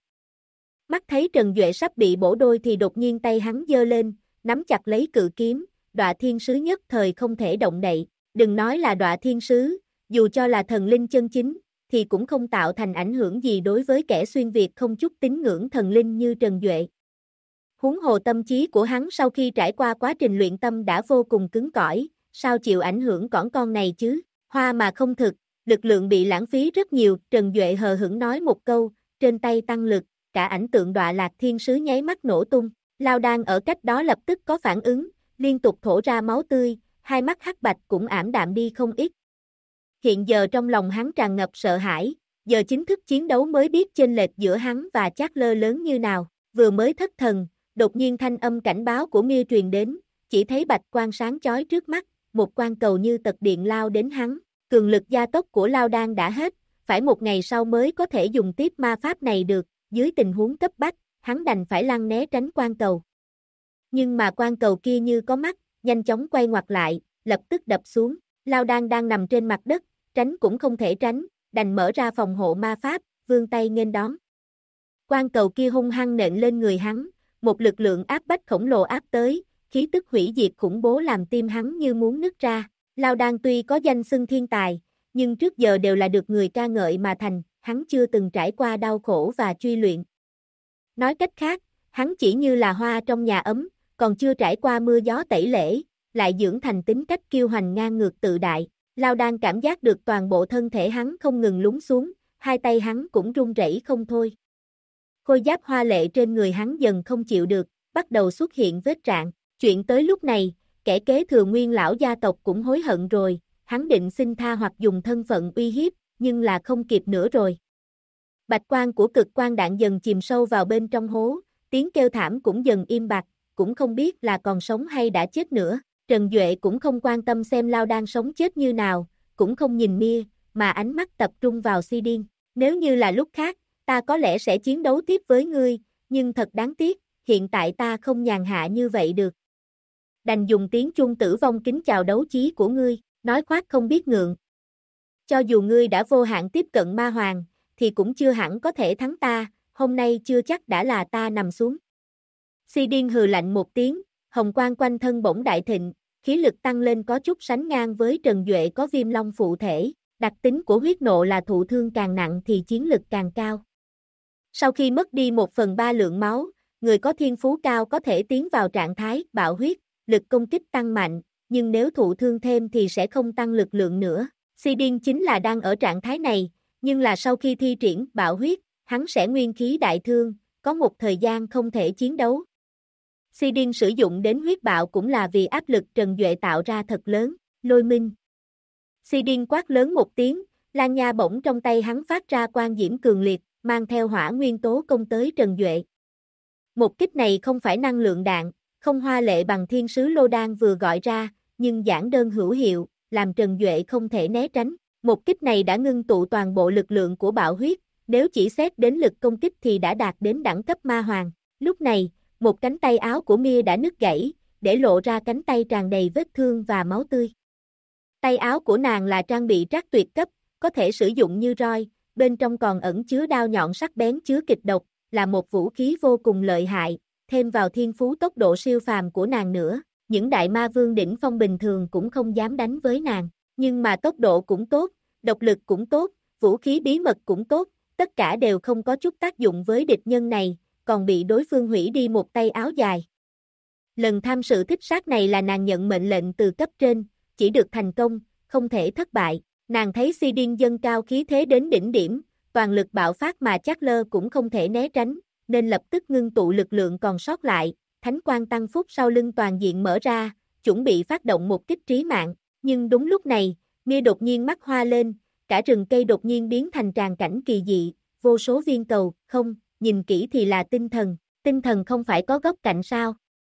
Mắt thấy Trần Duệ sắp bị bổ đôi thì đột nhiên tay hắn giơ lên, nắm chặt lấy cự kiếm, đọa thiên sứ nhất thời không thể động đậy. Đừng nói là đọa thiên sứ, dù cho là thần linh chân chính, thì cũng không tạo thành ảnh hưởng gì đối với kẻ xuyên Việt không chút tín ngưỡng thần linh như Trần Duệ. Huống hồ tâm trí của hắn sau khi trải qua quá trình luyện tâm đã vô cùng cứng cỏi, sao chịu ảnh hưởng cỏn con này chứ, hoa mà không thực, lực lượng bị lãng phí rất nhiều. Trần Duệ hờ hững nói một câu, trên tay tăng lực, cả ảnh tượng đọa lạc thiên sứ nháy mắt nổ tung. Lao Đan ở cách đó lập tức có phản ứng, liên tục thổ ra máu tươi, hai mắt hắc bạch cũng ảm đạm đi không ít. Hiện giờ trong lòng hắn tràn ngập sợ hãi, giờ chính thức chiến đấu mới biết chênh lệch giữa hắn và Chát Lơ lớn như nào. Vừa mới thất thần, đột nhiên thanh âm cảnh báo của Mia truyền đến, chỉ thấy bạch quang sáng chói trước mắt, một quang cầu như tật điện lao đến hắn. Cường lực gia tốc của Lao Đan đã hết, phải một ngày sau mới có thể dùng tiếp ma pháp này được, dưới tình huống cấp bách, hắn đành phải lăn né tránh quang cầu. Nhưng mà quang cầu kia như có mắt, nhanh chóng quay ngoặt lại, lập tức đập xuống. Lao Đan đang nằm trên mặt đất, tránh cũng không thể tránh, đành mở ra phòng hộ ma pháp, vươn tay nghênh đón. Quang cầu kia hung hăng nện lên người hắn, một lực lượng áp bách khổng lồ áp tới, khí tức hủy diệt khủng bố làm tim hắn như muốn nứt ra. Lao Đan tuy có danh xưng thiên tài, nhưng trước giờ đều là được người ca ngợi mà thành, hắn chưa từng trải qua đau khổ và truy luyện. Nói cách khác, hắn chỉ như là hoa trong nhà ấm, còn chưa trải qua mưa gió tẩy lễ, lại dưỡng thành tính cách kiêu hành ngang ngược tự đại. Lao Đan cảm giác được toàn bộ thân thể hắn không ngừng lún xuống, hai tay hắn cũng run rẩy không thôi. Khôi giáp hoa lệ trên người hắn dần không chịu được, bắt đầu xuất hiện vết rạn. Chuyện tới lúc này, kẻ kế thừa nguyên lão gia tộc cũng hối hận rồi, hắn định xin tha hoặc dùng thân phận uy hiếp, nhưng là không kịp nữa rồi. Bạch quang của cực quang đạn dần chìm sâu vào bên trong hố, tiếng kêu thảm cũng dần im bặt, cũng không biết là còn sống hay đã chết nữa. Trần Duệ cũng không quan tâm xem Lao Đan sống chết như nào, cũng không nhìn Mia, mà ánh mắt tập trung vào Si Đinh. Nếu như là lúc khác, ta có lẽ sẽ chiến đấu tiếp với ngươi, nhưng thật đáng tiếc, hiện tại ta không nhàn hạ như vậy được. Đành dùng tiếng chuông tử vong kính chào đấu chí của ngươi, nói khoác không biết ngượng. Cho dù ngươi đã vô hạn tiếp cận ma hoàng, thì cũng chưa hẳn có thể thắng ta, hôm nay chưa chắc đã là ta nằm xuống. Si Đinh hừ lạnh một tiếng, hồng quang quanh thân bỗng đại thịnh, khí lực tăng lên có chút sánh ngang với Trần Duệ có viêm long phụ thể, đặc tính của huyết nộ là thụ thương càng nặng thì chiến lực càng cao. Sau khi mất đi 1/3 lượng máu, người có thiên phú cao có thể tiến vào trạng thái bạo huyết, lực công kích tăng mạnh, nhưng nếu thụ thương thêm thì sẽ không tăng lực lượng nữa. Si Đinh chính là đang ở trạng thái này, nhưng là sau khi thi triển bạo huyết, hắn sẽ nguyên khí đại thương, có một thời gian không thể chiến đấu. Si Đinh sử dụng đến huyết bạo cũng là vì áp lực Trần Duệ tạo ra thật lớn. Lôi minh. Si Đinh quát lớn một tiếng, Lan Nha bổng trong tay hắn phát ra quang diễm cường liệt, mang theo hỏa nguyên tố công tới Trần Duệ. Một kích này không phải năng lượng đạn, không hoa lệ bằng thiên sứ Lô Đan vừa gọi ra, nhưng giản đơn hữu hiệu, làm Trần Duệ không thể né tránh. Một kích này đã ngưng tụ toàn bộ lực lượng của bạo huyết, nếu chỉ xét đến lực công kích thì đã đạt đến đẳng cấp ma hoàng. Lúc này, một cánh tay áo của Mia đã nứt gãy, để lộ ra cánh tay tràn đầy vết thương và máu tươi. Tay áo của nàng là trang bị trác tuyệt cấp, có thể sử dụng như roi, bên trong còn ẩn chứa đao nhọn sắc bén chứa kịch độc, là một vũ khí vô cùng lợi hại, thêm vào thiên phú tốc độ siêu phàm của nàng nữa, những đại ma vương đỉnh phong bình thường cũng không dám đánh với nàng, nhưng mà tốc độ cũng tốt, độc lực cũng tốt, vũ khí bí mật cũng tốt, tất cả đều không có chút tác dụng với địch nhân này, còn bị đối phương hủy đi một tay áo dài. Lần tham sự thích sát này là nàng nhận mệnh lệnh từ cấp trên, chỉ được thành công, không thể thất bại. Nàng thấy Si Đinh dâng cao khí thế đến đỉnh điểm, toàn lực bạo phát mà Chát Lơ cũng không thể né tránh, nên lập tức ngưng tụ lực lượng còn sót lại, thánh quang tăng phúc sau lưng toàn diện mở ra, chuẩn bị phát động một kích trí mạng, nhưng đúng lúc này, Mia đột nhiên mắt hoa lên, cả rừng cây đột nhiên biến thành tràng cảnh kỳ dị, vô số viên cầu, không, nhìn kỹ thì là tinh thần không phải có góc cạnh sao?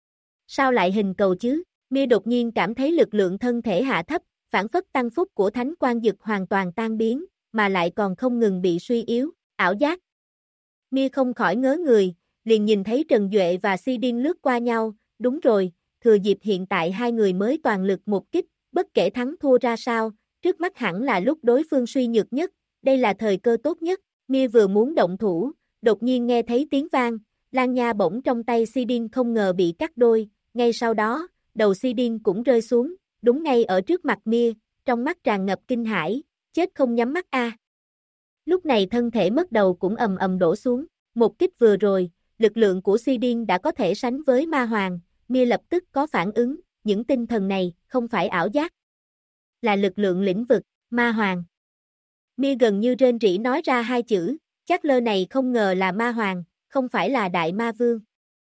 Sao lại hình cầu chứ? Mia đột nhiên cảm thấy lực lượng thân thể hạ thấp, phản phất tăng phúc của thánh quang dực hoàn toàn tan biến, mà lại còn không ngừng bị suy yếu, ảo giác. Mia không khỏi ngớ người, liền nhìn thấy Trần Duệ và Si Điên lướt qua nhau, đúng rồi, thừa dịp hiện tại hai người mới toàn lực một kích, bất kể thắng thua ra sao, trước mắt hẳn là lúc đối phương suy nhược nhất, đây là thời cơ tốt nhất, Mia vừa muốn động thủ, đột nhiên nghe thấy tiếng vang, Lan Nha bổng trong tay Si Điên không ngờ bị cắt đôi, ngay sau đó, đầu Si Điên cũng rơi xuống, đúng ngay ở trước mặt Mia, trong mắt tràn ngập kinh hãi, chết không nhắm mắt a. Lúc này thân thể mất đầu cũng ầm ầm đổ xuống, một kích vừa rồi, lực lượng của Si Điên đã có thể sánh với Ma Hoàng, Mia lập tức có phản ứng, những tinh thần này không phải ảo giác, là lực lượng lĩnh vực, Ma Hoàng. Mia gần như rên rỉ nói ra hai chữ, chắc lơ này không ngờ là Ma Hoàng, không phải là Đại Ma Vương.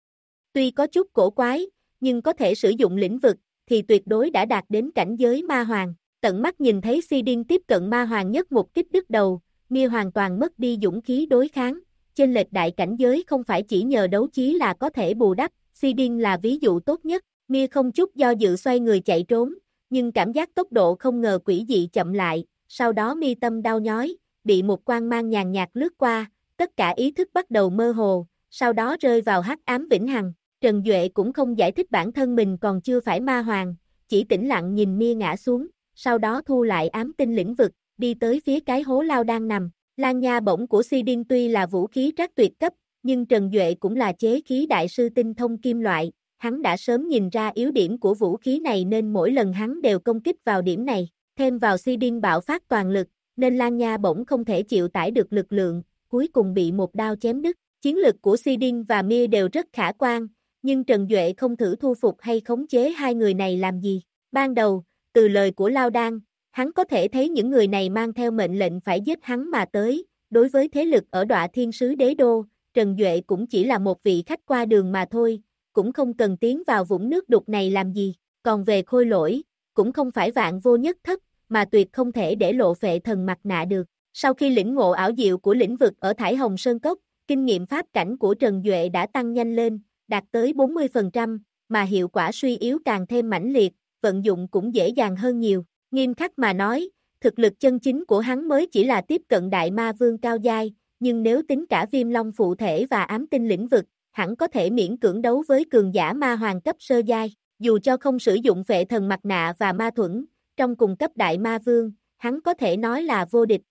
Tuy có chút cổ quái, nhưng có thể sử dụng lĩnh vực, thì tuyệt đối đã đạt đến cảnh giới Ma Hoàng. Tận mắt nhìn thấy Si Điên tiếp cận Ma Hoàng nhất một kích đứt đầu, Mia hoàn toàn mất đi dũng khí đối kháng. Chênh lệch đại cảnh giới không phải chỉ nhờ đấu trí là có thể bù đắp, Si Điên là ví dụ tốt nhất. Mia không chút do dự xoay người chạy trốn, nhưng cảm giác tốc độ không ngờ quỷ dị chậm lại, sau đó mi tâm đau nhói, bị một quang mang nhàn nhạt lướt qua, tất cả ý thức bắt đầu mơ hồ, sau đó rơi vào hắc ám vĩnh hằng. Trần Duệ cũng không giải thích bản thân mình còn chưa phải Ma Hoàng, chỉ tĩnh lặng nhìn Mia ngã xuống, sau đó thu lại ám tinh lĩnh vực, đi tới phía cái hố lao đang nằm. Lan Nha bổng của Si Điên tuy là vũ khí trác tuyệt cấp, nhưng Trần Duệ cũng là chế khí đại sư tinh thông kim loại, hắn đã sớm nhìn ra yếu điểm của vũ khí này nên mỗi lần hắn đều công kích vào điểm này, thêm vào Si Điên bạo phát toàn lực, nên Lan Nha bổng không thể chịu tải được lực lượng, cuối cùng bị một đao chém đứt. Chiến lực của Si Điên và Mia đều rất khả quan, nhưng Trần Duệ không thử thu phục hay khống chế hai người này làm gì. Ban đầu, từ lời của Lao Đan, hắn có thể thấy những người này mang theo mệnh lệnh phải giết hắn mà tới, đối với thế lực ở Đọa Thiên Sứ Đế Đô, Trần Duệ cũng chỉ là một vị khách qua đường mà thôi, cũng không cần tiến vào vũng nước đục này làm gì. Còn về Khôi Lỗi, cũng không phải vạn vô nhất thất, mà tuyệt không thể để lộ phệ thần mặt nạ được. Sau khi lĩnh ngộ ảo diệu của lĩnh vực ở Thải Hồng Sơn Cốc, kinh nghiệm pháp cảnh của Trần Duệ đã tăng nhanh lên, đạt tới 40%, mà hiệu quả suy yếu càng thêm mãnh liệt, vận dụng cũng dễ dàng hơn nhiều. Nghiêm khắc mà nói, thực lực chân chính của hắn mới chỉ là tiếp cận Đại Ma Vương cao giai, nhưng nếu tính cả Viêm Long phụ thể và ám tinh lĩnh vực, hẳn có thể miễn cưỡng đấu với cường giả Ma Hoàng cấp sơ giai. Dù cho không sử dụng phệ thần mặt nạ và ma thuẫn, trong cùng cấp Đại Ma Vương, hắn có thể nói là vô địch.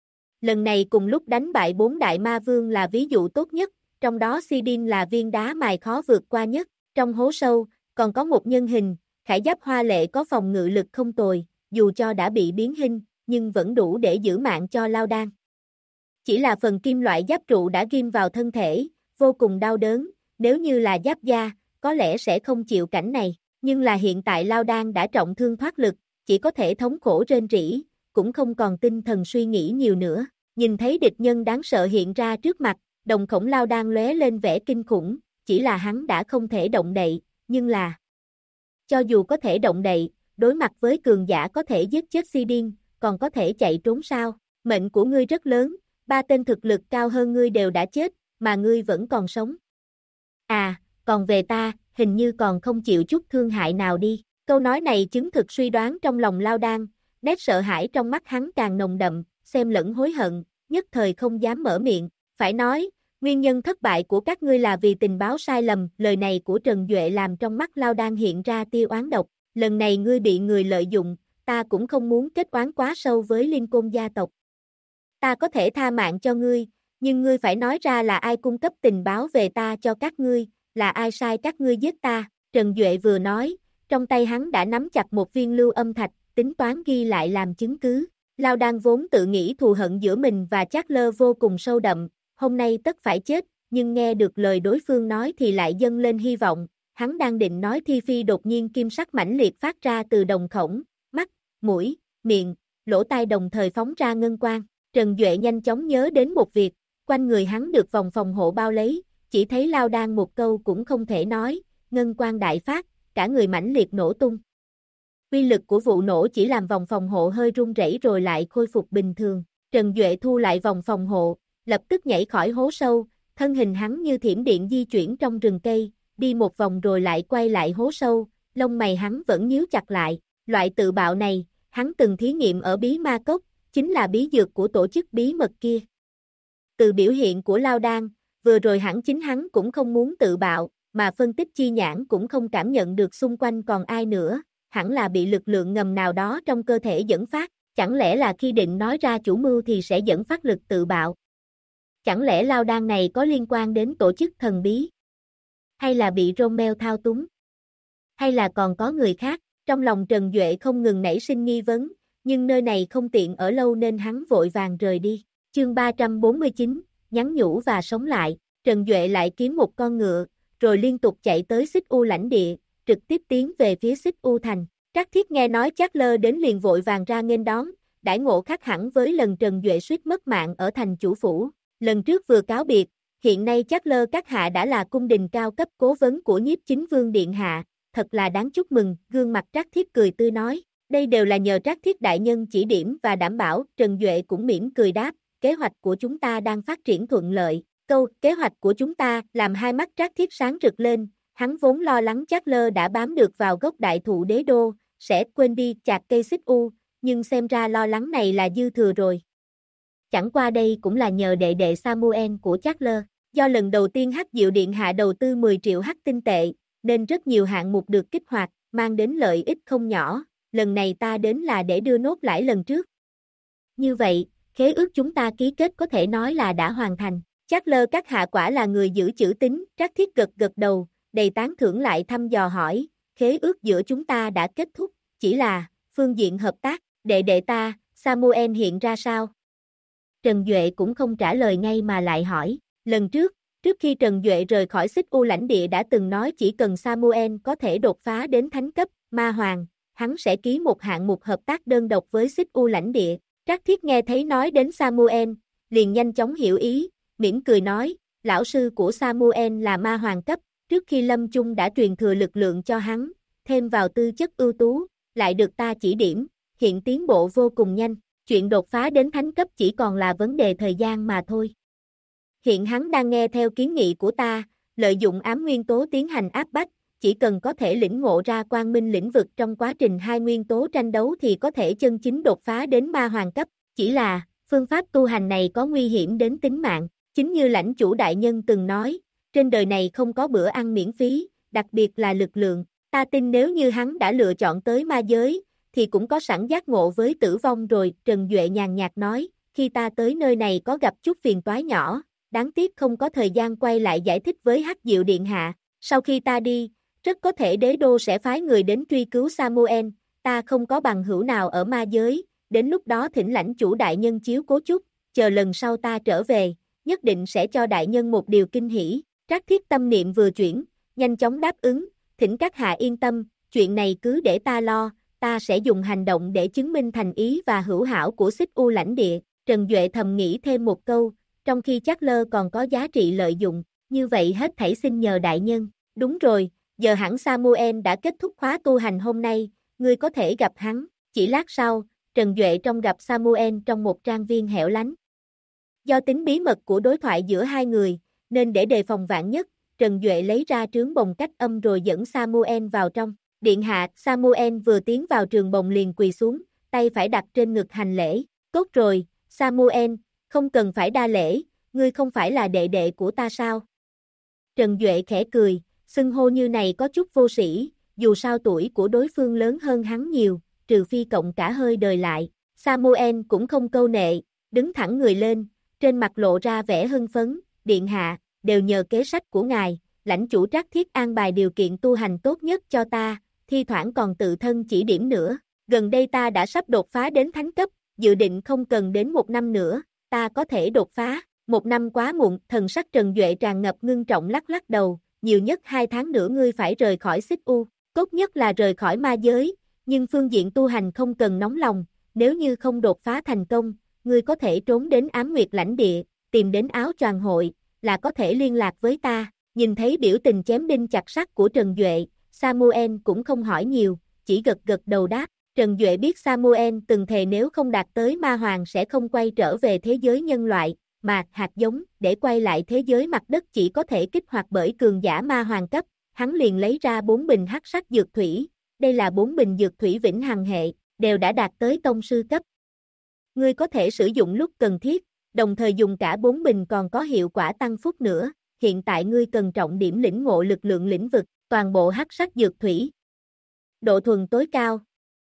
Lần này cùng lúc đánh bại 4 Đại Ma Vương là ví dụ tốt nhất, trong đó Si Điên là viên đá mài khó vượt qua nhất. Trong hố sâu, còn có một nhân hình, khải giáp hoa lệ có phòng ngự lực không tồi, dù cho đã bị biến hình, nhưng vẫn đủ để giữ mạng cho Lao Đan. Chỉ là phần kim loại giáp trụ đã ghim vào thân thể, vô cùng đau đớn, nếu như là giáp da, có lẽ sẽ không chịu cảnh này, nhưng là hiện tại Lao Đan đã trọng thương thoát lực, chỉ có thể thống khổ rên rỉ, cũng không còn tinh thần suy nghĩ nhiều nữa. Nhìn thấy địch nhân đáng sợ hiện ra trước mặt, đồng khổng Lao Đan lóe lên vẻ kinh khủng, chỉ là hắn đã không thể động đậy, nhưng là cho dù có thể động đậy, đối mặt với cường giả có thể giết chết Si Điên, còn có thể chạy trốn sao? Mệnh của ngươi rất lớn, 3 tên thực lực cao hơn ngươi đều đã chết, mà ngươi vẫn còn sống. À, còn về ta, hình như còn không chịu chút thương hại nào đi. Câu nói này chứng thực suy đoán trong lòng Lao Đan, nét sợ hãi trong mắt hắn càng nồng đậm, xem lẫn hối hận, nhất thời không dám mở miệng. Phải nói, nguyên nhân thất bại của các ngươi là vì tình báo sai lầm, lời này của Trần Duệ làm trong mắt Lao Đan hiện ra tia oán độc. Lần này ngươi bị người lợi dụng, ta cũng không muốn kết oán quá sâu với Liên Côn gia tộc. Ta có thể tha mạng cho ngươi, nhưng ngươi phải nói ra là ai cung cấp tình báo về ta cho các ngươi, là ai sai các ngươi giết ta. Trần Duệ vừa nói, trong tay hắn đã nắm chặt một viên lưu âm thạch, tính toán ghi lại làm chứng cứ. Lao Đan vốn tự nghĩ thù hận giữa mình và Trác Lơ vô cùng sâu đậm, hôm nay tất phải chết, nhưng nghe được lời đối phương nói thì lại dâng lên hy vọng. Hắn đang định nói thi phi đột nhiên kim sắc mãnh liệt phát ra từ đồng khổng, mắt, mũi, miệng, lỗ tai đồng thời phóng ra ngân quang. Trần Duệ nhanh chóng nhớ đến một việc, quanh người hắn được vòng phòng hộ bao lấy, chỉ thấy Lao Đan một câu cũng không thể nói, ngân quang đại phát, cả người mãnh liệt nổ tung. Uy lực của vụ nổ chỉ làm vòng phòng hộ hơi rung rẩy rồi lại khôi phục bình thường. Trần Duệ thu lại vòng phòng hộ, lập tức nhảy khỏi hố sâu, thân hình hắn như thiểm điện di chuyển trong rừng cây, đi một vòng rồi lại quay lại hố sâu, lông mày hắn vẫn nhíu chặt lại. Loại tự bạo này, hắn từng thí nghiệm ở bí ma cốc, chính là bí dược của tổ chức bí mật kia. Từ biểu hiện của Lao Đan, vừa rồi hẳn chính hắn cũng không muốn tự bạo, mà phân tích chi nhãn cũng không cảm nhận được xung quanh còn ai nữa, hẳn là bị lực lượng ngầm nào đó trong cơ thể dẫn phát, chẳng lẽ là khi định nói ra chủ mưu thì sẽ dẫn phát lực tự bạo. Chẳng lẽ Lao Đan này có liên quan đến tổ chức thần bí? Hay là bị Romeo thao túng? Hay là còn có người khác? Trong lòng Trần Duệ không ngừng nảy sinh nghi vấn, nhưng nơi này không tiện ở lâu nên hắn vội vàng rời đi. Chương 349, nhắn nhủ và sống lại, Trần Duệ lại kiếm một con ngựa, rồi liên tục chạy tới Xích U lãnh địa, trực tiếp tiến về phía Xích U thành. Trác Thiết nghe nói Chát-lơ đến liền vội vàng ra nghênh đón, đãi ngộ khác hẳn với lần Trần Duệ suýt mất mạng ở thành chủ phủ. Lần trước vừa cáo biệt, hiện nay Chát-lơ các hạ đã là cung đình cao cấp cố vấn của Nhiếp Chính Vương điện hạ, thật là đáng chúc mừng. Gương mặt Trác Thiết cười tươi nói, đây đều là nhờ Trác Thiết đại nhân chỉ điểm và đảm bảo. Trần Duệ cũng mỉm cười đáp, kế hoạch của chúng ta đang phát triển thuận lợi. Câu kế hoạch của chúng ta làm hai mắt Trác Thiết sáng rực lên, hắn vốn lo lắng Chát-lơ đã bám được vào gốc đại thụ đế đô, sẽ quên đi chạc cây Xích U, nhưng xem ra lo lắng này là dư thừa rồi. Chẳng qua đây cũng là nhờ đệ đệ Samuel của Chát-lơ, do lần đầu tiên Hắc Diệu Điện hạ đầu tư 10 triệu hắc tinh tệ, nên rất nhiều hạng mục được kích hoạt, mang đến lợi ích không nhỏ, lần này ta đến là để đưa nốt lãi lần trước. Như vậy, khế ước chúng ta ký kết có thể nói là đã hoàn thành. Chát-lơ các hạ quả là người giữ chữ tín. Trác Thiết gật gật đầu, đầy tán thưởng lại thăm dò hỏi, khế ước giữa chúng ta đã kết thúc, chỉ là, phương diện hợp tác, đệ đệ ta, Samuel hiện ra sao? Trần Duệ cũng không trả lời ngay mà lại hỏi, lần trước khi Trần Duệ rời khỏi Xích U lãnh địa đã từng nói chỉ cần Samuel có thể đột phá đến thánh cấp, ma hoàng, hắn sẽ ký một hạng mục hợp tác đơn độc với Xích U lãnh địa. Trác Thiết nghe thấy nói đến Samuel, liền nhanh chóng hiểu ý, mỉm cười nói, lão sư của Samuel là ma hoàng cấp, trước khi lâm chung đã truyền thừa lực lượng cho hắn, thêm vào tư chất ưu tú, lại được ta chỉ điểm, hiện tiến bộ vô cùng nhanh, chuyện đột phá đến thánh cấp chỉ còn là vấn đề thời gian mà thôi. Hiện hắn đang nghe theo kiến nghị của ta, lợi dụng ám nguyên tố tiến hành áp bách, chỉ cần có thể lĩnh ngộ ra quang minh lĩnh vực trong quá trình hai nguyên tố tranh đấu thì có thể chân chính đột phá đến ma hoàng cấp, chỉ là, phương pháp tu hành này có nguy hiểm đến tính mạng, chính như lãnh chủ đại nhân từng nói, trên đời này không có bữa ăn miễn phí, đặc biệt là lực lượng, ta tin nếu như hắn đã lựa chọn tới ma giới, thì cũng có sẵn giác ngộ với tử vong rồi. Trần Duệ nhàn nhạt nói, khi ta tới nơi này có gặp chút phiền toái nhỏ, đáng tiếc không có thời gian quay lại giải thích với Hắc Diệu Điện hạ, sau khi ta đi, rất có thể đế đô sẽ phái người đến truy cứu Samuel, ta không có bằng hữu nào ở ma giới, đến lúc đó thỉnh lãnh chủ đại nhân chiếu cố chút, chờ lần sau ta trở về, nhất định sẽ cho đại nhân một điều kinh hỉ. Trác Thiết tâm niệm vừa chuyển, nhanh chóng đáp ứng, thỉnh các hạ yên tâm, chuyện này cứ để ta lo, ta sẽ dùng hành động để chứng minh thành ý và hữu hảo của Xích U lãnh địa. Trần Duệ thầm nghĩ thêm một câu, trong khi Chát-lơ còn có giá trị lợi dụng, như vậy hết thảy xin nhờ đại nhân. Đúng rồi, giờ hẳn Samuel đã kết thúc khóa tu hành hôm nay, ngươi có thể gặp hắn. Chỉ lát sau, Trần Duệ trông gặp Samuel trong một trang viên hẻo lánh. Do tính bí mật của đối thoại giữa hai người, nên để đề phòng vạn nhất, Trần Duệ lấy ra trướng bồng cách âm rồi dẫn Samuel vào trong. Điện hạ, Samuel vừa tiến vào trường bồng liền quỳ xuống, tay phải đặt trên ngực hành lễ. Tốt rồi, Samuel, không cần phải đa lễ, ngươi không phải là đệ đệ của ta sao? Trần Duệ khẽ cười, xưng hô như này có chút vô sĩ, dù sao tuổi của đối phương lớn hơn hắn nhiều, trừ phi cộng cả hơi đời lại. Samuel cũng không câu nệ, đứng thẳng người lên, trên mặt lộ ra vẻ hưng phấn, điện hạ, đều nhờ kế sách của ngài, lãnh chủ Trác Thiết an bài điều kiện tu hành tốt nhất cho ta, thi thoảng còn tự thân chỉ điểm nữa. Gần đây ta đã sắp đột phá đến thánh cấp, dự định không cần đến 1 năm nữa, ta có thể đột phá. 1 năm quá muộn. Thần sắc Trần Duệ tràn ngập ngưng trọng lắc lắc đầu, nhiều nhất 2 tháng nữa ngươi phải rời khỏi Xích U, tốt nhất là rời khỏi ma giới, nhưng phương diện tu hành không cần nóng lòng, nếu như không đột phá thành công, ngươi có thể trốn đến Ám Nguyệt lãnh địa, tìm đến áo choàng hội, là có thể liên lạc với ta. Nhìn thấy biểu tình chém đinh chặt sắt của Trần Duệ, Samuel cũng không hỏi nhiều, chỉ gật gật đầu đáp. Trần Duệ biết Samuel từng thề nếu không đạt tới ma hoàng sẽ không quay trở về thế giới nhân loại, mà hạt giống để quay lại thế giới mặt đất chỉ có thể kích hoạt bởi cường giả ma hoàng cấp. Hắn liền lấy ra 4 bình hắc sắc dược thủy, đây là 4 bình dược thủy vĩnh hằng hệ, đều đã đạt tới tông sư cấp. Ngươi có thể sử dụng lúc cần thiết, đồng thời dùng cả 4 bình còn có hiệu quả tăng phúc nữa. Hiện tại ngươi cần trọng điểm lĩnh ngộ lực lượng lĩnh vực, toàn bộ hắc sắc dược thủy. Độ thuần tối cao.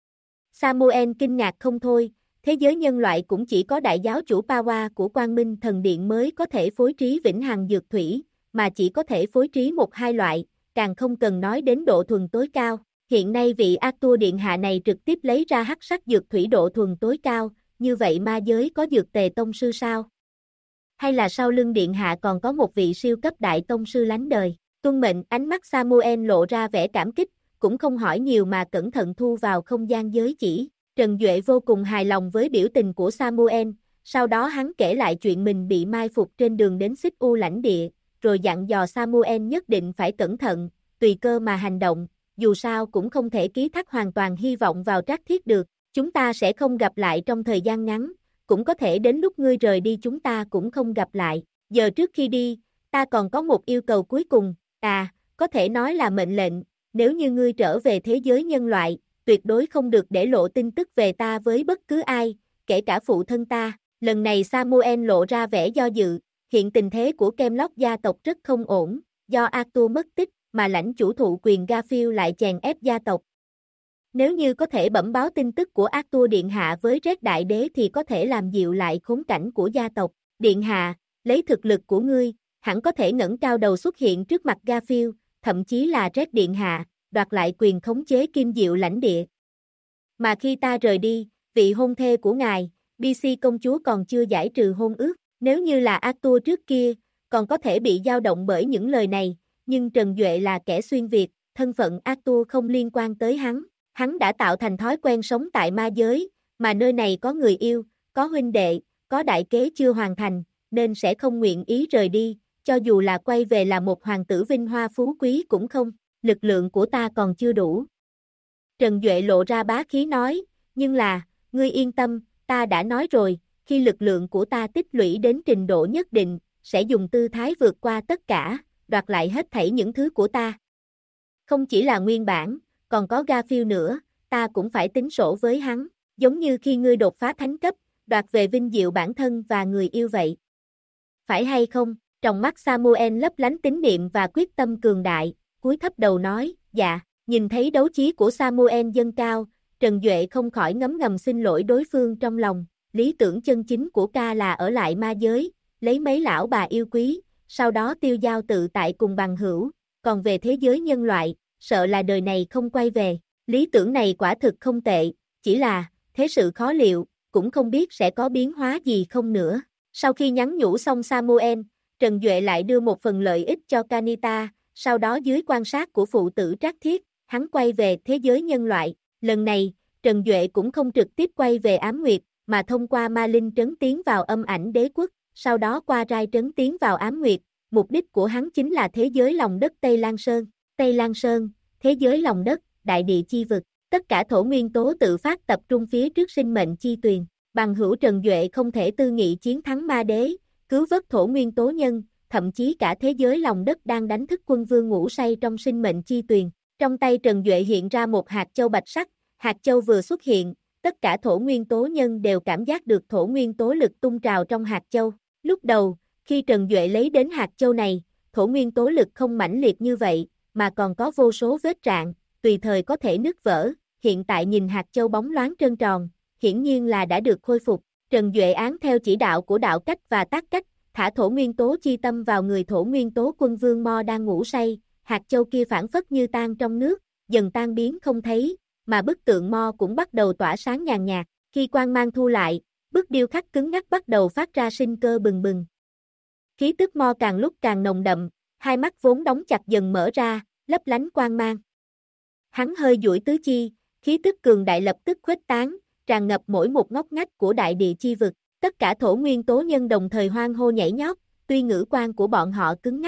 Samuel kinh ngạc không thôi, thế giới nhân loại cũng chỉ có đại giáo chủ Pawa của Quang Minh Thần Điện mới có thể phối trí vĩnh hằng dược thủy, mà chỉ có thể phối trí 1-2 loại, càng không cần nói đến độ thuần tối cao. Hiện nay vị Arthur Điện Hạ này trực tiếp lấy ra hắc sắc dược thủy độ thuần tối cao, như vậy ma giới có dược tề tông sư sao? Hay là sau lưng Điện Hạ còn có một vị siêu cấp đại tông sư lánh đời? Tuân mệnh, ánh mắt Samuel lộ ra vẻ cảm kích, cũng không hỏi nhiều mà cẩn thận thu vào không gian giới chỉ. Trần Duệ vô cùng hài lòng với biểu tình của Samuel, sau đó hắn kể lại chuyện mình bị mai phục trên đường đến Xích U lãnh địa, rồi dặn dò Samuel nhất định phải cẩn thận, tùy cơ mà hành động, dù sao cũng không thể ký thác hoàn toàn hy vọng vào Trác Thiết được, chúng ta sẽ không gặp lại trong thời gian ngắn, cũng có thể đến lúc ngươi rời đi chúng ta cũng không gặp lại. Giờ trước khi đi, ta còn có một yêu cầu cuối cùng, có thể nói là mệnh lệnh, nếu như ngươi trở về thế giới nhân loại, tuyệt đối không được để lộ tin tức về ta với bất cứ ai, kể cả phụ thân ta. Lần này Samuel lộ ra vẻ do dự, hiện tình thế của Camelot gia tộc rất không ổn, do Arthur mất tích, mà lãnh chủ thụ quyền Garfield lại chèn ép gia tộc. Nếu như có thể bẩm báo tin tức của Arthur Điện Hạ với Red Đại Đế thì có thể làm dịu lại khốn cảnh của gia tộc. Điện Hạ, lấy thực lực của ngươi, hẳn có thể ngẩng cao đầu xuất hiện trước mặt Garfield, thậm chí là Red Điện Hạ, đoạt lại quyền khống chế Kim Diệu lãnh địa. Mà khi ta rời đi, vị hôn thê của ngài, BC công chúa còn chưa giải trừ hôn ước, nếu như là Arthur trước kia, còn có thể bị dao động bởi những lời này, nhưng Trần Duệ là kẻ xuyên Việt, thân phận Arthur không liên quan tới hắn. Hắn đã tạo thành thói quen sống tại ma giới, mà nơi này có người yêu, có huynh đệ, có đại kế chưa hoàn thành, nên sẽ không nguyện ý rời đi, cho dù là quay về là một hoàng tử vinh hoa phú quý cũng không, lực lượng của ta còn chưa đủ. Trần Duệ lộ ra bá khí nói, nhưng là, ngươi yên tâm, ta đã nói rồi, khi lực lượng của ta tích lũy đến trình độ nhất định, sẽ dùng tư thái vượt qua tất cả, đoạt lại hết thảy những thứ của ta. Không chỉ là nguyên bản, còn có Garfield nữa, ta cũng phải tính sổ với hắn, giống như khi ngươi đột phá thánh cấp, đoạt về vinh diệu bản thân và người yêu vậy. Phải hay không? Trong mắt Samuel lấp lánh tín niệm và quyết tâm cường đại, cúi thấp đầu nói, dạ, nhìn thấy đấu chí của Samuel dâng cao, Trần Duệ không khỏi ngấm ngầm xin lỗi đối phương trong lòng, lý tưởng chân chính của ca là ở lại ma giới, lấy mấy lão bà yêu quý, sau đó tiêu dao tự tại cùng bằng hữu, còn về thế giới nhân loại, sợ là đời này không quay về, lý tưởng này quả thực không tệ, chỉ là, thế sự khó liệu, cũng không biết sẽ có biến hóa gì không nữa. Sau khi nhắn nhủ xong Samuel, Trần Duệ lại đưa một phần lợi ích cho Kanita, sau đó dưới quan sát của phụ tử Trác Thiết, hắn quay về thế giới nhân loại. Lần này, Trần Duệ cũng không trực tiếp quay về Ám Nguyệt, mà thông qua ma linh trấn tiến vào âm ảnh đế quốc, sau đó qua rai trấn tiến vào Ám Nguyệt. Mục đích của hắn chính là thế giới lòng đất Tây Lan Sơn. Tây Lan Sơn, thế giới lòng đất, đại địa chi vực, tất cả thổ nguyên tố tự phát tập trung phía trước sinh mệnh chi tuyền. Bằng hữu Trần Duệ không thể tư nghị chiến thắng ma đế, cứu vớt thổ nguyên tố nhân, thậm chí cả thế giới lòng đất đang đánh thức quân vương ngủ say trong sinh mệnh chi tuyền. Trong tay Trần Duệ hiện ra một hạt châu bạch sắc, hạt châu vừa xuất hiện, tất cả thổ nguyên tố nhân đều cảm giác được thổ nguyên tố lực tung trào trong hạt châu. Lúc đầu, khi Trần Duệ lấy đến hạt châu này, thổ nguyên tố lực không mãnh liệt như vậy, mà còn có vô số vết rạn, tùy thời có thể nứt vỡ. Hiện tại nhìn hạt châu bóng loáng trơn tròn, hiển nhiên là đã được khôi phục. Trần Duệ án theo chỉ đạo của đạo cách và tác cách, thả thổ nguyên tố chi tâm vào người thổ nguyên tố quân vương Mo đang ngủ say, hạt châu kia phản phất như tan trong nước, dần tan biến không thấy, mà bức tượng Mo cũng bắt đầu tỏa sáng nhàn nhạt. Khi quang mang thu lại, bức điêu khắc cứng ngắc bắt đầu phát ra sinh cơ bừng bừng. Khí tức Mo càng lúc càng nồng đậm, hai mắt vốn đóng chặt dần mở ra, lấp lánh quang mang. Hắn hơi duỗi tứ chi, khí tức cường đại lập tức khuếch tán, tràn ngập mỗi một ngóc ngách của đại địa chi vực. Tất cả thổ nguyên tố nhân đồng thời hoan hô nhảy nhót, tuy ngữ quan của bọn họ cứng ngắc,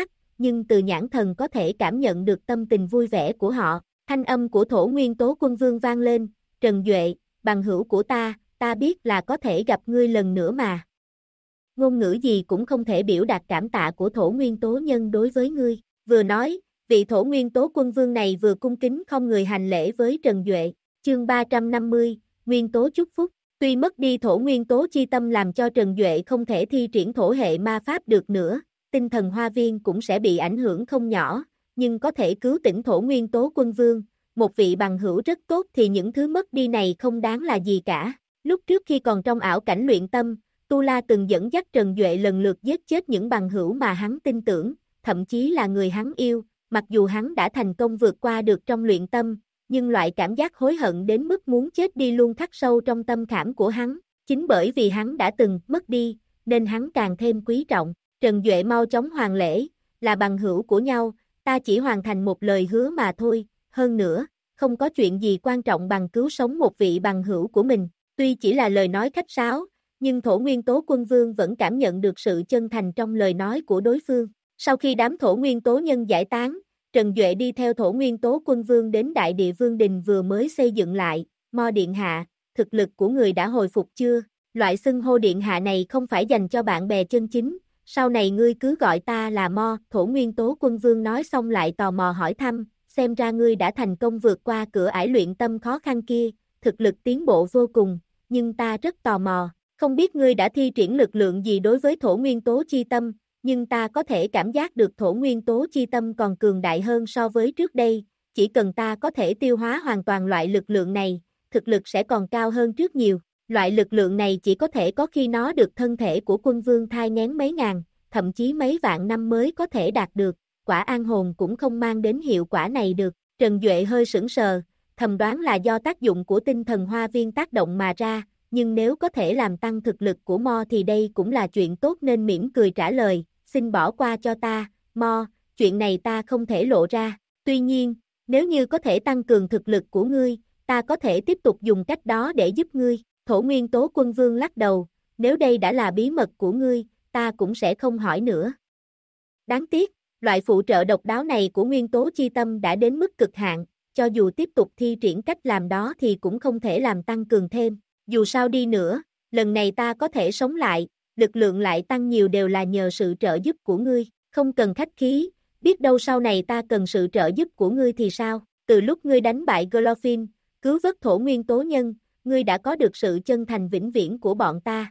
nhưng từ nhãn thần có thể cảm nhận được tâm tình vui vẻ của họ. Thanh âm của thổ nguyên tố quân vương vang lên, Trần Duệ, bằng hữu của ta biết là có thể gặp ngươi lần nữa mà. Ngôn ngữ gì cũng không thể biểu đạt cảm tạ của thổ nguyên tố nhân đối với ngươi. Vừa nói, vị thổ nguyên tố quân vương này vừa cung kính không người hành lễ với Trần Duệ. Chương 350, Nguyên tố chúc phúc. Tuy mất đi thổ nguyên tố chi tâm làm cho Trần Duệ không thể thi triển thổ hệ ma pháp được nữa, tinh thần hoa viên cũng sẽ bị ảnh hưởng không nhỏ, nhưng có thể cứu tỉnh thổ nguyên tố quân vương, một vị bằng hữu rất tốt thì những thứ mất đi này không đáng là gì cả. Lúc trước khi còn trong ảo cảnh luyện tâm, Tu La từng dẫn dắt Trần Duệ lần lượt giết chết những bằng hữu mà hắn tin tưởng, thậm chí là người hắn yêu, mặc dù hắn đã thành công vượt qua được trong luyện tâm, nhưng loại cảm giác hối hận đến mức muốn chết đi luôn khắc sâu trong tâm khảm của hắn. Chính bởi vì hắn đã từng mất đi, nên hắn càng thêm quý trọng. Trần Duệ mau chóng hoàn lễ, là bằng hữu của nhau, ta chỉ hoàn thành một lời hứa mà thôi, hơn nữa, không có chuyện gì quan trọng bằng cứu sống một vị bằng hữu của mình. Tuy chỉ là lời nói khách sáo, nhưng thổ nguyên tố quân vương vẫn cảm nhận được sự chân thành trong lời nói của đối phương. Sau khi đám thổ nguyên tố nhân giải tán, Trần Duệ đi theo thổ nguyên tố quân vương đến Đại Địa Vương Đình vừa mới xây dựng lại. Mo Điện Hạ, thực lực của người đã hồi phục chưa? Loại xưng hô Điện Hạ này không phải dành cho bạn bè chân chính, sau này ngươi cứ gọi ta là Mo. Thổ nguyên tố quân vương nói xong lại tò mò hỏi thăm, xem ra ngươi đã thành công vượt qua cửa ải luyện tâm khó khăn kia, thực lực tiến bộ vô cùng, nhưng ta rất tò mò, không biết ngươi đã thi triển lực lượng gì đối với thổ nguyên tố chi tâm, nhưng ta có thể cảm giác được thổ nguyên tố chi tâm còn cường đại hơn so với trước đây, chỉ cần ta có thể tiêu hóa hoàn toàn loại lực lượng này, thực lực sẽ còn cao hơn trước nhiều. Loại lực lượng này chỉ có thể có khi nó được thân thể của quân vương thai nghén mấy ngàn, thậm chí mấy vạn năm mới có thể đạt được, quả an hồn cũng không mang đến hiệu quả này được. Trần Duệ hơi sững sờ, thầm đoán là do tác dụng của tinh thần hoa viên tác động mà ra, nhưng nếu có thể làm tăng thực lực của Mo thì đây cũng là chuyện tốt nên mỉm cười trả lời, xin bỏ qua cho ta, Mo, chuyện này ta không thể lộ ra, tuy nhiên, nếu như có thể tăng cường thực lực của ngươi, ta có thể tiếp tục dùng cách đó để giúp ngươi. Thổ nguyên tố quân vương lắc đầu, nếu đây đã là bí mật của ngươi, ta cũng sẽ không hỏi nữa. Đáng tiếc, loại phụ trợ độc đáo này của nguyên tố chi tâm đã đến mức cực hạn, cho dù tiếp tục thi triển cách làm đó thì cũng không thể làm tăng cường thêm. Dù sao đi nữa, lần này ta có thể sống lại, lực lượng lại tăng nhiều đều là nhờ sự trợ giúp của ngươi, không cần khách khí, biết đâu sau này ta cần sự trợ giúp của ngươi thì sao? Từ lúc ngươi đánh bại Glorfin, cứu vớt thổ nguyên tố nhân, ngươi đã có được sự chân thành vĩnh viễn của bọn ta.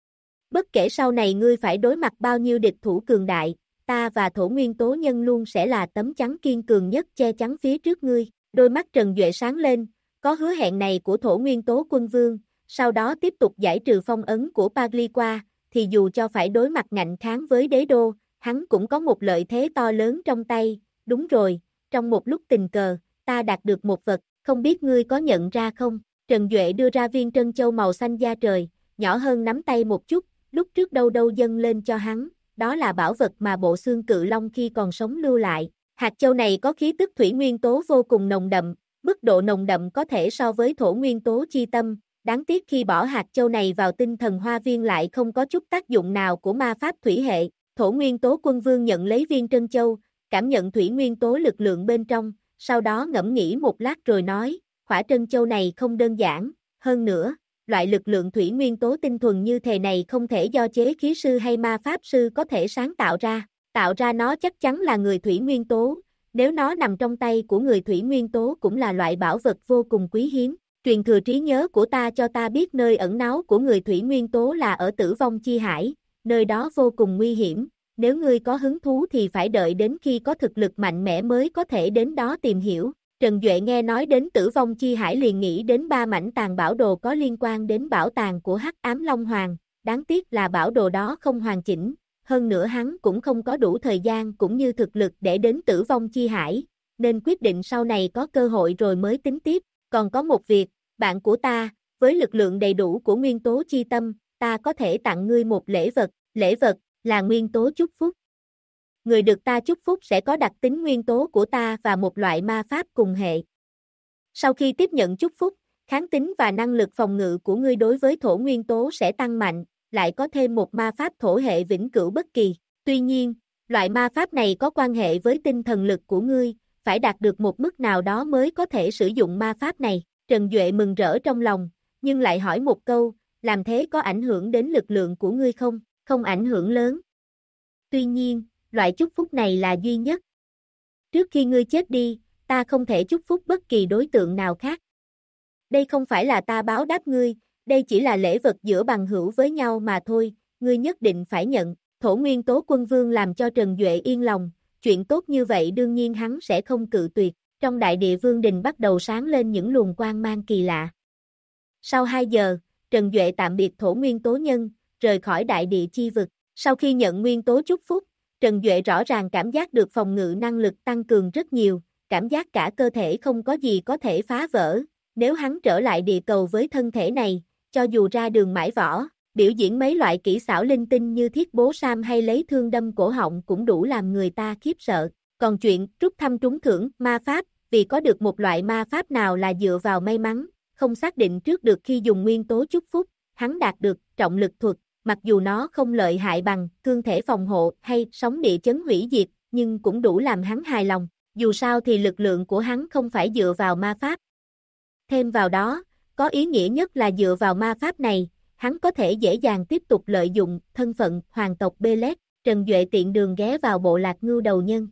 Bất kể sau này ngươi phải đối mặt bao nhiêu địch thủ cường đại, ta và thổ nguyên tố nhân luôn sẽ là tấm chắn kiên cường nhất che chắn phía trước ngươi. Đôi mắt Trần Duệ sáng lên, có hứa hẹn này của thổ nguyên tố quân vương, sau đó tiếp tục giải trừ phong ấn của Pagliqua, thì dù cho phải đối mặt ngạnh kháng với đế đô, hắn cũng có một lợi thế to lớn trong tay. Đúng rồi, trong một lúc tình cờ, ta đạt được một vật, không biết ngươi có nhận ra không? Trần Duệ đưa ra viên trân châu màu xanh da trời, nhỏ hơn nắm tay một chút, lúc trước đâu đâu dâng lên cho hắn, đó là bảo vật mà bộ xương cự long khi còn sống lưu lại. Hạt châu này có khí tức thủy nguyên tố vô cùng nồng đậm, mức độ nồng đậm có thể so với thổ nguyên tố chi tâm, đáng tiếc khi bỏ hạt châu này vào tinh thần hoa viên lại không có chút tác dụng nào của ma pháp thủy hệ. Thổ nguyên tố quân vương nhận lấy viên trân châu, cảm nhận thủy nguyên tố lực lượng bên trong, sau đó ngẫm nghĩ một lát rồi nói, khỏa trân châu này không đơn giản, hơn nữa, loại lực lượng thủy nguyên tố tinh thuần như thế này không thể do chế khí sư hay ma pháp sư có thể sáng tạo ra nó chắc chắn là người thủy nguyên tố, nếu nó nằm trong tay của người thủy nguyên tố cũng là loại bảo vật vô cùng quý hiếm. Truyền thừa trí nhớ của ta cho ta biết nơi ẩn náu của người thủy nguyên tố là ở Tử Vong Chi Hải, nơi đó vô cùng nguy hiểm, nếu ngươi có hứng thú thì phải đợi đến khi có thực lực mạnh mẽ mới có thể đến đó tìm hiểu. Trần Duệ nghe nói đến Tử Vong Chi Hải liền nghĩ đến 3 mảnh tàn bảo đồ có liên quan đến bảo tàng của Hắc Ám Long Hoàng, đáng tiếc là bảo đồ đó không hoàn chỉnh, hơn nữa hắn cũng không có đủ thời gian cũng như thực lực để đến Tử Vong Chi Hải, nên quyết định sau này có cơ hội rồi mới tính tiếp. Còn có một việc, bạn của ta, với lực lượng đầy đủ của nguyên tố chi tâm, ta có thể tặng ngươi một lễ vật là nguyên tố chúc phúc. Người được ta chúc phúc sẽ có đặc tính nguyên tố của ta và một loại ma pháp cùng hệ. Sau khi tiếp nhận chúc phúc, kháng tính và năng lực phòng ngự của ngươi đối với thổ nguyên tố sẽ tăng mạnh, lại có thêm một ma pháp thổ hệ vĩnh cửu bất kỳ. Tuy nhiên, Loại ma pháp này có quan hệ với tinh thần lực của ngươi, phải đạt được một mức nào đó mới có thể sử dụng ma pháp này. Trần Duệ mừng rỡ trong lòng, nhưng lại hỏi một câu, làm thế có ảnh hưởng đến lực lượng của ngươi không? Không ảnh hưởng lớn. Tuy nhiên, loại chúc phúc này là duy nhất. Trước khi ngươi chết đi, ta không thể chúc phúc bất kỳ đối tượng nào khác. Đây không phải là ta báo đáp ngươi, đây chỉ là lễ vật giữa bằng hữu với nhau mà thôi, ngươi nhất định phải nhận. Thổ Nguyên Tố Quân Vương làm cho Trần Duệ yên lòng, chuyện tốt như vậy đương nhiên hắn sẽ không cự tuyệt. Trong đại địa vương đình bắt đầu sáng lên những luồng quang mang kỳ lạ. Sau 2 giờ, Trần Duệ tạm biệt Thổ Nguyên Tố Nhân, rời khỏi đại địa chi vực. Sau khi nhận nguyên tố chúc phúc, Trần Duệ rõ ràng cảm giác được phòng ngự năng lực tăng cường rất nhiều, cảm giác cả cơ thể không có gì có thể phá vỡ. Nếu hắn trở lại địa cầu với thân thể này, cho dù ra đường mãi võ, biểu diễn mấy loại kỹ xảo linh tinh như thiết bố sam hay lấy thương đâm cổ họng cũng đủ làm người ta khiếp sợ. Còn chuyện rút thăm trúng thưởng ma pháp, vì có được một loại ma pháp nào là dựa vào may mắn, không xác định trước được khi dùng nguyên tố chúc phúc, hắn đạt được trọng lực thuật, mặc dù nó không lợi hại bằng cương thể phòng hộ hay sóng địa chấn hủy diệt, nhưng cũng đủ làm hắn hài lòng, dù sao thì lực lượng của hắn không phải dựa vào ma pháp. Thêm vào đó, có ý nghĩa nhất là dựa vào ma pháp này, hắn có thể dễ dàng tiếp tục lợi dụng thân phận hoàng tộc Belet. Trần Duệ tiện đường ghé vào bộ lạc ngưu đầu nhân.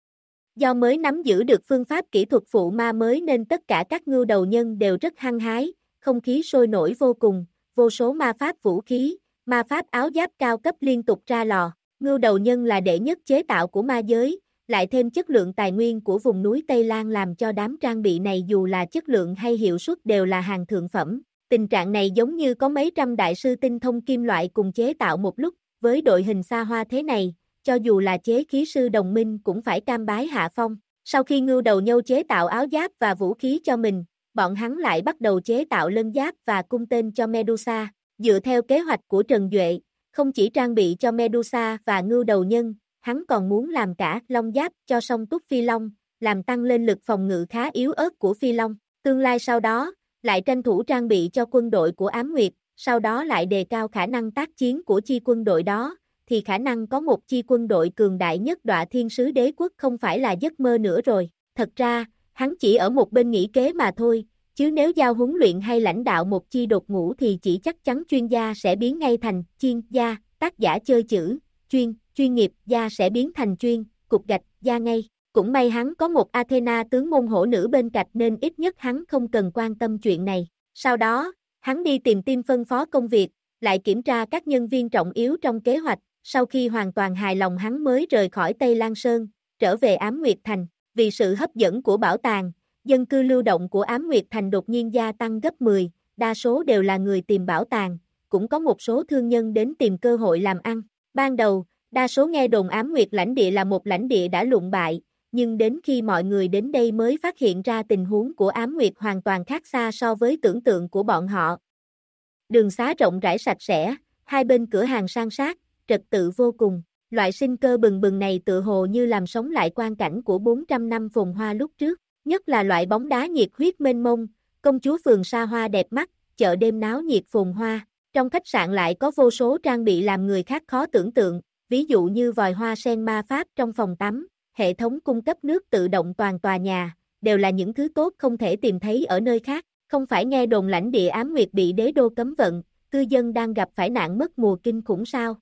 Do mới nắm giữ được phương pháp kỹ thuật phụ ma mới nên tất cả các ngưu đầu nhân đều rất hăng hái, không khí sôi nổi vô cùng, vô số ma pháp vũ khí, ma pháp áo giáp cao cấp liên tục ra lò. Ngưu đầu nhân là đệ nhất chế tạo của ma giới, lại thêm chất lượng tài nguyên của vùng núi Tây Lan làm cho đám trang bị này dù là chất lượng hay hiệu suất đều là hàng thượng phẩm. Tình trạng này giống như có mấy trăm đại sư tinh thông kim loại cùng chế tạo một lúc, với đội hình xa hoa thế này, cho dù là chế khí sư đồng minh cũng phải cam bái hạ phong. Sau khi ngưu đầu nhâu chế tạo áo giáp và vũ khí cho mình, bọn hắn lại bắt đầu chế tạo lân giáp và cung tên cho Medusa. Dựa theo kế hoạch của Trần Duệ, không chỉ trang bị cho Medusa và ngưu đầu nhân, hắn còn muốn làm cả long giáp cho song túc phi long, làm tăng lên lực phòng ngự khá yếu ớt của phi long. Tương lai sau đó, lại tranh thủ trang bị cho quân đội của Ám Nguyệt, sau đó lại đề cao khả năng tác chiến của chi quân đội đó, thì khả năng có một chi quân đội cường đại nhất Đọa Thiên Sứ Đế Quốc không phải là giấc mơ nữa rồi. Thật ra, hắn chỉ ở một bên nghĩ kế mà thôi, chứ nếu giao huấn luyện hay lãnh đạo một chi đột ngũ thì chỉ chắc chắn chuyên gia sẽ biến ngay thành chuyên gia, tác giả chơi chữ, chuyên nghiệp gia sẽ biến thành chuyên, cục gạch, gia ngay. Cũng may hắn có một Athena tướng môn hổ nữ bên cạnh nên ít nhất hắn không cần quan tâm chuyện này. Sau đó, hắn đi tìm team phân phó công việc, lại kiểm tra các nhân viên trọng yếu trong kế hoạch, sau khi hoàn toàn hài lòng hắn mới rời khỏi Tây Lan Sơn, trở về Ám Nguyệt Thành. Vì sự hấp dẫn của bảo tàng, dân cư lưu động của Ám Nguyệt Thành đột nhiên gia tăng gấp 10, đa số đều là người tìm bảo tàng, cũng có một số thương nhân đến tìm cơ hội làm ăn. Ban đầu, đa số nghe đồn Ám Nguyệt lãnh địa là một lãnh địa đã lụn bại, nhưng đến khi mọi người đến đây mới phát hiện ra tình huống của Ám Nguyệt hoàn toàn khác xa so với tưởng tượng của bọn họ. Đường xá rộng rãi sạch sẽ, hai bên cửa hàng san sát, trật tự vô cùng. Loại sinh cơ bừng bừng này tựa hồ như làm sống lại quang cảnh của 400 năm phồn hoa lúc trước, nhất là loại bóng đá nhiệt huyết mênh mông, công chúa phường xa hoa đẹp mắt, chợ đêm náo nhiệt phồn hoa. Trong khách sạn lại có vô số trang bị làm người khác khó tưởng tượng, ví dụ như vòi hoa sen ma pháp trong phòng tắm, hệ thống cung cấp nước tự động toàn tòa nhà, đều là những thứ tốt không thể tìm thấy ở nơi khác. Không phải nghe đồn lãnh địa Ám Nguyệt bị đế đô cấm vận, cư dân đang gặp phải nạn mất mùa kinh khủng sao?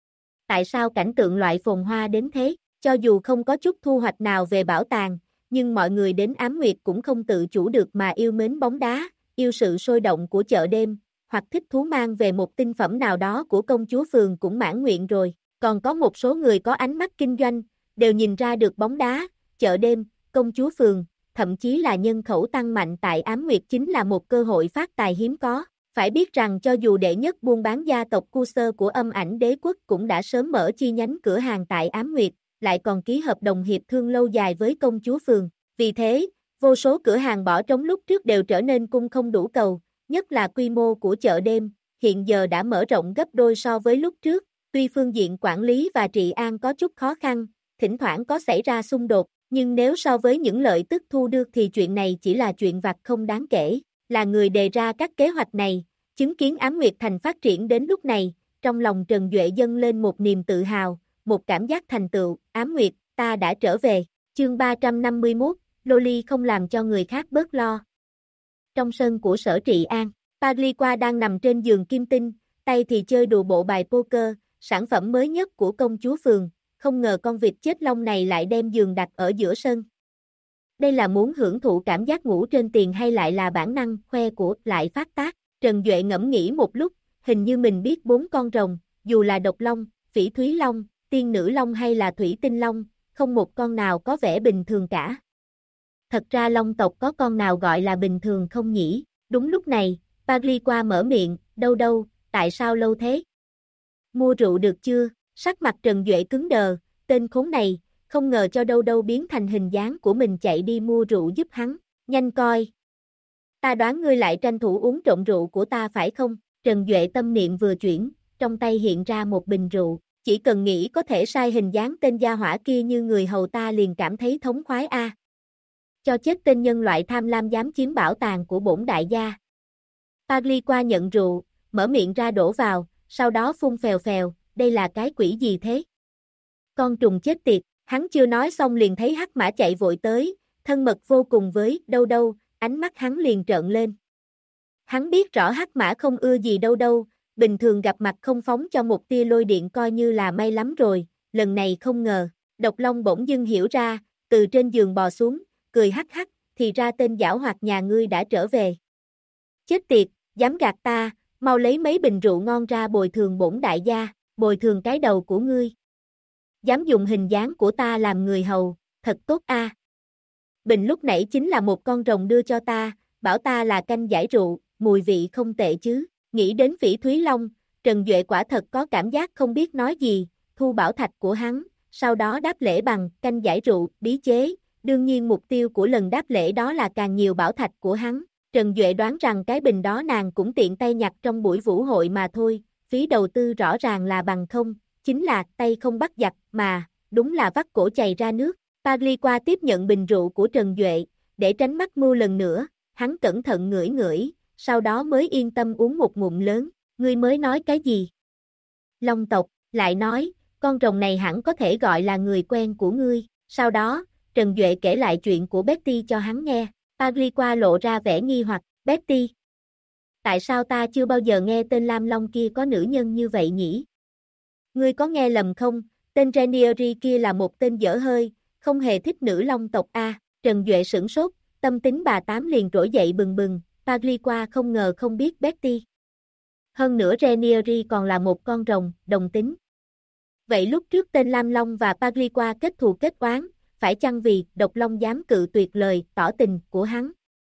Tại sao cảnh tượng loại phồn hoa đến thế? Cho dù không có chút thu hoạch nào về bảo tàng, nhưng mọi người đến Ám Nguyệt cũng không tự chủ được mà yêu mến bóng đá, yêu sự sôi động của chợ đêm, hoặc thích thú mang về một tinh phẩm nào đó của công chúa phường cũng mãn nguyện rồi. Còn có một số người có ánh mắt kinh doanh, đều nhìn ra được bóng đá, chợ đêm, công chúa phường, thậm chí là nhân khẩu tăng mạnh tại Ám Nguyệt chính là một cơ hội phát tài hiếm có. Phải biết rằng cho dù đệ nhất buôn bán gia tộc Cu-sơ của Âm Ảnh Đế Quốc cũng đã sớm mở chi nhánh cửa hàng tại Ám Nguyệt, lại còn ký hợp đồng hiệp thương lâu dài với công chúa phường. Vì thế, vô số cửa hàng bỏ trống lúc trước đều trở nên cung không đủ cầu, nhất là quy mô của chợ đêm, hiện giờ đã mở rộng gấp đôi so với lúc trước. Tuy phương diện quản lý và trị an có chút khó khăn, thỉnh thoảng có xảy ra xung đột, nhưng nếu so với những lợi tức thu được thì chuyện này chỉ là chuyện vặt không đáng kể. Là người đề ra các kế hoạch này, chứng kiến Ám Nguyệt Thành phát triển đến lúc này, trong lòng Trần Duệ dâng lên một niềm tự hào, một cảm giác thành tựu, ám nguyệt, ta đã trở về. Chương 351, Loli không làm cho người khác bớt lo. Trong sân của Sở Trị An, Pagliqua đang nằm trên giường kim tinh, tay thì chơi đùa bộ bài poker, sản phẩm mới nhất của công chúa phường, không ngờ con vịt chết lông này lại đem giường đặt ở giữa sân. Đây là muốn hưởng thụ cảm giác ngủ trên tiền hay lại là bản năng khoe của lại phát tác. Trần Duệ ngẫm nghĩ một lúc, hình như mình biết 4 con rồng, dù là độc long, phỉ thúy long, tiên nữ long hay là thủy tinh long, không một con nào có vẻ bình thường cả. Thật ra long tộc có con nào gọi là bình thường không nhỉ? Đúng lúc này, Pagliqua mở miệng, đâu, tại sao lâu thế? Mua rượu được chưa? Sắc mặt Trần Duệ cứng đờ, tên khốn này, không ngờ cho đâu biến thành hình dáng của mình chạy đi mua rượu giúp hắn, nhanh coi. Ta đoán ngươi lại tranh thủ uống trộm rượu của ta phải không? Trần Duệ tâm niệm vừa chuyển, trong tay hiện ra một bình rượu, chỉ cần nghĩ có thể sai hình dáng tên gia hỏa kia như người hầu ta liền cảm thấy thống khoái a. Cho chết tên nhân loại tham lam dám chiếm bảo tàng của bổn đại gia. Pagliqua nhận rượu, mở miệng ra đổ vào, sau đó phun phèo phèo, đây là cái quỷ gì thế? Con trùng chết tiệt, hắn chưa nói xong liền thấy hắc mã chạy vội tới, thân mật vô cùng với đâu, ánh mắt hắn liền trợn lên. Hắn biết rõ hắc mã không ưa gì đâu, bình thường gặp mặt không phóng cho một tia lôi điện coi như là may lắm rồi, lần này không ngờ, độc long bỗng dưng hiểu ra, từ trên giường bò xuống, cười hắc hắc, thì ra tên giảo hoạt nhà ngươi đã trở về. Chết tiệt, dám gạt ta, mau lấy mấy bình rượu ngon ra bồi thường bổn đại gia, bồi thường cái đầu của ngươi. Dám dùng hình dáng của ta làm người hầu, thật tốt a. Bình lúc nãy chính là một con rồng đưa cho ta, bảo ta là canh giải rượu, mùi vị không tệ chứ. Nghĩ đến Phỉ Thúy Long, Trần Duệ quả thật có cảm giác không biết nói gì, thu bảo thạch của hắn, sau đó đáp lễ bằng canh giải rượu, bí chế. Đương nhiên mục tiêu của lần đáp lễ đó là càng nhiều bảo thạch của hắn. Trần Duệ đoán rằng cái bình đó nàng cũng tiện tay nhặt trong buổi vũ hội mà thôi, phí đầu tư rõ ràng là bằng không, chính là tay không bắt giặc mà, đúng là vắt cổ chày ra nước. Pagliqua tiếp nhận bình rượu của Trần Duệ, để tránh mắc mưu lần nữa, hắn cẩn thận ngửi, sau đó mới yên tâm uống một ngụm lớn, ngươi mới nói cái gì? Long tộc, lại nói, con rồng này hẳn có thể gọi là người quen của ngươi, sau đó, Trần Duệ kể lại chuyện của Betty cho hắn nghe, Pagliqua lộ ra vẻ nghi hoặc, Betty? Tại sao ta chưa bao giờ nghe tên Lam Long kia có nữ nhân như vậy nhỉ? Ngươi có nghe lầm không, tên Ranieri kia là một tên dở hơi, không hề thích nữ long tộc a. Trần Duệ sửng sốt, tâm tính bà tám liền trỗi dậy bừng, Pagliqua không ngờ không biết Betty. Hơn nữa Ranieri còn là một con rồng, đồng tính. Vậy lúc trước tên Lam Long và Pagliqua kết thù kết oán, phải chăng vì độc long dám cự tuyệt lời tỏ tình của hắn?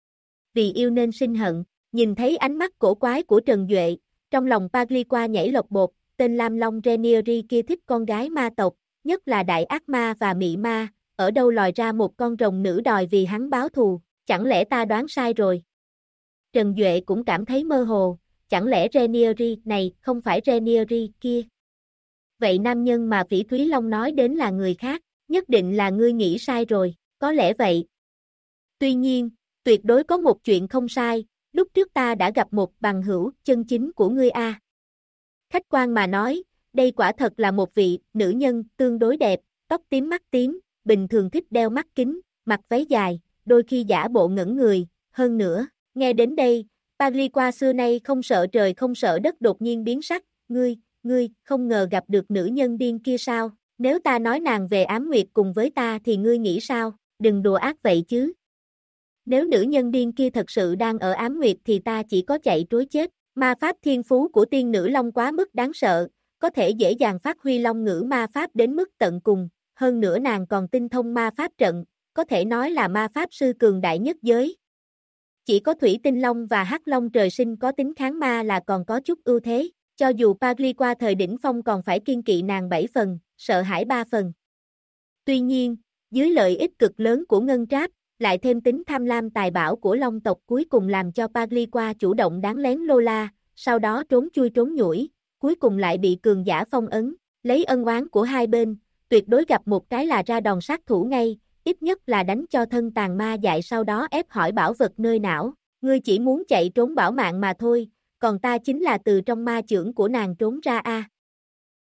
Vì yêu nên sinh hận, nhìn thấy ánh mắt cổ quái của Trần Duệ, trong lòng Pagliqua nhảy lột bột, tên Lam Long Ranieri kia thích con gái ma tộc, nhất là đại ác ma và mị ma, ở đâu lòi ra một con rồng nữ đòi vì hắn báo thù, chẳng lẽ ta đoán sai rồi? Trần Duệ cũng cảm thấy mơ hồ, chẳng lẽ Ranieri này không phải Ranieri kia? Vậy nam nhân mà Phỉ Thúy Long nói đến là người khác, nhất định là ngươi nghĩ sai rồi, có lẽ vậy. Tuy nhiên, tuyệt đối có một chuyện không sai, lúc trước ta đã gặp một bằng hữu chân chính của ngươi a. Khách quan mà nói, đây quả thật là một vị nữ nhân tương đối đẹp, tóc tím mắt tím, bình thường thích đeo mắt kính, mặc váy dài, đôi khi giả bộ ngẩn người, hơn nữa, nghe đến đây, Pagliqua xưa nay không sợ trời không sợ đất đột nhiên biến sắc, ngươi, không ngờ gặp được nữ nhân điên kia sao, nếu ta nói nàng về ám nguyệt cùng với ta thì ngươi nghĩ sao, đừng đùa ác vậy chứ. Nếu nữ nhân điên kia thật sự đang ở ám nguyệt thì ta chỉ có chạy trối chết, ma pháp thiên phú của tiên nữ long quá mức đáng sợ, có thể dễ dàng phát huy long ngữ ma pháp đến mức tận cùng, hơn nữa nàng còn tinh thông ma pháp trận, có thể nói là ma pháp sư cường đại nhất giới. Chỉ có thủy tinh long và hắc long trời sinh có tính kháng ma là còn có chút ưu thế, cho dù Pagliqua thời đỉnh phong còn phải kiên kỵ nàng 7 phần, sợ hãi 3 phần. Tuy nhiên, dưới lợi ích cực lớn của ngân tráp, lại thêm tính tham lam tài bảo của long tộc cuối cùng làm cho Pagliqua chủ động đáng lén Lola, sau đó trốn chui trốn nhủi, cuối cùng lại bị cường giả phong ấn, lấy ân oán của hai bên, tuyệt đối gặp một cái là ra đòn sát thủ ngay, ít nhất là đánh cho thân tàn ma dại sau đó ép hỏi bảo vật nơi não, ngươi chỉ muốn chạy trốn bảo mạng mà thôi, còn ta chính là từ trong ma chưởng của nàng trốn ra a.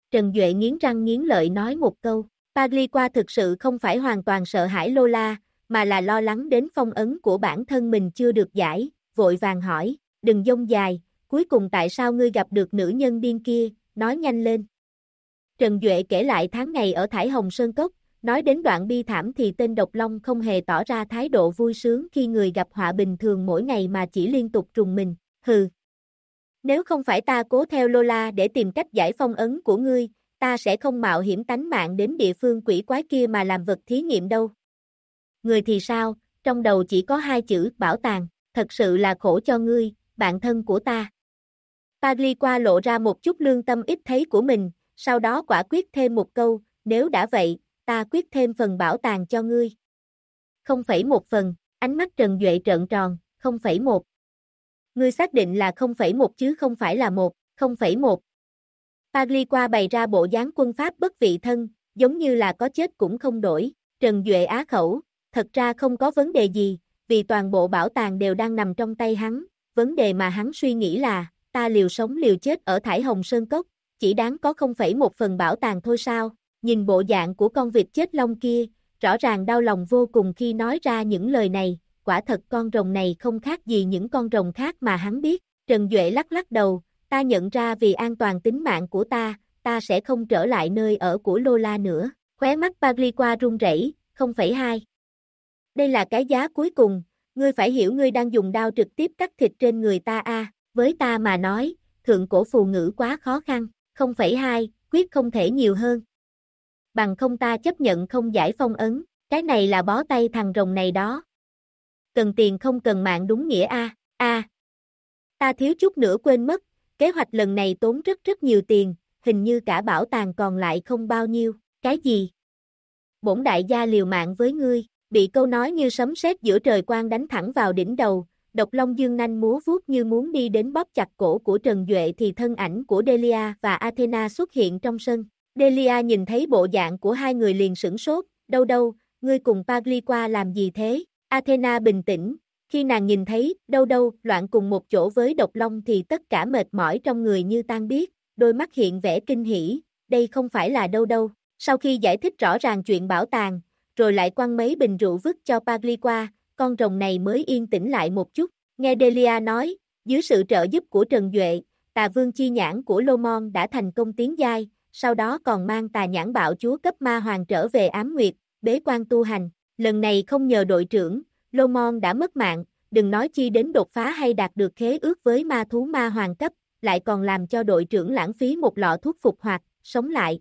Trần Duệ nghiến răng nghiến lợi nói một câu. Pagliqua thực sự không phải hoàn toàn sợ hãi Lola, mà là lo lắng đến phong ấn của bản thân mình chưa được giải, vội vàng hỏi, đừng dông dài, cuối cùng tại sao ngươi gặp được nữ nhân điên kia, nói nhanh lên. Trần Duệ kể lại tháng ngày ở Thải Hồng Sơn Cốc, nói đến đoạn bi thảm thì tên Độc Long không hề tỏ ra thái độ vui sướng khi người gặp họa bình thường mỗi ngày mà chỉ liên tục trùng mình, hừ. Nếu không phải ta cố theo Lola để tìm cách giải phong ấn của ngươi, ta sẽ không mạo hiểm tánh mạng đến địa phương quỷ quái kia mà làm vật thí nghiệm đâu. Người thì sao, trong đầu chỉ có hai chữ bảo tàng, thật sự là khổ cho ngươi, bạn thân của ta. Pagliqua lộ ra một chút lương tâm ít thấy của mình, sau đó quả quyết thêm một câu, nếu đã vậy, ta quyết thêm phần bảo tàng cho ngươi. 0,1 phần, ánh mắt Trần Duệ trợn tròn, 0,1. Ngươi xác định là 0,1 chứ không phải là 1, 0,1. Pagliqua bày ra bộ dáng quân pháp bất vị thân, giống như là có chết cũng không đổi. Trần Duệ á khẩu, thật ra không có vấn đề gì, vì toàn bộ bảo tàng đều đang nằm trong tay hắn, vấn đề mà hắn suy nghĩ là, ta liều sống liều chết ở Thải Hồng Sơn Cốc, chỉ đáng có 0,1 phần bảo tàng thôi sao, nhìn bộ dạng của con vịt chết lông kia, rõ ràng đau lòng vô cùng khi nói ra những lời này, quả thật con rồng này không khác gì những con rồng khác mà hắn biết. Trần Duệ lắc lắc đầu, ta nhận ra vì an toàn tính mạng của ta sẽ không trở lại nơi ở của Lola nữa. Khóe mắt Pagliqua run rẩy, 0,2. Đây là cái giá cuối cùng, ngươi phải hiểu ngươi đang dùng đao trực tiếp cắt thịt trên người ta a. Với ta mà nói, thượng cổ phù ngữ quá khó khăn, 0,2, quyết không thể nhiều hơn. Bằng không ta chấp nhận không giải phong ấn, cái này là bó tay thằng rồng này đó. Cần tiền không cần mạng đúng nghĩa a. Ta thiếu chút nữa quên mất, kế hoạch lần này tốn rất nhiều tiền, hình như cả bảo tàng còn lại không bao nhiêu, cái gì? Bổn đại gia liều mạng với ngươi, bị câu nói như sấm sét giữa trời quang đánh thẳng vào đỉnh đầu, Độc Long dương nanh múa vuốt như muốn đi đến bóp chặt cổ của Trần Duệ thì thân ảnh của Delia và Athena xuất hiện trong sân. Delia nhìn thấy bộ dạng của hai người liền sửng sốt, đâu, ngươi cùng Pagliqua làm gì thế? Athena bình tĩnh, khi nàng nhìn thấy đâu loạn cùng một chỗ với Độc Long thì tất cả mệt mỏi trong người như tan biến, đôi mắt hiện vẻ kinh hỉ, đây không phải là đâu. Sau khi giải thích rõ ràng chuyện bảo tàng, rồi lại quăng mấy bình rượu vứt cho Pagliqua, con rồng này mới yên tĩnh lại một chút. Nghe Delia nói, dưới sự trợ giúp của Trần Duệ, tà vương chi nhãn của Lomon đã thành công tiến giai, sau đó còn mang tà nhãn bạo chúa cấp ma hoàng trở về Ám Nguyệt, bế quan tu hành. Lần này không nhờ đội trưởng, Lomon đã mất mạng, đừng nói chi đến đột phá hay đạt được khế ước với ma thú ma hoàng cấp, lại còn làm cho đội trưởng lãng phí một lọ thuốc phục hoạt, sống lại.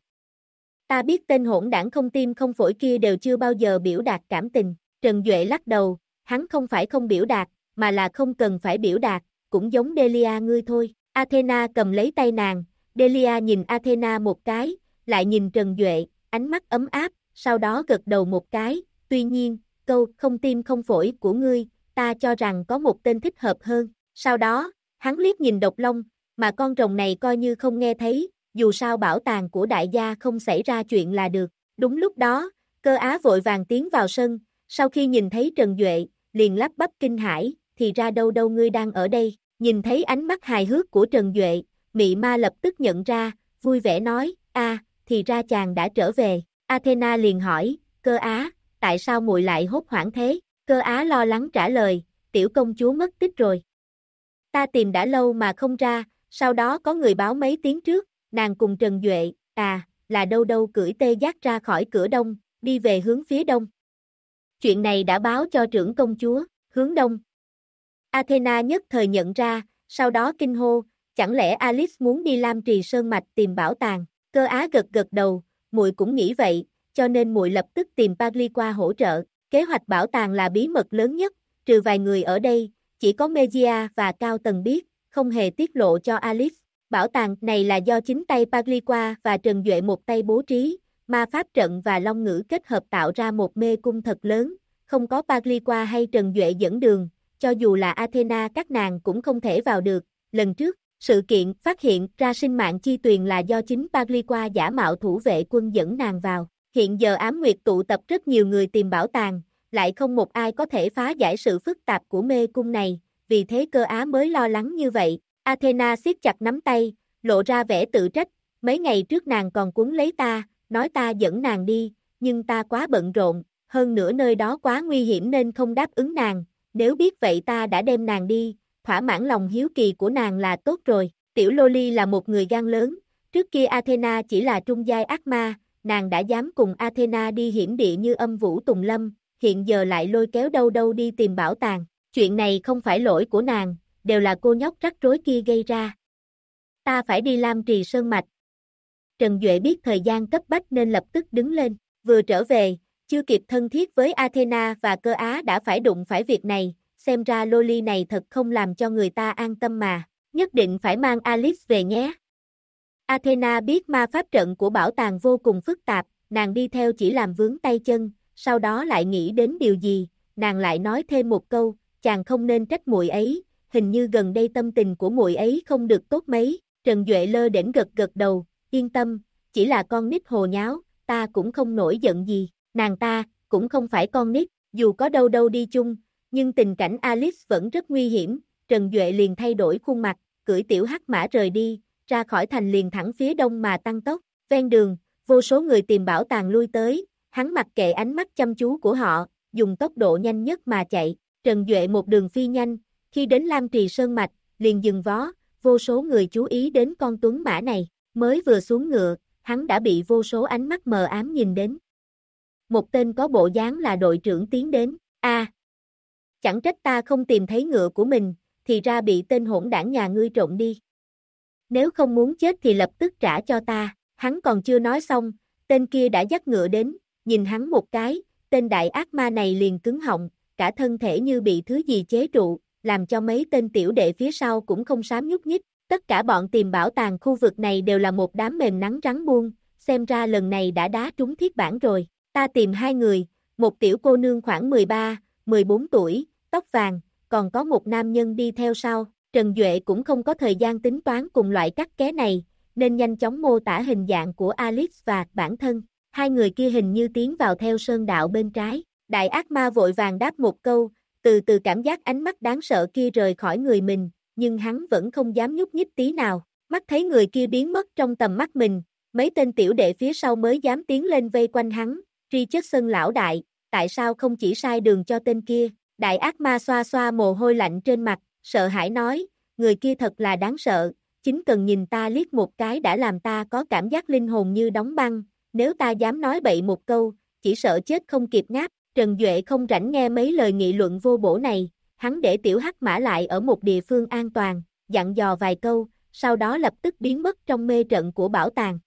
Ta biết tên hỗn đảng không tim không phổi kia đều chưa bao giờ biểu đạt cảm tình. Trần Duệ lắc đầu, hắn không phải không biểu đạt, mà là không cần phải biểu đạt, cũng giống Delia ngươi thôi. Athena cầm lấy tay nàng, Delia nhìn Athena một cái, lại nhìn Trần Duệ, ánh mắt ấm áp, sau đó gật đầu một cái, tuy nhiên, câu không tim không phổi của ngươi, ta cho rằng có một tên thích hợp hơn. Sau đó, hắn liếc nhìn Độc Long, mà con rồng này coi như không nghe thấy, dù sao bảo tàng của đại gia không xảy ra chuyện là được. Đúng lúc đó, Cơ Á vội vàng tiến vào sân, sau khi nhìn thấy Trần Duệ, liền lắp bắp kinh hãi, thì ra đâu ngươi đang ở đây. Nhìn thấy ánh mắt hài hước của Trần Duệ, Mị Ma lập tức nhận ra, vui vẻ nói, thì ra chàng đã trở về. Athena liền hỏi, Cơ Á, tại sao muội lại hốt hoảng thế? Cơ Á lo lắng trả lời, tiểu công chúa mất tích rồi. Ta tìm đã lâu mà không ra, sau đó có người báo mấy tiếng trước, nàng cùng Trần Duệ, là đâu cưỡi tê giác ra khỏi cửa đông, đi về hướng phía đông. Chuyện này đã báo cho trưởng công chúa, hướng đông. Athena nhất thời nhận ra, sau đó kinh hô, chẳng lẽ Alice muốn đi Lam Trì Sơn Mạch tìm bảo tàng? Cơ Á gật đầu, muội cũng nghĩ vậy, cho nên muội lập tức tìm Pagliqua hỗ trợ. Kế hoạch bảo tàng là bí mật lớn nhất, trừ vài người ở đây, chỉ có Megia và Cao Tần biết, không hề tiết lộ cho Alice. Bảo tàng này là do chính tay Pagliqua và Trần Duệ một tay bố trí, ma pháp trận và long ngữ kết hợp tạo ra một mê cung thật lớn, không có Pagliqua hay Trần Duệ dẫn đường, cho dù là Athena các nàng cũng không thể vào được. Lần trước, sự kiện phát hiện ra sinh mạng chi tuyền là do chính Pagliqua giả mạo thủ vệ quân dẫn nàng vào. Hiện giờ Ám Nguyệt tụ tập rất nhiều người tìm bảo tàng, lại không một ai có thể phá giải sự phức tạp của mê cung này, vì thế Cơ Á mới lo lắng như vậy. Athena siết chặt nắm tay, lộ ra vẻ tự trách, mấy ngày trước nàng còn cuốn lấy ta, nói ta dẫn nàng đi, nhưng ta quá bận rộn, hơn nữa nơi đó quá nguy hiểm nên không đáp ứng nàng, nếu biết vậy ta đã đem nàng đi, thỏa mãn lòng hiếu kỳ của nàng là tốt rồi. Tiểu Loli là một người gan lớn, trước kia Athena chỉ là trung giai ác ma, nàng đã dám cùng Athena đi hiểm địa như âm vũ tùng lâm, hiện giờ lại lôi kéo đâu đâu đi tìm bảo tàng, chuyện này không phải lỗi của nàng, đều là cô nhóc rắc rối kia gây ra. Ta phải đi Lam Trì Sơn Mạch. Trần Duệ biết thời gian cấp bách nên lập tức đứng lên, vừa trở về, chưa kịp thân thiết với Athena và Cơ Á đã phải đụng phải việc này, xem ra Loli này thật không làm cho người ta an tâm mà, nhất định phải mang Alice về nhé. Athena biết ma pháp trận của bảo tàng vô cùng phức tạp, nàng đi theo chỉ làm vướng tay chân, sau đó lại nghĩ đến điều gì, nàng lại nói thêm một câu, chàng không nên trách muội ấy, hình như gần đây tâm tình của muội ấy không được tốt mấy. Trần Duệ lơ đễnh gật gật đầu, yên tâm, chỉ là con nít hồ nháo, ta cũng không nổi giận gì, nàng ta, cũng không phải con nít, dù có đâu đâu đi chung, nhưng tình cảnh Alice vẫn rất nguy hiểm, Trần Duệ liền thay đổi khuôn mặt, cưỡi tiểu hắc mã rời đi, ra khỏi thành liền thẳng phía đông mà tăng tốc, ven đường, vô số người tìm bảo tàng lui tới, hắn mặc kệ ánh mắt chăm chú của họ, dùng tốc độ nhanh nhất mà chạy, Trần Duệ một đường phi nhanh, khi đến Lam Trì Sơn Mạch, liền dừng vó, vô số người chú ý đến con tuấn mã này, mới vừa xuống ngựa, hắn đã bị vô số ánh mắt mờ ám nhìn đến. Một tên có bộ dáng là đội trưởng tiến đến, chẳng trách ta không tìm thấy ngựa của mình, thì ra bị tên hỗn đảng nhà ngươi trộm đi. Nếu không muốn chết thì lập tức trả cho ta, hắn còn chưa nói xong, tên kia đã dắt ngựa đến, nhìn hắn một cái, tên đại ác ma này liền cứng họng, cả thân thể như bị thứ gì chế trụ, làm cho mấy tên tiểu đệ phía sau cũng không dám nhúc nhích, tất cả bọn tìm bảo tàng khu vực này đều là một đám mềm nắng rắn buông, xem ra lần này đã đá trúng thiết bản rồi, ta tìm hai người, một tiểu cô nương khoảng 13, 14 tuổi, tóc vàng, còn có một nam nhân đi theo sau. Trần Duệ cũng không có thời gian tính toán cùng loại cắt ké này, nên nhanh chóng mô tả hình dạng của Alice và bản thân. Hai người kia hình như tiến vào theo sơn đạo bên trái. Đại ác ma vội vàng đáp một câu, từ từ cảm giác ánh mắt đáng sợ kia rời khỏi người mình, nhưng hắn vẫn không dám nhúc nhích tí nào. Mắt thấy người kia biến mất trong tầm mắt mình, mấy tên tiểu đệ phía sau mới dám tiến lên vây quanh hắn. Richardson lão đại, tại sao không chỉ sai đường cho tên kia? Đại ác ma xoa xoa mồ hôi lạnh trên mặt, sợ hãi nói, người kia thật là đáng sợ, chính cần nhìn ta liếc một cái đã làm ta có cảm giác linh hồn như đóng băng, nếu ta dám nói bậy một câu, chỉ sợ chết không kịp ngáp. Trần Duệ không rảnh nghe mấy lời nghị luận vô bổ này, hắn để tiểu hắc mã lại ở một địa phương an toàn, dặn dò vài câu, sau đó lập tức biến mất trong mê trận của bảo tàng.